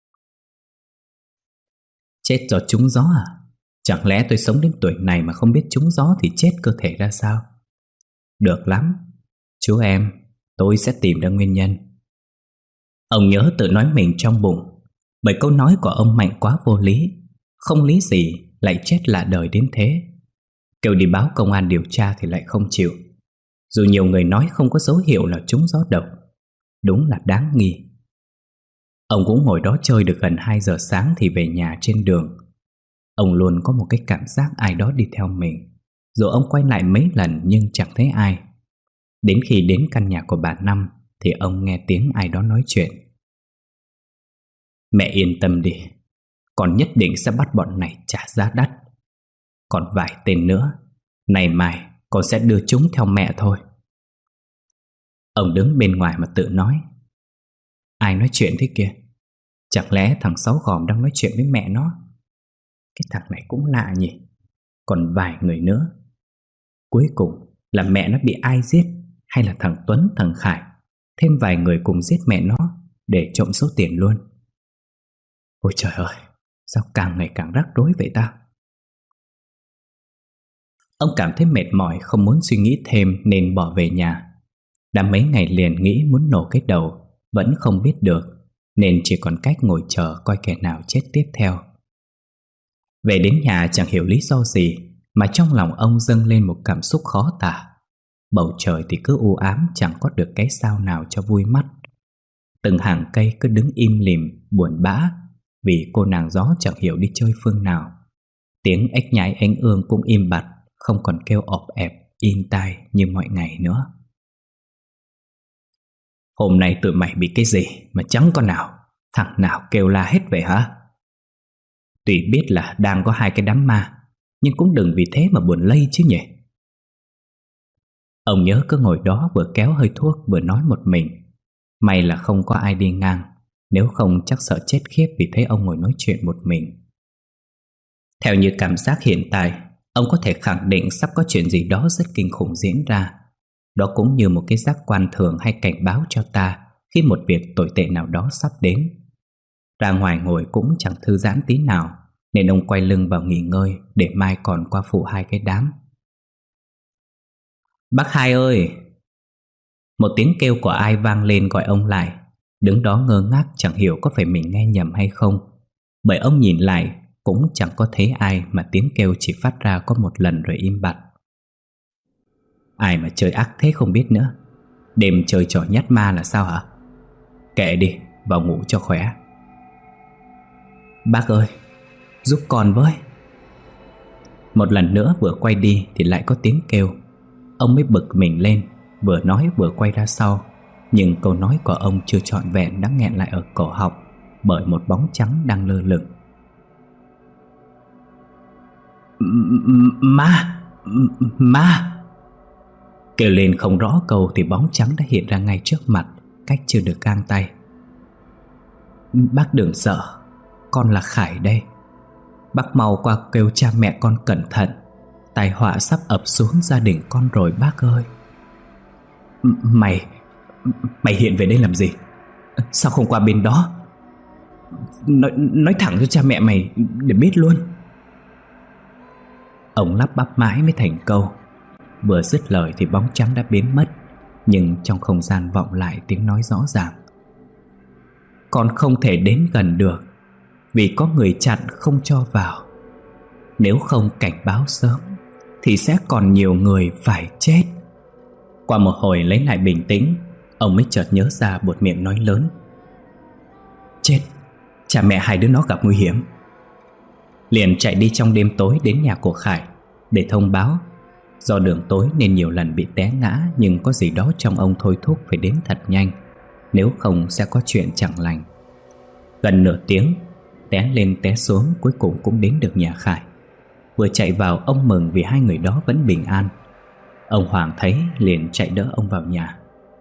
Chết do trúng gió à? Chẳng lẽ tôi sống đến tuổi này mà không biết trúng gió thì chết cơ thể ra sao? Được lắm, chú em, tôi sẽ tìm ra nguyên nhân. Ông Nhớ tự nói mình trong bụng, bởi câu nói của ông Mạnh quá vô lý. Không lý gì lại chết lạ đời đến thế. Kêu đi báo công an điều tra thì lại không chịu. Dù nhiều người nói không có dấu hiệu là trúng gió độc. Đúng là đáng nghi. Ông cũng ngồi đó chơi được gần hai giờ sáng thì về nhà. Trên đường ông luôn có một cái cảm giác ai đó đi theo mình. Dù ông quay lại mấy lần nhưng chẳng thấy ai. Đến khi đến căn nhà của bà Năm thì ông nghe tiếng ai đó nói chuyện. Mẹ yên tâm đi, con nhất định sẽ bắt bọn này trả giá đắt. Còn vài tên nữa, ngày mai con sẽ đưa chúng theo mẹ thôi. Ông đứng bên ngoài mà tự nói. Ai nói chuyện thế kia? Chẳng lẽ thằng Sáu Gòm đang nói chuyện với mẹ nó? Cái thằng này cũng lạ nhỉ. Còn vài người nữa. Cuối cùng là mẹ nó bị ai giết, hay là thằng Tuấn, thằng Khải thêm vài người cùng giết mẹ nó để trộm số tiền luôn? Ôi trời ơi, sao càng ngày càng rắc rối vậy ta? Ông cảm thấy mệt mỏi, không muốn suy nghĩ thêm nên bỏ về nhà. Đã mấy ngày liền nghĩ muốn nổ cái đầu, vẫn không biết được, nên chỉ còn cách ngồi chờ coi kẻ nào chết tiếp theo. Về đến nhà chẳng hiểu lý do gì mà trong lòng ông dâng lên một cảm xúc khó tả. Bầu trời thì cứ u ám, chẳng có được cái sao nào cho vui mắt. Từng hàng cây cứ đứng im lìm, buồn bã vì cô nàng gió chẳng hiểu đi chơi phương nào. Tiếng ếch nhái ánh ương cũng im bặt, không còn kêu ọp ẹp, in tai như mọi ngày nữa. Hôm nay tụi mày bị cái gì mà chẳng có nào, thằng nào kêu la hết vậy hả? Tuy biết là đang có hai cái đám ma, nhưng cũng đừng vì thế mà buồn lây chứ nhỉ. Ông Nhớ cứ ngồi đó vừa kéo hơi thuốc vừa nói một mình. May là không có ai đi ngang, nếu không chắc sợ chết khiếp vì thấy ông ngồi nói chuyện một mình. Theo như cảm giác hiện tại, ông có thể khẳng định sắp có chuyện gì đó rất kinh khủng diễn ra. Đó cũng như một cái giác quan thường hay cảnh báo cho ta khi một việc tồi tệ nào đó sắp đến. Ra ngoài ngồi cũng chẳng thư giãn tí nào, nên ông quay lưng vào nghỉ ngơi để mai còn qua phụ hai cái đám. Bác Hai ơi! Một tiếng kêu của ai vang lên gọi ông lại. Đứng đó ngơ ngác chẳng hiểu có phải mình nghe nhầm hay không, bởi ông nhìn lại cũng chẳng có thấy ai, mà tiếng kêu chỉ phát ra có một lần rồi im bặt. Ai mà chơi ác thế không biết nữa. Đêm chơi trò nhát ma là sao hả? Kệ đi, vào ngủ cho khỏe. Bác ơi, giúp con với. Một lần nữa vừa quay đi thì lại có tiếng kêu. Ông mới bực mình lên, vừa nói vừa quay ra sau. Nhưng câu nói của ông chưa trọn vẹn đã nghẹn lại ở cổ họng bởi một bóng trắng đang lơ lửng. Ma! Ma! Kêu lên không rõ câu thì bóng trắng đã hiện ra ngay trước mặt, cách chưa được gang tay. Bác đừng sợ, con là Khải đây. Bác mau qua kêu cha mẹ con cẩn thận, tai họa sắp ập xuống gia đình con rồi bác ơi. Mày, mày hiện về đây làm gì? Sao không qua bên đó? Nói, nói thẳng cho cha mẹ mày để biết luôn. Ông lắp bắp mãi mới thành câu. Vừa dứt lời thì bóng trắng đã biến mất, nhưng trong không gian vọng lại tiếng nói rõ ràng. Con không thể đến gần được vì có người chặn không cho vào. Nếu không cảnh báo sớm thì sẽ còn nhiều người phải chết. Qua một hồi lấy lại bình tĩnh, ông mới chợt nhớ ra buột miệng nói lớn. Chết, cha mẹ hai đứa nó gặp nguy hiểm. Liền chạy đi trong đêm tối đến nhà của Khải để thông báo. Do đường tối nên nhiều lần bị té ngã, nhưng có gì đó trong ông thôi thúc phải đến thật nhanh, nếu không sẽ có chuyện chẳng lành. Gần nửa tiếng, té lên té xuống, cuối cùng cũng đến được nhà Khải. Vừa chạy vào, ông mừng vì hai người đó vẫn bình an. Ông Hoàng thấy liền chạy đỡ ông vào nhà.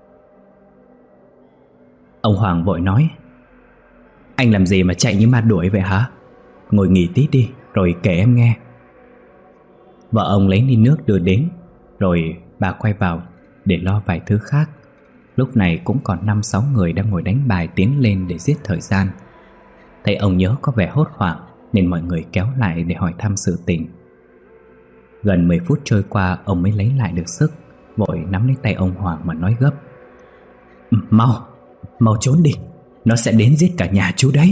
Ông Hoàng vội nói: Anh làm gì mà chạy như ma đuổi vậy hả? Ngồi nghỉ tí đi rồi kể em nghe. Vợ ông lấy ly nước đưa đến, rồi bà quay vào để lo vài thứ khác. Lúc này cũng còn năm sáu người đang ngồi đánh bài tiến lên để giết thời gian. Thấy ông nhớ có vẻ hốt hoảng nên mọi người kéo lại để hỏi thăm sự tình. Gần mười phút trôi qua, ông mới lấy lại được sức, vội nắm lấy tay ông Hoàng mà nói gấp: Mau, mau trốn đi, nó sẽ đến giết cả nhà chú đấy.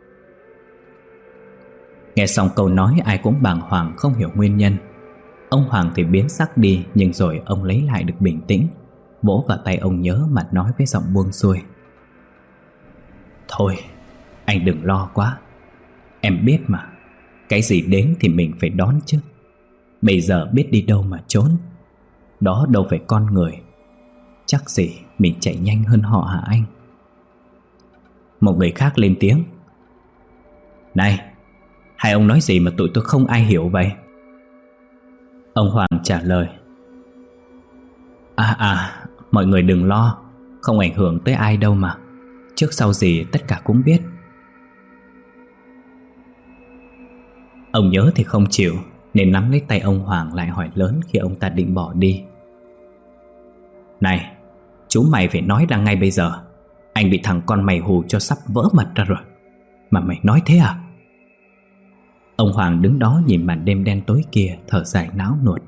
Nghe xong câu nói, ai cũng bàng hoàng không hiểu nguyên nhân. Ông Hoàng thì biến sắc đi, nhưng rồi ông lấy lại được bình tĩnh, vỗ vào tay ông Nhớ mà nói với giọng buông xuôi: Thôi, anh đừng lo quá. Em biết mà, cái gì đến thì mình phải đón chứ. Bây giờ biết đi đâu mà trốn. Đó đâu phải con người. Chắc gì mình chạy nhanh hơn họ hả anh? Một người khác lên tiếng: Này, hai ông nói gì mà tụi tôi không ai hiểu vậy? Ông Hoàng trả lời: À à, mọi người đừng lo, không ảnh hưởng tới ai đâu mà. Trước sau gì tất cả cũng biết. Ông Nhớ thì không chịu, nên nắm lấy tay ông Hoàng lại hỏi lớn khi ông ta định bỏ đi: Này, chú mày phải nói ra ngay bây giờ. Anh bị thằng con mày hù cho sắp vỡ mật ra rồi, mà mày nói thế à? Ông Hoàng đứng đó nhìn màn đêm đen tối kia, thở dài não nuột.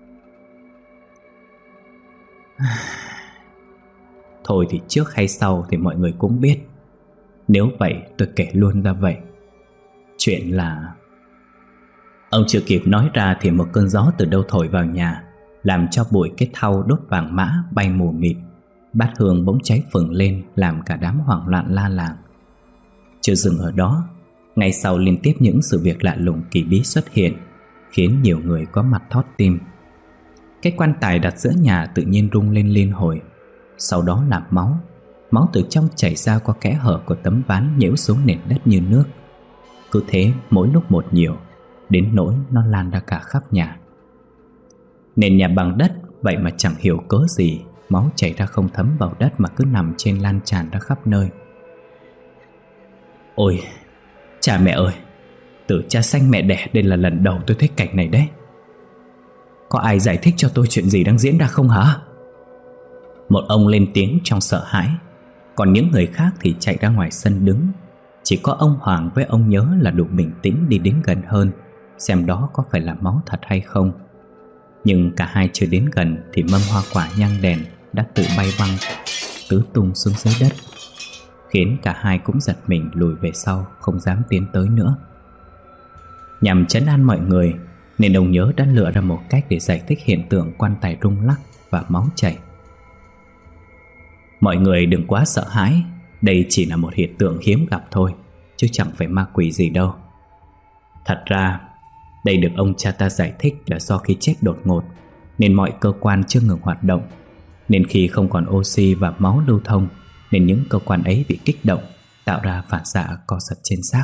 Thôi thì trước hay sau thì mọi người cũng biết. Nếu vậy tôi kể luôn ra vậy. Chuyện là... Ông chưa kịp nói ra thì một cơn gió từ đâu thổi vào nhà, làm cho bụi cái thau đốt vàng mã bay mù mịt. Bát hương bỗng cháy phừng lên, làm cả đám hoảng loạn la làng. Chưa dừng ở đó, ngay sau liên tiếp những sự việc lạ lùng kỳ bí xuất hiện, khiến nhiều người có mặt thót tim. Cái quan tài đặt giữa nhà tự nhiên rung lên liên hồi. Sau đó là máu. Máu từ trong chảy ra qua kẽ hở của tấm ván, nhiễu xuống nền đất như nước. Cứ thế mỗi lúc một nhiều, đến nỗi nó lan ra cả khắp nhà. Nền nhà bằng đất, vậy mà chẳng hiểu cớ gì máu chảy ra không thấm vào đất mà cứ nằm trên lan tràn ra khắp nơi. Ôi, cha mẹ ơi, từ cha sanh mẹ đẻ đây là lần đầu tôi thấy cảnh này đấy. Có ai giải thích cho tôi chuyện gì đang diễn ra không hả? Một ông lên tiếng trong sợ hãi, còn những người khác thì chạy ra ngoài sân đứng. Chỉ có ông Hoàng với ông Nhớ là đủ bình tĩnh đi đến gần hơn, xem đó có phải là máu thật hay không. Nhưng cả hai chưa đến gần thì mâm hoa quả nhang đèn đã tự bay văng tứ tung xuống dưới đất, khiến cả hai cũng giật mình lùi về sau, không dám tiến tới nữa. Nhằm trấn an mọi người nên ông Nhớ đã lựa ra một cách để giải thích hiện tượng quan tài rung lắc và máu chảy. Mọi người đừng quá sợ hãi, đây chỉ là một hiện tượng hiếm gặp thôi, chứ chẳng phải ma quỷ gì đâu. Thật ra đây được ông cha ta giải thích là do khi chết đột ngột nên mọi cơ quan chưa ngừng hoạt động, nên khi không còn oxy và máu lưu thông nên những cơ quan ấy bị kích động, tạo ra phản xạ co giật trên xác.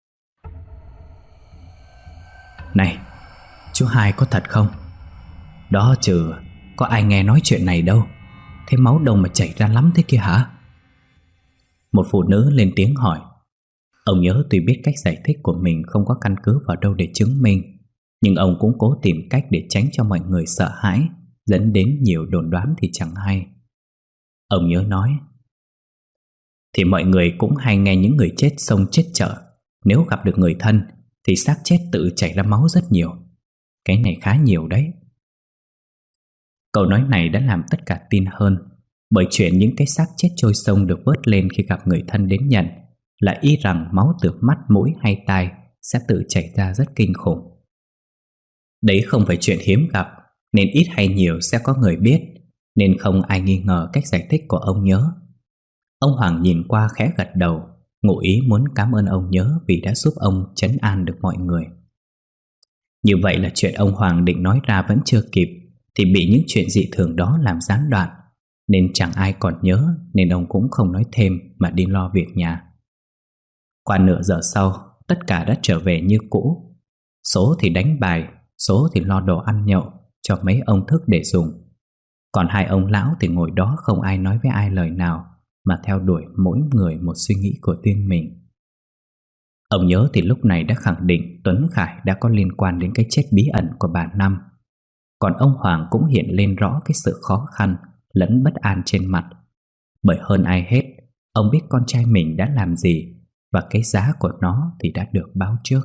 Này, chú Hai có thật không? Đó chứ, có ai nghe nói chuyện này đâu. Thế máu đâu mà chảy ra lắm thế kia hả? Một phụ nữ lên tiếng hỏi. Ông Nhớ tuy biết cách giải thích của mình không có căn cứ vào đâu để chứng minh, nhưng ông cũng cố tìm cách để tránh cho mọi người sợ hãi, dẫn đến nhiều đồn đoán thì chẳng hay. Ông Nhớ nói: Thì mọi người cũng hay nghe những người chết sông chết chợ, nếu gặp được người thân thì xác chết tự chảy ra máu rất nhiều. Cái này khá nhiều đấy. Câu nói này đã làm tất cả tin hơn, bởi chuyện những cái xác chết trôi sông được vớt lên khi gặp người thân đến nhận là y rằng máu từ mắt, mũi hay tai sẽ tự chảy ra rất kinh khủng. Đấy không phải chuyện hiếm gặp, nên ít hay nhiều sẽ có người biết, nên không ai nghi ngờ cách giải thích của ông Nhớ. Ông Hoàng nhìn qua khẽ gật đầu, ngụ ý muốn cảm ơn ông Nhớ vì đã giúp ông trấn an được mọi người. Như vậy là chuyện ông Hoàng định nói ra vẫn chưa kịp thì bị những chuyện dị thường đó làm gián đoạn, nên chẳng ai còn nhớ, nên ông cũng không nói thêm mà đi lo việc nhà. Qua nửa giờ sau, tất cả đã trở về như cũ. Số thì đánh bài, số thì lo đồ ăn nhậu cho mấy ông thức để dùng. Còn hai ông lão thì ngồi đó không ai nói với ai lời nào, mà theo đuổi mỗi người một suy nghĩ của riêng mình. Ông Nhớ thì lúc này đã khẳng định Tuấn Khải đã có liên quan đến cái chết bí ẩn của bà Năm. Còn ông Hoàng cũng hiện lên rõ cái sự khó khăn lẫn bất an trên mặt, bởi hơn ai hết ông biết con trai mình đã làm gì, và cái giá của nó thì đã được báo trước.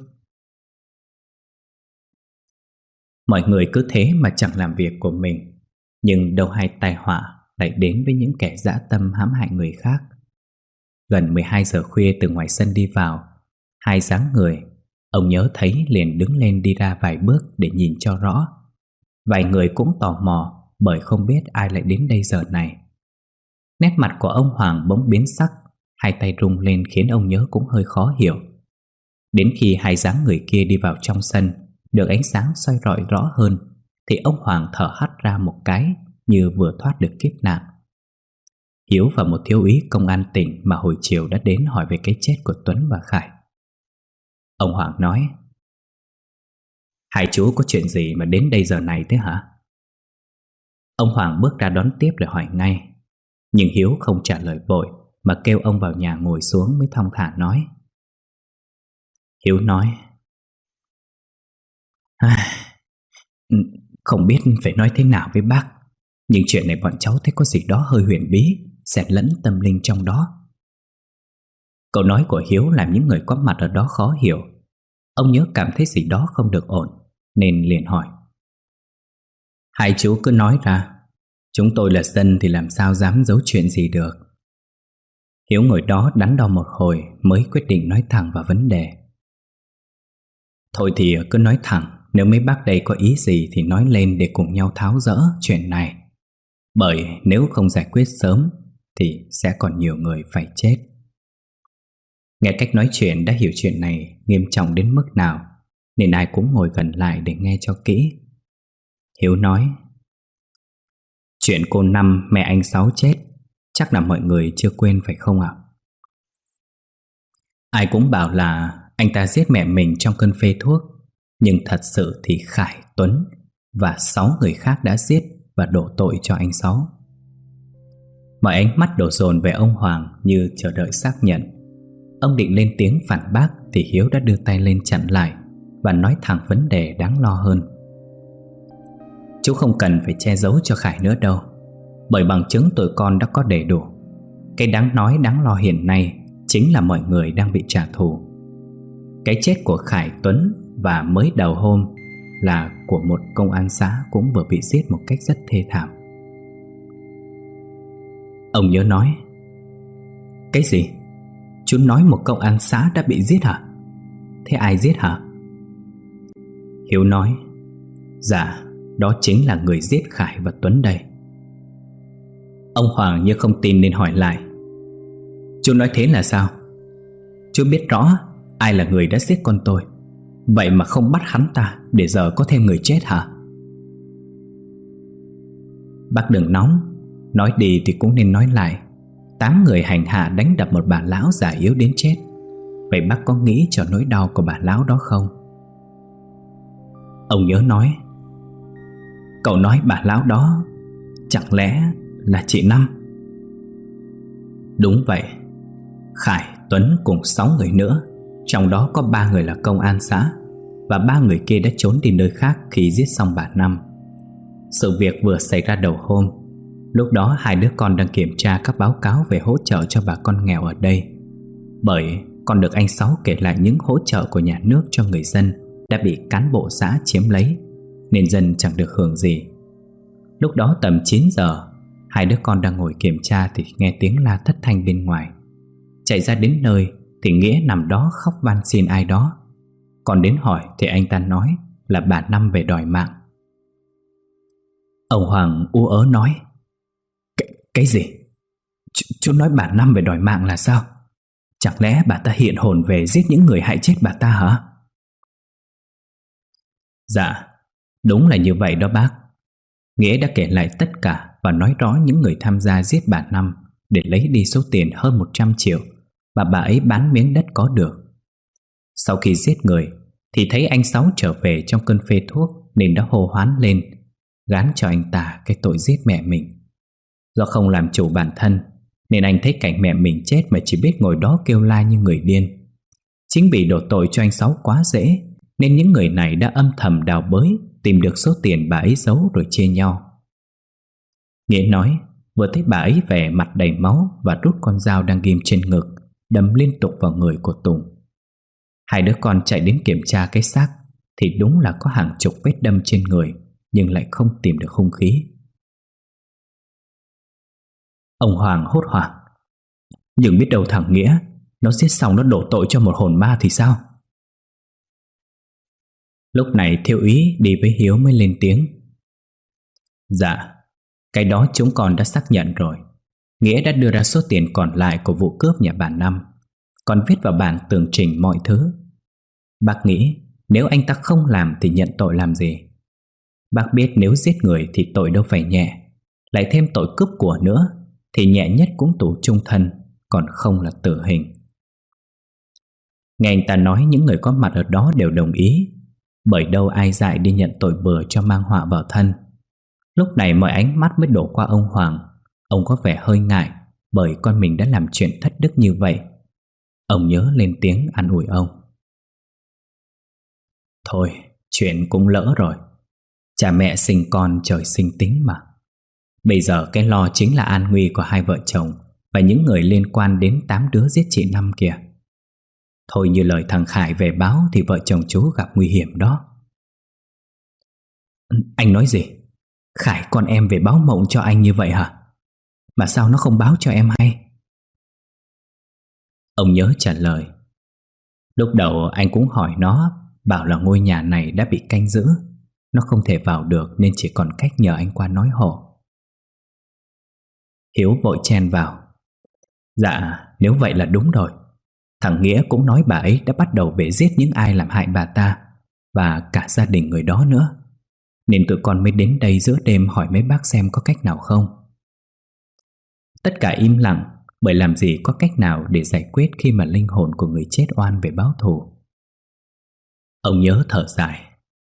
Mọi người cứ thế mà chẳng làm việc của mình, nhưng đâu hay tai họa lại đến với những kẻ dã tâm hãm hại người khác. Gần mười hai giờ khuya từ ngoài sân đi vào, hai dáng người, ông Nhớ thấy liền đứng lên đi ra vài bước để nhìn cho rõ. Vài người cũng tò mò bởi không biết ai lại đến đây giờ này. Nét mặt của ông Hoàng bỗng biến sắc, hai tay rung lên khiến ông Nhớ cũng hơi khó hiểu. Đến khi hai dáng người kia đi vào trong sân, được ánh sáng soi rọi rõ hơn, thì ông Hoàng thở hắt ra một cái như vừa thoát được kiếp nạn. Hiếu và một thiếu úy công an tỉnh mà hồi chiều đã đến hỏi về cái chết của Tuấn và Khải. Ông Hoàng nói: Hai chú có chuyện gì mà đến đây giờ này thế hả? Ông Hoàng bước ra đón tiếp rồi hỏi ngay. Nhưng Hiếu không trả lời vội, mà kêu ông vào nhà ngồi xuống mới thong thả nói. Hiếu nói: Không biết phải nói thế nào với bác, nhưng chuyện này bọn cháu thấy có gì đó hơi huyền bí, xen lẫn tâm linh trong đó. Câu nói của Hiếu làm những người có mặt ở đó khó hiểu. Ông Nhớ cảm thấy gì đó không được ổn, nên liền hỏi: Hai chú cứ nói ra, chúng tôi là dân thì làm sao dám giấu chuyện gì được. Hiếu ngồi đó đắn đo một hồi mới quyết định nói thẳng vào vấn đề. Thôi thì cứ nói thẳng, nếu mấy bác đây có ý gì thì nói lên để cùng nhau tháo dỡ chuyện này. Bởi nếu không giải quyết sớm thì sẽ còn nhiều người phải chết. Nghe cách nói chuyện đã hiểu chuyện này nghiêm trọng đến mức nào, nên ai cũng ngồi gần lại để nghe cho kỹ. Hiếu nói: Chuyện cô Năm mẹ anh Sáu chết chắc là mọi người chưa quên phải không ạ? Ai cũng bảo là anh ta giết mẹ mình trong cơn phê thuốc, nhưng thật sự thì Khải, Tuấn và sáu người khác đã giết và đổ tội cho anh Sáu. Mọi ánh mắt đổ dồn về ông Hoàng như chờ đợi xác nhận. Ông định lên tiếng phản bác thì Hiếu đã đưa tay lên chặn lại và nói thẳng vấn đề đáng lo hơn. Chú không cần phải che giấu cho Khải nữa đâu, bởi bằng chứng tụi con đã có đầy đủ. Cái đáng nói đáng lo hiện nay chính là mọi người đang bị trả thù. Cái chết của Khải, Tuấn và mới đầu hôm là của một công an xã cũng vừa bị giết một cách rất thê thảm. Ông Nhớ nói: Cái gì? Chú nói một công an xã đã bị giết hả? Thế ai giết hả? Hiếu nói: Dạ, đó chính là người giết Khải và Tuấn đây. Ông Hoàng như không tin nên hỏi lại: Chú nói thế là sao? Chú biết rõ ai là người đã giết con tôi, vậy mà không bắt hắn ta để giờ có thêm người chết hả? Bác đừng nóng, nói đi thì cũng nên nói lại. Tám người hành hạ đánh đập một bà lão già yếu đến chết. Vậy bác có nghĩ cho nỗi đau của bà lão đó không? Ông Nhớ nói: Cậu nói bà lão đó chẳng lẽ là chị Năm? Đúng vậy. Khải, Tuấn cùng sáu người nữa, trong đó có ba người là công an xã, và ba người kia đã trốn đi nơi khác khi giết xong bà Năm. Sự việc vừa xảy ra đầu hôm. Lúc đó hai đứa con đang kiểm tra các báo cáo về hỗ trợ cho bà con nghèo ở đây. Bởi còn được anh Sáu kể lại những hỗ trợ của nhà nước cho người dân đã bị cán bộ xã chiếm lấy, nên dân chẳng được hưởng gì. Lúc đó tầm chín giờ, hai đứa con đang ngồi kiểm tra thì nghe tiếng la thất thanh bên ngoài. Chạy ra đến nơi thì Nghĩa nằm đó khóc van xin ai đó. Còn đến hỏi thì anh ta nói là bà Năm về đòi mạng. Ông Hoàng u ớ nói: Cái, cái gì? Ch chú nói bà Năm về đòi mạng là sao? Chẳng lẽ bà ta hiện hồn về giết những người hại chết bà ta hả? Dạ, đúng là như vậy đó bác. Nghĩa đã kể lại tất cả và nói rõ những người tham gia giết bà Năm để lấy đi số tiền hơn một trăm triệu và bà ấy bán miếng đất có được. Sau khi giết người thì thấy anh Sáu trở về trong cơn phê thuốc nên đã hô hoán lên, gán cho anh ta cái tội giết mẹ mình. Do không làm chủ bản thân nên anh thấy cảnh mẹ mình chết mà chỉ biết ngồi đó kêu la như người điên. Chính vì đổ tội cho anh Sáu quá dễ nên những người này đã âm thầm đào bới, tìm được số tiền bà ấy giấu rồi chia nhau. Nghĩa nói vừa thấy bà ấy về mặt đầy máu và rút con dao đang ghim trên ngực đâm liên tục vào người của Tùng. Hai đứa con chạy đến kiểm tra cái xác thì đúng là có hàng chục vết đâm trên người, nhưng lại không tìm được hung khí. Ông Hoàng hốt hoảng: Nhưng biết đâu thằng Nghĩa nó giết xong nó đổ tội cho một hồn ma thì sao? Lúc này Thiếu úy đi với Hiếu mới lên tiếng: Dạ, cái đó chúng con đã xác nhận rồi. Nghĩa đã đưa ra số tiền còn lại của vụ cướp nhà bà Năm, còn viết vào bản tường trình mọi thứ. Bác nghĩ nếu anh ta không làm thì nhận tội làm gì? Bác biết nếu giết người thì tội đâu phải nhẹ, lại thêm tội cướp của nữa thì nhẹ nhất cũng tù chung thân, còn không là tử hình. Nghe anh ta nói những người có mặt ở đó đều đồng ý, bởi đâu ai dại đi nhận tội bừa cho mang họa vào thân. Lúc này mọi ánh mắt mới đổ qua ông Hoàng. Ông có vẻ hơi ngại bởi con mình đã làm chuyện thất đức như vậy. Ông Nhớ lên tiếng an ủi ông: Thôi, chuyện cũng lỡ rồi. Cha mẹ sinh con trời sinh tính mà. Bây giờ cái lo chính là an nguy của hai vợ chồng và những người liên quan đến tám đứa giết chị Năm kìa. Thôi như lời thằng Khải về báo thì vợ chồng chú gặp nguy hiểm đó. Anh nói gì? Khải con em về báo mộng cho anh như vậy hả? Mà sao nó không báo cho em hay? Ông Nhớ trả lời: Lúc đầu anh cũng hỏi nó, bảo là ngôi nhà này đã bị canh giữ, nó không thể vào được nên chỉ còn cách nhờ anh qua nói hộ. Hiếu vội chen vào: Dạ, nếu vậy là đúng rồi. Thằng Nghĩa cũng nói bà ấy đã bắt đầu về giết những ai làm hại bà ta và cả gia đình người đó nữa, nên tụi con mới đến đây giữa đêm hỏi mấy bác xem có cách nào không. Tất cả im lặng, bởi làm gì có cách nào để giải quyết khi mà linh hồn của người chết oan về báo thù. Ông Nhớ thở dài: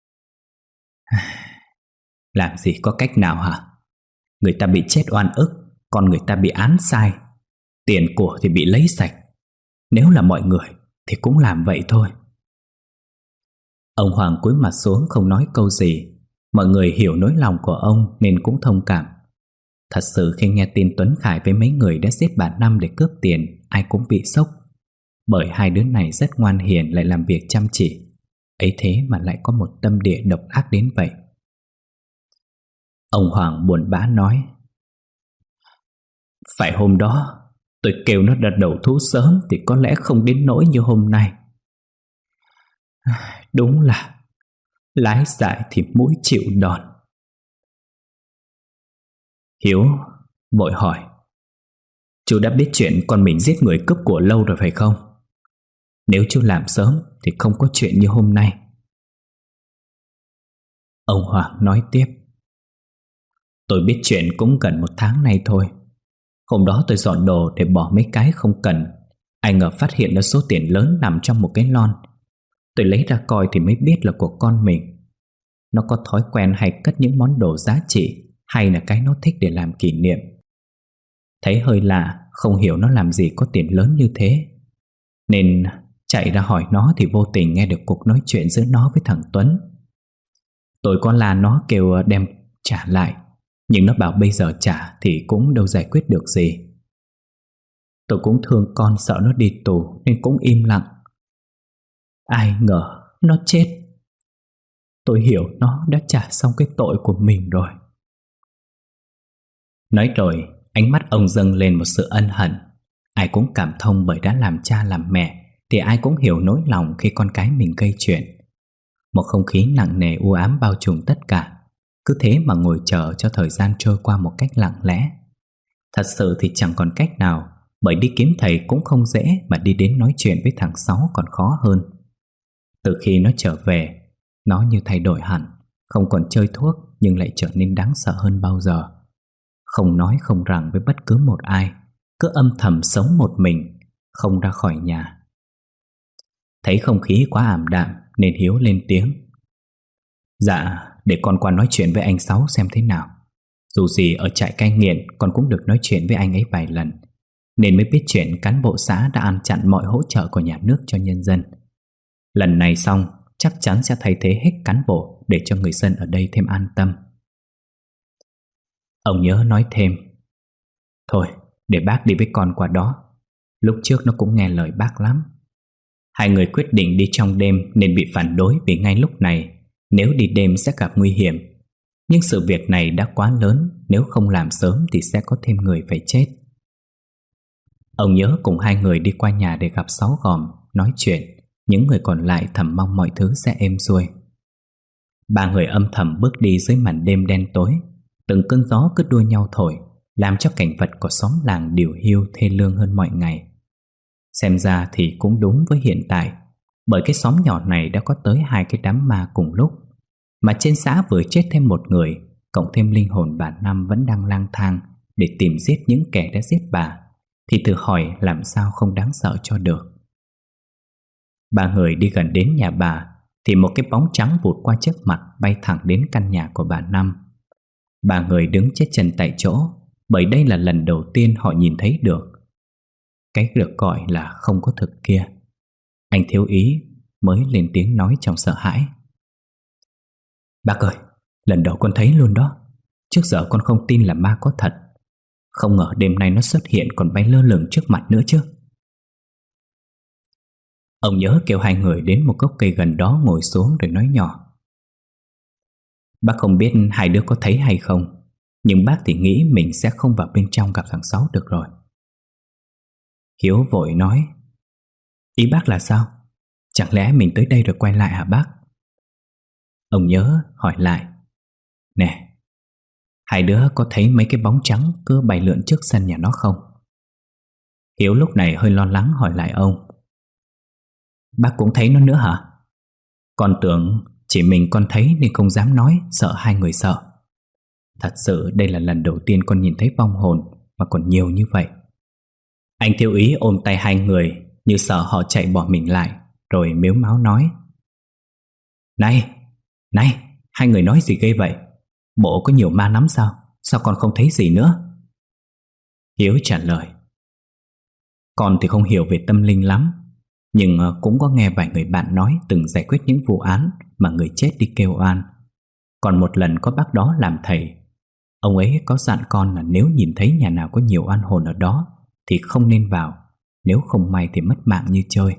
Làm gì có cách nào hả? Người ta bị chết oan ức, còn người ta bị án sai. Tiền của thì bị lấy sạch. Nếu là mọi người thì cũng làm vậy thôi. Ông Hoàng cúi mặt xuống không nói câu gì. Mọi người hiểu nỗi lòng của ông nên cũng thông cảm. Thật sự khi nghe tin Tuấn Khải với mấy người đã giết bà Năm để cướp tiền, ai cũng bị sốc, bởi hai đứa này rất ngoan hiền lại làm việc chăm chỉ, ấy thế mà lại có một tâm địa độc ác đến vậy. Ông Hoàng buồn bã nói: phải hôm đó tôi kêu nó ra đầu thú sớm thì có lẽ không đến nỗi như hôm nay. Đúng là lái dại thì mũi chịu đòn. Hiếu vội hỏi: chú đã biết chuyện con mình giết người cướp của lâu rồi phải không? Nếu chú làm sớm thì không có chuyện như hôm nay. Ông Hoàng nói tiếp: tôi biết chuyện cũng gần một tháng nay thôi. Hôm đó tôi dọn đồ để bỏ mấy cái không cần, ai ngờ phát hiện ra số tiền lớn nằm trong một cái lon. Tôi lấy ra coi thì mới biết là của con mình. Nó có thói quen hay cất những món đồ giá trị, hay là cái nó thích để làm kỷ niệm. Thấy hơi lạ, không hiểu nó làm gì có tiền lớn như thế, nên chạy ra hỏi nó thì vô tình nghe được cuộc nói chuyện giữa nó với thằng Tuấn. Tôi có la nó kêu đem trả lại, nhưng nó bảo bây giờ trả thì cũng đâu giải quyết được gì. Tôi cũng thương con, sợ nó đi tù nên cũng im lặng. Ai ngờ nó chết. Tôi hiểu nó đã trả xong cái tội của mình rồi. Nói rồi, ánh mắt ông dâng lên một sự ân hận. Ai cũng cảm thông, bởi đã làm cha làm mẹ thì ai cũng hiểu nỗi lòng khi con cái mình gây chuyện. Một không khí nặng nề u ám bao trùm tất cả. Cứ thế mà ngồi chờ cho thời gian trôi qua một cách lặng lẽ. Thật sự thì chẳng còn cách nào, bởi đi kiếm thầy cũng không dễ, mà đi đến nói chuyện với thằng Sáu còn khó hơn. Từ khi nó trở về, nó như thay đổi hẳn, không còn chơi thuốc nhưng lại trở nên đáng sợ hơn bao giờ. Không nói không rằng với bất cứ một ai, cứ âm thầm sống một mình, không ra khỏi nhà. Thấy không khí quá ảm đạm nên Hiếu lên tiếng: dạ, để con qua nói chuyện với anh Sáu xem thế nào. Dù gì ở trại cai nghiện con cũng được nói chuyện với anh ấy vài lần, nên mới biết chuyện cán bộ xã đã ăn chặn mọi hỗ trợ của nhà nước cho nhân dân. Lần này xong, chắc chắn sẽ thay thế hết cán bộ để cho người dân ở đây thêm an tâm. Ông Nhớ nói thêm: thôi, để bác đi với con qua đó. Lúc trước nó cũng nghe lời bác lắm. Hai người quyết định đi trong đêm nên bị phản đối, vì ngay lúc này nếu đi đêm sẽ gặp nguy hiểm. Nhưng sự việc này đã quá lớn, nếu không làm sớm thì sẽ có thêm người phải chết. Ông Nhớ cùng hai người đi qua nhà để gặp Sáu Gòm, nói chuyện. Những người còn lại thầm mong mọi thứ sẽ êm xuôi. Ba người âm thầm bước đi dưới màn đêm đen tối. Từng cơn gió cứ đua nhau thổi, làm cho cảnh vật của xóm làng điều hiu thê lương hơn mọi ngày. Xem ra thì cũng đúng với hiện tại, bởi cái xóm nhỏ này đã có tới hai cái đám ma cùng lúc. Mà trên xã vừa chết thêm một người, cộng thêm linh hồn bà Năm vẫn đang lang thang để tìm giết những kẻ đã giết bà, thì thử hỏi làm sao không đáng sợ cho được. Ba người đi gần đến nhà bà thì một cái bóng trắng vụt qua trước mặt, bay thẳng đến căn nhà của bà Năm. Ba người đứng chết chân tại chỗ, bởi đây là lần đầu tiên họ nhìn thấy được cái được gọi là không có thực kia. Anh Thiếu Ý mới lên tiếng nói trong sợ hãi: bác ơi, lần đầu con thấy luôn đó. Trước giờ con không tin là ma có thật, không ngờ đêm nay nó xuất hiện còn bay lơ lửng trước mặt nữa chứ. Ông Nhớ kêu hai người đến một gốc cây gần đó ngồi xuống rồi nói nhỏ: bác không biết hai đứa có thấy hay không, nhưng bác thì nghĩ mình sẽ không vào bên trong gặp thằng Sáu được rồi. Hiếu vội nói: ý bác là sao? Chẳng lẽ mình tới đây rồi quay lại hả bác? Ông Nhớ hỏi lại: nè, hai đứa có thấy mấy cái bóng trắng cứ bay lượn trước sân nhà nó không? Hiếu lúc này hơi lo lắng hỏi lại ông: bác cũng thấy nó nữa hả? Con tưởng chỉ mình con thấy nên không dám nói, sợ hai người sợ. Thật sự đây là lần đầu tiên con nhìn thấy vong hồn mà còn nhiều như vậy. Anh Thiếu Ý ôm tay hai người như sợ họ chạy bỏ mình lại, rồi mếu máo nói: Này, này, hai người nói gì ghê vậy? Bộ có nhiều ma lắm sao? Sao con không thấy gì nữa? Hiếu trả lời: Con thì không hiểu về tâm linh lắm, nhưng cũng có nghe vài người bạn nói từng giải quyết những vụ án mà người chết đi kêu oan. Còn một lần có bác đó làm thầy, ông ấy có dặn con là nếu nhìn thấy nhà nào có nhiều oan hồn ở đó thì không nên vào, nếu không may thì mất mạng như chơi.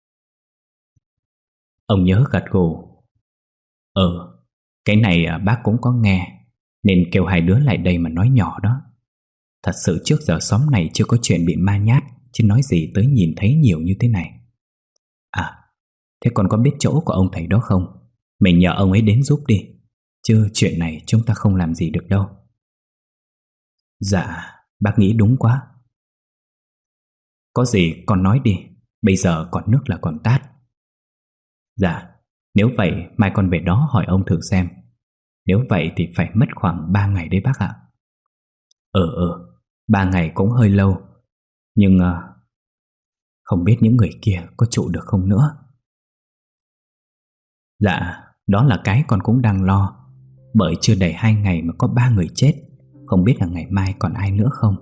Ông Nhớ gật gù. Ừ, cái này bác cũng có nghe, nên kêu hai đứa lại đây mà nói nhỏ đó. Thật sự trước giờ xóm này chưa có chuyện bị ma nhát, chứ nói gì tới nhìn thấy nhiều như thế này. À, thế còn có biết chỗ của ông thầy đó không? Mình nhờ ông ấy đến giúp đi, chứ chuyện này chúng ta không làm gì được đâu. Dạ, bác nghĩ đúng quá. Có gì con nói đi, bây giờ còn nước là còn tát. Dạ, nếu vậy mai con về đó hỏi ông thử xem. Nếu vậy thì phải mất khoảng ba ngày đấy bác ạ. Ừ ừ, ba ngày cũng hơi lâu. Nhưng uh, không biết những người kia có trụ được không nữa. Dạ, đó là cái con cũng đang lo. Bởi chưa đầy hai ngày mà có ba người chết, không biết là ngày mai còn ai nữa không.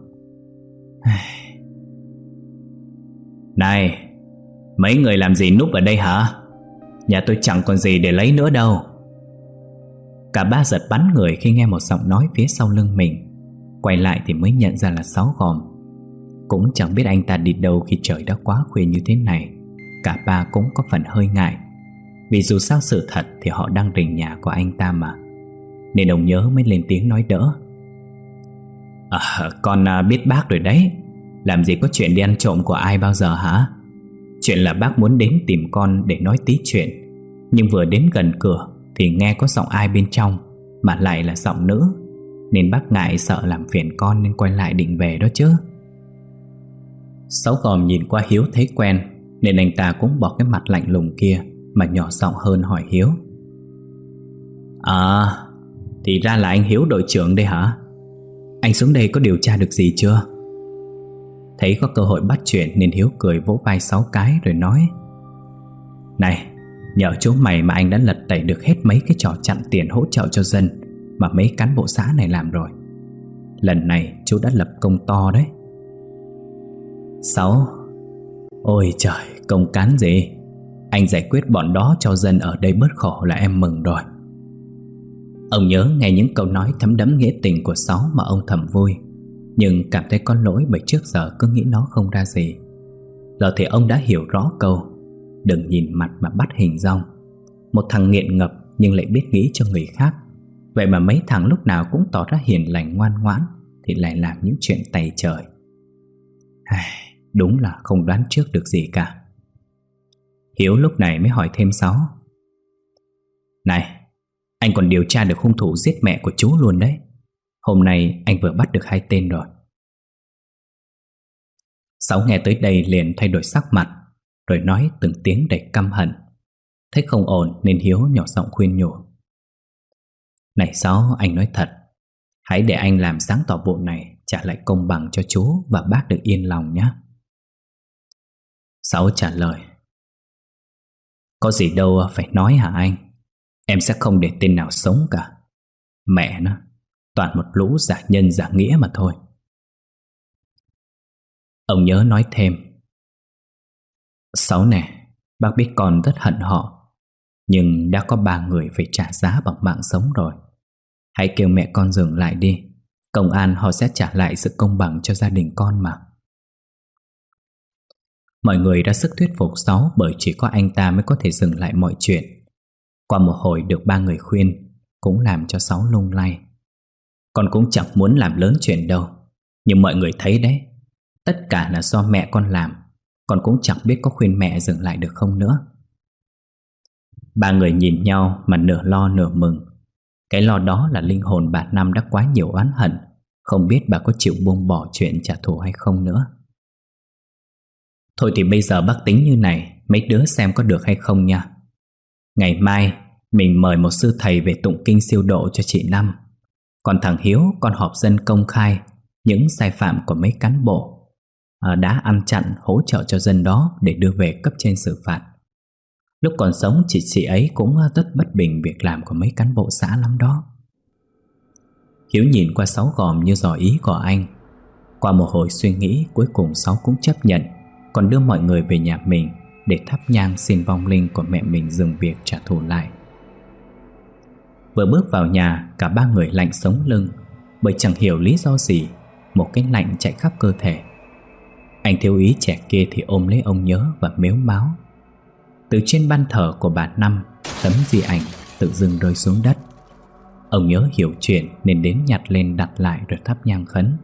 Này, mấy người làm gì núp ở đây hả? Nhà tôi chẳng còn gì để lấy nữa đâu. Cả ba giật bắn người khi nghe một giọng nói phía sau lưng mình. Quay lại thì mới nhận ra là Sáu Gòm. Cũng chẳng biết anh ta đi đâu khi trời đã quá khuya như thế này. Cả ba cũng có phần hơi ngại, vì dù sao sự thật thì họ đang rình nhà của anh ta mà. Nên ông Nhớ mới lên tiếng nói đỡ. À, con biết bác rồi đấy. Làm gì có chuyện đi ăn trộm của ai bao giờ hả? Chuyện là bác muốn đến tìm con để nói tí chuyện, nhưng vừa đến gần cửa thì nghe có giọng ai bên trong, mà lại là giọng nữ, nên bác ngại sợ làm phiền con nên quay lại định về đó chứ. Sáu Gòm nhìn qua Hiếu thấy quen, nên anh ta cũng bỏ cái mặt lạnh lùng kia mà nhỏ giọng hơn hỏi Hiếu. À, thì ra là anh Hiếu đội trưởng đây hả? Anh xuống đây có điều tra được gì chưa? Thấy có cơ hội bắt chuyện nên Hiếu cười vỗ vai Sáu cái rồi nói. Này, nhờ chú mày mà anh đã lật tẩy được hết mấy cái trò chặn tiền hỗ trợ cho dân mà mấy cán bộ xã này làm rồi. Lần này chú đã lập công to đấy. Sáu, ôi trời, công cán gì? Anh giải quyết bọn đó cho dân ở đây bớt khổ là em mừng rồi. Ông Nhớ nghe những câu nói thấm đẫm nghĩa tình của Sáu mà ông thầm vui, nhưng cảm thấy có lỗi bởi trước giờ cứ nghĩ nó không ra gì. Giờ thì ông đã hiểu rõ câu đừng nhìn mặt mà bắt hình dong. Một thằng nghiện ngập nhưng lại biết nghĩ cho người khác. Vậy mà mấy thằng lúc nào cũng tỏ ra hiền lành ngoan ngoãn thì lại làm những chuyện tày trời. Đúng là không đoán trước được gì cả. Hiếu lúc này mới hỏi thêm Sáu. Này, anh còn điều tra được hung thủ giết mẹ của chú luôn đấy. Hôm nay anh vừa bắt được hai tên rồi. Sáu nghe tới đây liền thay đổi sắc mặt, rồi nói từng tiếng đầy căm hận. Thấy không ổn nên Hiếu nhỏ giọng khuyên nhủ. Này Sáu, anh nói thật, hãy để anh làm sáng tỏ vụ này, trả lại công bằng cho chú và bác được yên lòng nhé. Sáu trả lời. Có gì đâu phải nói hả anh? Em sẽ không để tên nào sống cả. Mẹ nó, toàn một lũ giả nhân giả nghĩa mà thôi. Ông Nhớ nói thêm. Sáu nè, bác biết con rất hận họ, nhưng đã có ba người phải trả giá bằng mạng sống rồi. Hãy kêu mẹ con dừng lại đi. Công an họ sẽ trả lại sự công bằng cho gia đình con mà. Mọi người đã sức thuyết phục Sáu, bởi chỉ có anh ta mới có thể dừng lại mọi chuyện. Qua một hồi được ba người khuyên, cũng làm cho Sáu lung lay. Con cũng chẳng muốn làm lớn chuyện đâu, nhưng mọi người thấy đấy, tất cả là do mẹ con làm. Con cũng chẳng biết có khuyên mẹ dừng lại được không nữa. Ba người nhìn nhau mà nửa lo nửa mừng. Cái lo đó là linh hồn bà Năm đã quá nhiều oán hận, không biết bà có chịu buông bỏ chuyện trả thù hay không nữa. Thôi thì bây giờ bác tính như này, mấy đứa xem có được hay không nha. Ngày mai mình mời một sư thầy về tụng kinh siêu độ cho chị Năm. Còn thằng Hiếu con họp dân công khai những sai phạm của mấy cán bộ đã ăn chặn hỗ trợ cho dân đó để đưa về cấp trên xử phạt. Lúc còn sống chị chị ấy cũng rất bất bình việc làm của mấy cán bộ xã lắm đó. Hiếu nhìn qua Sáu Gòm như dò ý của anh. Qua một hồi suy nghĩ, cuối cùng Sáu cũng chấp nhận, còn đưa mọi người về nhà mình để thắp nhang xin vong linh của mẹ mình dừng việc trả thù lại. Vừa bước vào nhà, cả ba người lạnh sống lưng, bởi chẳng hiểu lý do gì một cái lạnh chạy khắp cơ thể. Anh thiếu úy trẻ kia thì ôm lấy ông Nhớ và mếu máo. Từ trên ban thờ của bà Năm, tấm di ảnh tự dưng rơi xuống đất. Ông Nhớ hiểu chuyện nên đến nhặt lên đặt lại rồi thắp nhang khấn.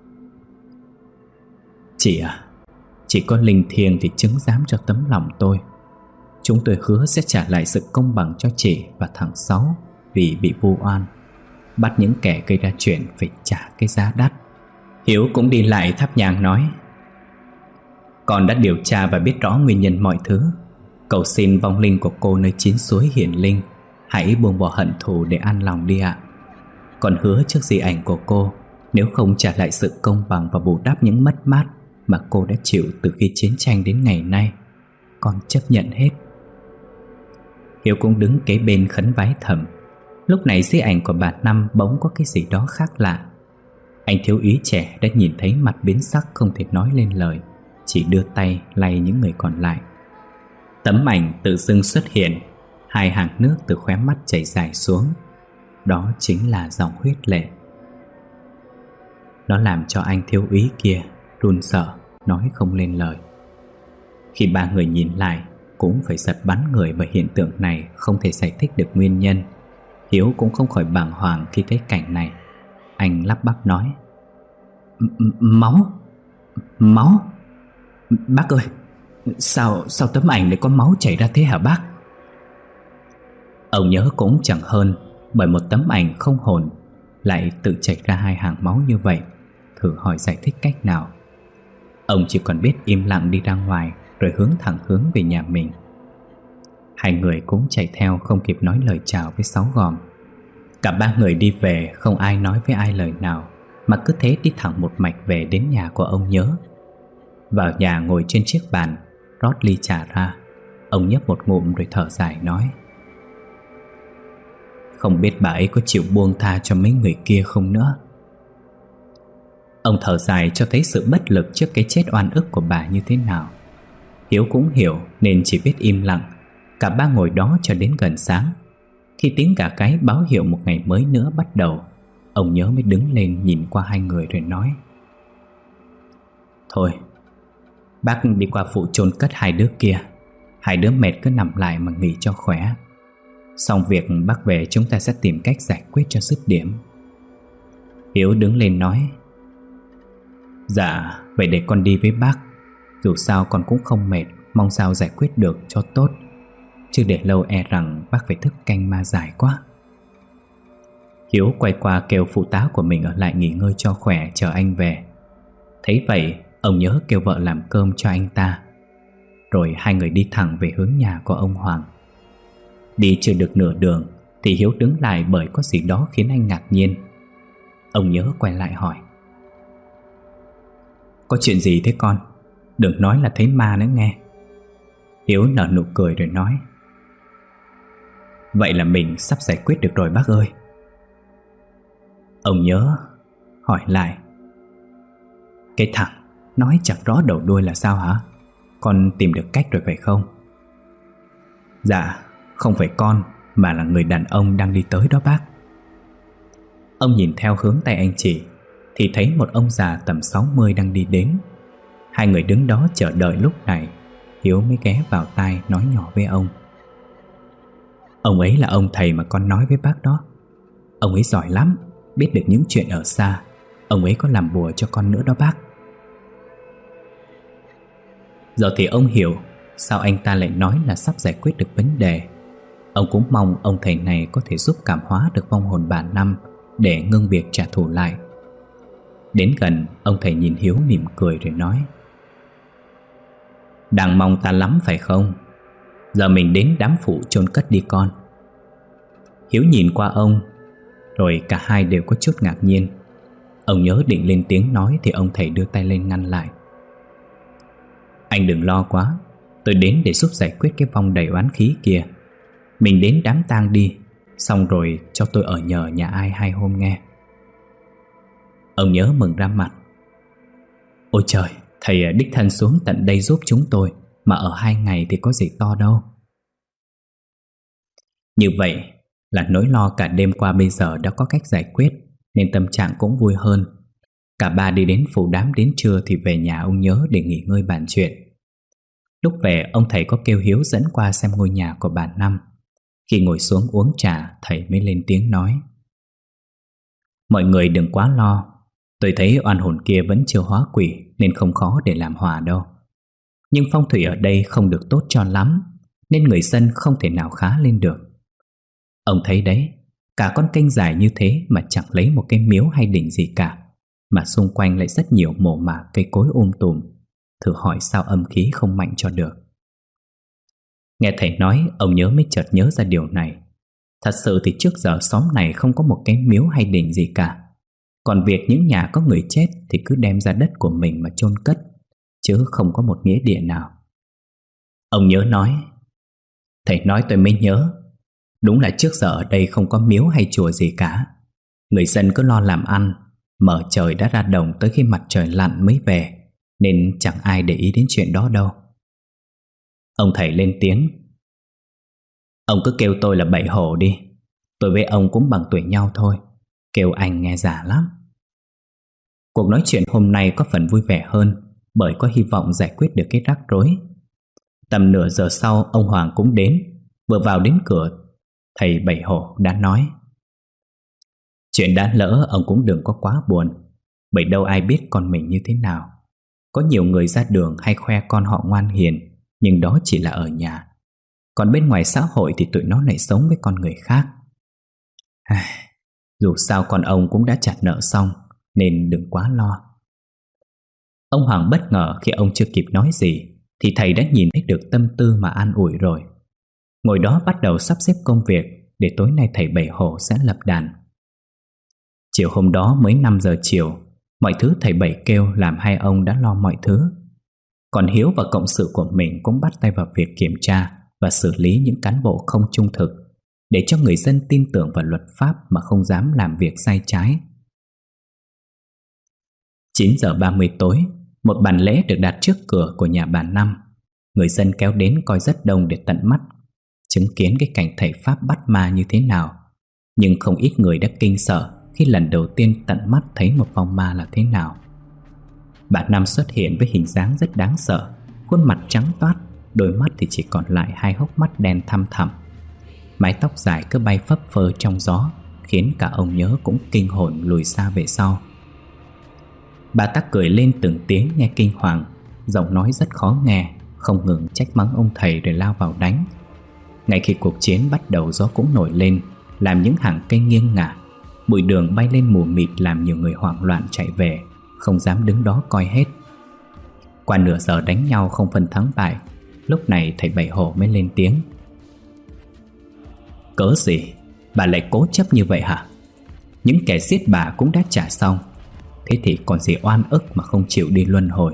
Chị à, chỉ có linh thiêng thì chứng giám cho tấm lòng tôi. Chúng tôi hứa sẽ trả lại sự công bằng cho chị và thằng Sáu vì bị vu oan, bắt những kẻ gây ra chuyện phải trả cái giá đắt. Hiếu cũng đi lại thắp nhang nói: Con đã điều tra và biết rõ nguyên nhân mọi thứ. Cầu xin vong linh của cô nơi chín suối hiển linh hãy buông bỏ hận thù để an lòng đi ạ. Con hứa trước di ảnh của cô, nếu không trả lại sự công bằng và bù đắp những mất mát mà cô đã chịu từ khi chiến tranh đến ngày nay, con chấp nhận hết. Hiếu cũng đứng kế bên khấn vái thầm. Lúc này di ảnh của bà Năm bỗng có cái gì đó khác lạ. Anh thiếu úy trẻ đã nhìn thấy mặt biến sắc không thể nói lên lời, chỉ đưa tay lay những người còn lại. Tấm ảnh tự dưng xuất hiện, hai hàng nước từ khóe mắt chảy dài xuống. Đó chính là dòng huyết lệ. Nó làm cho anh thiếu úy kia run sợ, nói không lên lời. Khi ba người nhìn lại cũng phải giật bắn người bởi hiện tượng này không thể giải thích được nguyên nhân. Hiếu cũng không khỏi bàng hoàng khi thấy cảnh này. Anh lắp bắp nói: Máu, máu. Bác ơi, Sao sao tấm ảnh lại có máu chảy ra thế hả bác? Ông Nhớ cũng chẳng hơn, bởi một tấm ảnh không hồn lại tự chảy ra hai hàng máu như vậy. Thử hỏi giải thích cách nào. Ông chỉ còn biết im lặng đi ra ngoài, rồi hướng thẳng hướng về nhà mình. Hai người cũng chạy theo không kịp nói lời chào với Sáu Gòm. Cả ba người đi về không ai nói với ai lời nào, mà cứ thế đi thẳng một mạch về đến nhà của ông Nhớ. Vào nhà ngồi trên chiếc bàn, rót ly trà ra. Ông nhấp một ngụm rồi thở dài nói: Không biết bà ấy có chịu buông tha cho mấy người kia không nữa. Ông thở dài cho thấy sự bất lực trước cái chết oan ức của bà như thế nào. Hiếu cũng hiểu nên chỉ biết im lặng. Cả ba ngồi đó cho đến gần sáng. Khi tiếng gà gáy báo hiệu một ngày mới nữa bắt đầu, ông Nhớ mới đứng lên nhìn qua hai người rồi nói: Thôi, bác đi qua phụ chôn cất hai đứa kia. Hai đứa mệt cứ nằm lại mà nghỉ cho khỏe. Xong việc bác về chúng ta sẽ tìm cách giải quyết cho dứt điểm. Hiếu đứng lên nói: Dạ, vậy để con đi với bác. Dù sao con cũng không mệt, mong sao giải quyết được cho tốt, chứ để lâu e rằng bác phải thức canh ma dài quá. Hiếu quay qua kêu phụ tá của mình ở lại nghỉ ngơi cho khỏe, chờ anh về. Thấy vậy, ông Nhớ kêu vợ làm cơm cho anh ta. Rồi hai người đi thẳng về hướng nhà của ông Hoàng. Đi chưa được nửa đường thì Hiếu đứng lại bởi có gì đó khiến anh ngạc nhiên. Ông Nhớ quay lại hỏi: Có chuyện gì thế con? Đừng nói là thấy ma nữa nghe. Hiếu nở nụ cười rồi nói: Vậy là mình sắp giải quyết được rồi bác ơi. Ông Nhớ hỏi lại: Cái thằng nói chẳng rõ đầu đuôi là sao hả? Con tìm được cách rồi phải không? Dạ, không phải con, mà là người đàn ông đang đi tới đó bác. Ông nhìn theo hướng tay anh chỉ thì thấy một ông già tầm sáu mươi đang đi đến. Hai người đứng đó chờ đợi lúc này. Hiếu mới ghé vào tai nói nhỏ với ông: Ông ấy là ông thầy mà con nói với bác đó. Ông ấy giỏi lắm, biết được những chuyện ở xa. Ông ấy có làm bùa cho con nữa đó bác. Giờ thì ông hiểu sao anh ta lại nói là sắp giải quyết được vấn đề. Ông cũng mong ông thầy này có thể giúp cảm hóa được vong hồn bà Năm để ngưng việc trả thù lại. Đến gần, ông thầy nhìn Hiếu mỉm cười rồi nói: Đang mong ta lắm phải không? Giờ mình đến đám phụ chôn cất đi con. Hiếu nhìn qua ông, rồi cả hai đều có chút ngạc nhiên. Ông Nhớ định lên tiếng nói thì ông thầy đưa tay lên ngăn lại: Anh đừng lo quá, tôi đến để giúp giải quyết cái vong đầy oán khí kia. Mình đến đám tang đi, xong rồi cho tôi ở nhờ nhà ai hai hôm nghe. Ông Nhớ mừng ra mặt: Ôi trời, thầy đích thân xuống tận đây giúp chúng tôi, mà ở hai ngày thì có gì to đâu. Như vậy là nỗi lo cả đêm qua bây giờ đã có cách giải quyết, nên tâm trạng cũng vui hơn. Cả ba đi đến phủ đám đến trưa thì về nhà ông Nhớ để nghỉ ngơi bàn chuyện. Lúc về ông thầy có kêu Hiếu dẫn qua xem ngôi nhà của bà Năm. Khi ngồi xuống uống trà, thầy mới lên tiếng nói: Mọi người đừng quá lo. Tôi thấy oan hồn kia vẫn chưa hóa quỷ nên không khó để làm hòa đâu. Nhưng phong thủy ở đây không được tốt cho lắm, nên người dân không thể nào khá lên được. Ông thấy đấy, cả con kênh dài như thế mà chẳng lấy một cái miếu hay đỉnh gì cả, mà xung quanh lại rất nhiều mồ mả cây cối um tùm. Thử hỏi sao âm khí không mạnh cho được. Nghe thầy nói, ông Nhớ mới chợt nhớ ra điều này. Thật sự thì trước giờ xóm này không có một cái miếu hay đỉnh gì cả. Còn việc những nhà có người chết thì cứ đem ra đất của mình mà chôn cất, chứ không có một nghĩa địa nào. Ông Nhớ nói: Thầy nói tôi mới nhớ. Đúng là trước giờ ở đây không có miếu hay chùa gì cả. Người dân cứ lo làm ăn, mở trời đã ra đồng tới khi mặt trời lặn mới về, nên chẳng ai để ý đến chuyện đó đâu. Ông thầy lên tiếng: Ông cứ kêu tôi là Bảy Hổ đi. Tôi với ông cũng bằng tuổi nhau thôi, kêu anh nghe già lắm. Cuộc nói chuyện hôm nay có phần vui vẻ hơn, bởi có hy vọng giải quyết được cái rắc rối. Tầm nửa giờ sau, ông Hoàng cũng đến. Vừa vào đến cửa, thầy Bảy Hổ đã nói: Chuyện đã lỡ ông cũng đừng có quá buồn, bởi đâu ai biết con mình như thế nào. Có nhiều người ra đường hay khoe con họ ngoan hiền, nhưng đó chỉ là ở nhà. Còn bên ngoài xã hội thì tụi nó lại sống với con người khác. Dù sao con ông cũng đã trả nợ xong, nên đừng quá lo. Ông Hoàng bất ngờ khi ông chưa kịp nói gì thì thầy đã nhìn thấy được tâm tư mà an ủi rồi. Ngồi đó bắt đầu sắp xếp công việc để tối nay thầy Bảy Hổ sẽ lập đàn. Chiều hôm đó mới năm giờ chiều, mọi thứ thầy Bảy kêu làm hai ông đã lo mọi thứ. Còn Hiếu và cộng sự của mình cũng bắt tay vào việc kiểm tra và xử lý những cán bộ không trung thực, để cho người dân tin tưởng vào luật pháp mà không dám làm việc sai trái. Chín giờ ba mươi tối, một bàn lễ được đặt trước cửa của nhà bà Năm. Người dân kéo đến coi rất đông để tận mắt chứng kiến cái cảnh thầy pháp bắt ma như thế nào. Nhưng không ít người đã kinh sợ khi lần đầu tiên tận mắt thấy một vong ma là thế nào. Bà Năm xuất hiện với hình dáng rất đáng sợ, khuôn mặt trắng toát, đôi mắt thì chỉ còn lại hai hốc mắt đen thăm thẳm. Mái tóc dài cứ bay phấp phơ trong gió, khiến cả ông Nhớ cũng kinh hồn lùi xa về sau. Bà ta cười lên từng tiếng nghe kinh hoàng, giọng nói rất khó nghe, không ngừng trách mắng ông thầy rồi lao vào đánh. Ngay khi cuộc chiến bắt đầu, gió cũng nổi lên, làm những hàng cây nghiêng ngả. Bụi đường bay lên mù mịt làm nhiều người hoảng loạn chạy về, không dám đứng đó coi hết. Qua nửa giờ đánh nhau không phân thắng bại, lúc này thầy Bảy Hổ mới lên tiếng: Cớ gì bà lại cố chấp như vậy hả? Những kẻ giết bà cũng đã trả xong, thế thì còn gì oan ức mà không chịu đi luân hồi.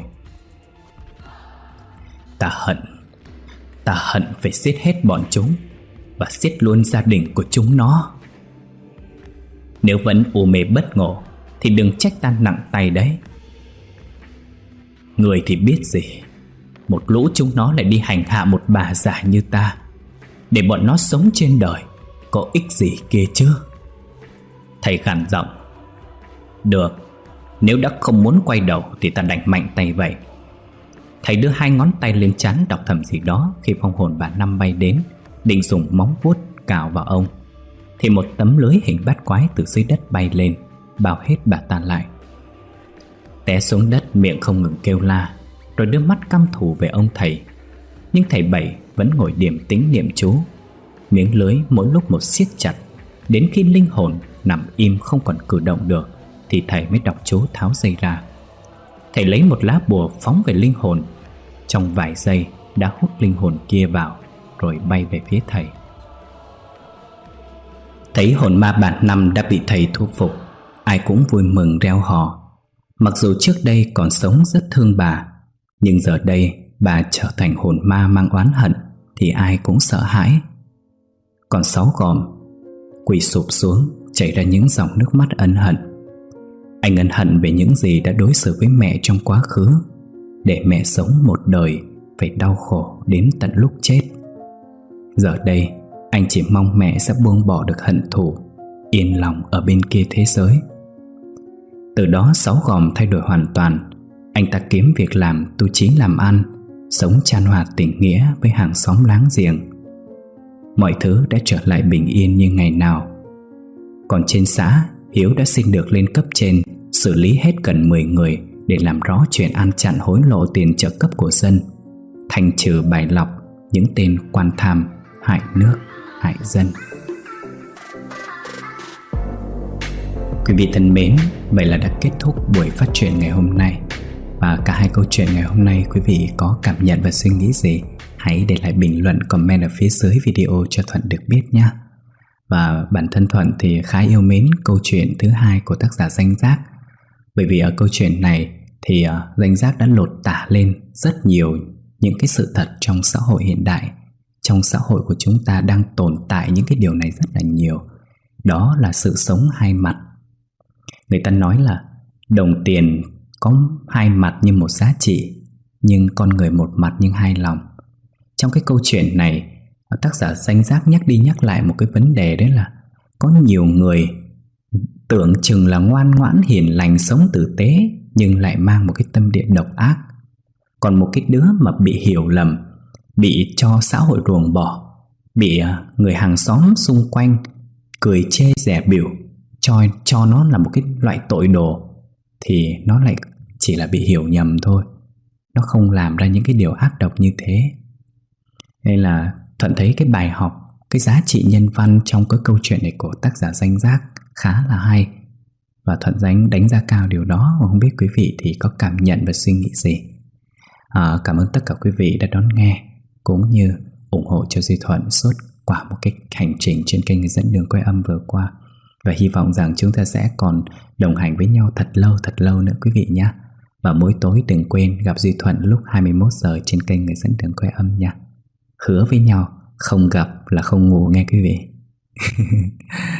Ta hận Ta hận phải giết hết bọn chúng, và giết luôn gia đình của chúng nó. Nếu vẫn u mê bất ngộ thì đừng trách ta nặng tay đấy. Người thì biết gì, một lũ chúng nó lại đi hành hạ một bà già như ta, để bọn nó sống trên đời có ích gì kia chứ? Thầy gằn giọng: Được, nếu đã không muốn quay đầu thì ta đánh mạnh tay vậy. Thầy đưa hai ngón tay lên trán đọc thầm gì đó. Khi phong hồn bà Năm bay đến, định dùng móng vuốt cào vào ông, thì một tấm lưới hình bát quái từ dưới đất bay lên, bao hết bà ta lại. Té xuống đất, miệng không ngừng kêu la, rồi đưa mắt căm thù về ông thầy. Nhưng thầy Bảy vẫn ngồi điềm tĩnh niệm chú. Miếng lưới mỗi lúc một siết chặt, đến khi linh hồn nằm im không còn cử động được thì thầy mới đọc chú tháo dây ra. Thầy lấy một lá bùa phóng về linh hồn, trong vài giây đã hút linh hồn kia vào, rồi bay về phía thầy. Thấy hồn ma bà Năm đã bị thầy thu phục, ai cũng vui mừng reo hò. Mặc dù trước đây còn sống rất thương bà, nhưng giờ đây bà trở thành hồn ma mang oán hận thì ai cũng sợ hãi. Còn Sáu Gòm quỳ sụp xuống, chảy ra những dòng nước mắt ân hận. Anh ân hận về những gì đã đối xử với mẹ trong quá khứ, để mẹ sống một đời phải đau khổ đến tận lúc chết. Giờ đây anh chỉ mong mẹ sẽ buông bỏ được hận thù, yên lòng ở bên kia thế giới. Từ đó Sáu Gòm thay đổi hoàn toàn. Anh ta kiếm việc làm, tu chí làm ăn, sống chan hòa tình nghĩa với hàng xóm láng giềng. Mọi thứ đã trở lại bình yên như ngày nào. Còn trên xã, Hiếu đã xin được lên cấp trên, xử lý hết gần mười người để làm rõ chuyện ăn chặn hối lộ tiền trợ cấp của dân, thanh trừ bài lọc những tên quan tham, hại nước, hại dân. Quý vị thân mến, vậy là đã kết thúc buổi phát truyện ngày hôm nay. Và cả hai câu chuyện ngày hôm nay quý vị có cảm nhận và suy nghĩ gì, hãy để lại bình luận comment ở phía dưới video cho Thuận được biết nhé. Và bản thân Thuận thì khá yêu mến câu chuyện thứ hai của tác giả Danh Giác. Bởi vì ở câu chuyện này thì uh, Danh Giác đã lột tả lên rất nhiều những cái sự thật trong xã hội hiện đại. Trong xã hội của chúng ta đang tồn tại những cái điều này rất là nhiều. Đó là sự sống hai mặt. Người ta nói là đồng tiền có hai mặt như một giá trị, nhưng con người một mặt nhưng hai lòng. Trong cái câu chuyện này, tác giả Danh Giác nhắc đi nhắc lại một cái vấn đề, đấy là có nhiều người tưởng chừng là ngoan ngoãn hiền lành sống tử tế, nhưng lại mang một cái tâm địa độc ác. Còn một cái đứa mà bị hiểu lầm, bị cho xã hội ruồng bỏ, bị người hàng xóm xung quanh cười chê dè bỉu, cho, cho nó là một cái loại tội đồ, thì nó lại chỉ là bị hiểu nhầm thôi. Nó không làm ra những cái điều ác độc như thế. Nên là Thuận thấy cái bài học, cái giá trị nhân văn trong cái câu chuyện này của tác giả Danh Giác khá là hay, và Thuận đánh đánh giá cao điều đó. Và không biết quý vị thì có cảm nhận và suy nghĩ gì. à, Cảm ơn tất cả quý vị đã đón nghe cũng như ủng hộ cho Duy Thuận suốt qua một cái hành trình trên kênh Người Dẫn Đường Quay Âm vừa qua. Và hy vọng rằng chúng ta sẽ còn đồng hành với nhau thật lâu thật lâu nữa quý vị nhé. Và mỗi tối đừng quên gặp Duy Thuận lúc hai mươi mốt giờ trên kênh Người Dẫn Đường Quay Âm nha. Hứa với nhau không gặp là không ngủ nghe quý vị.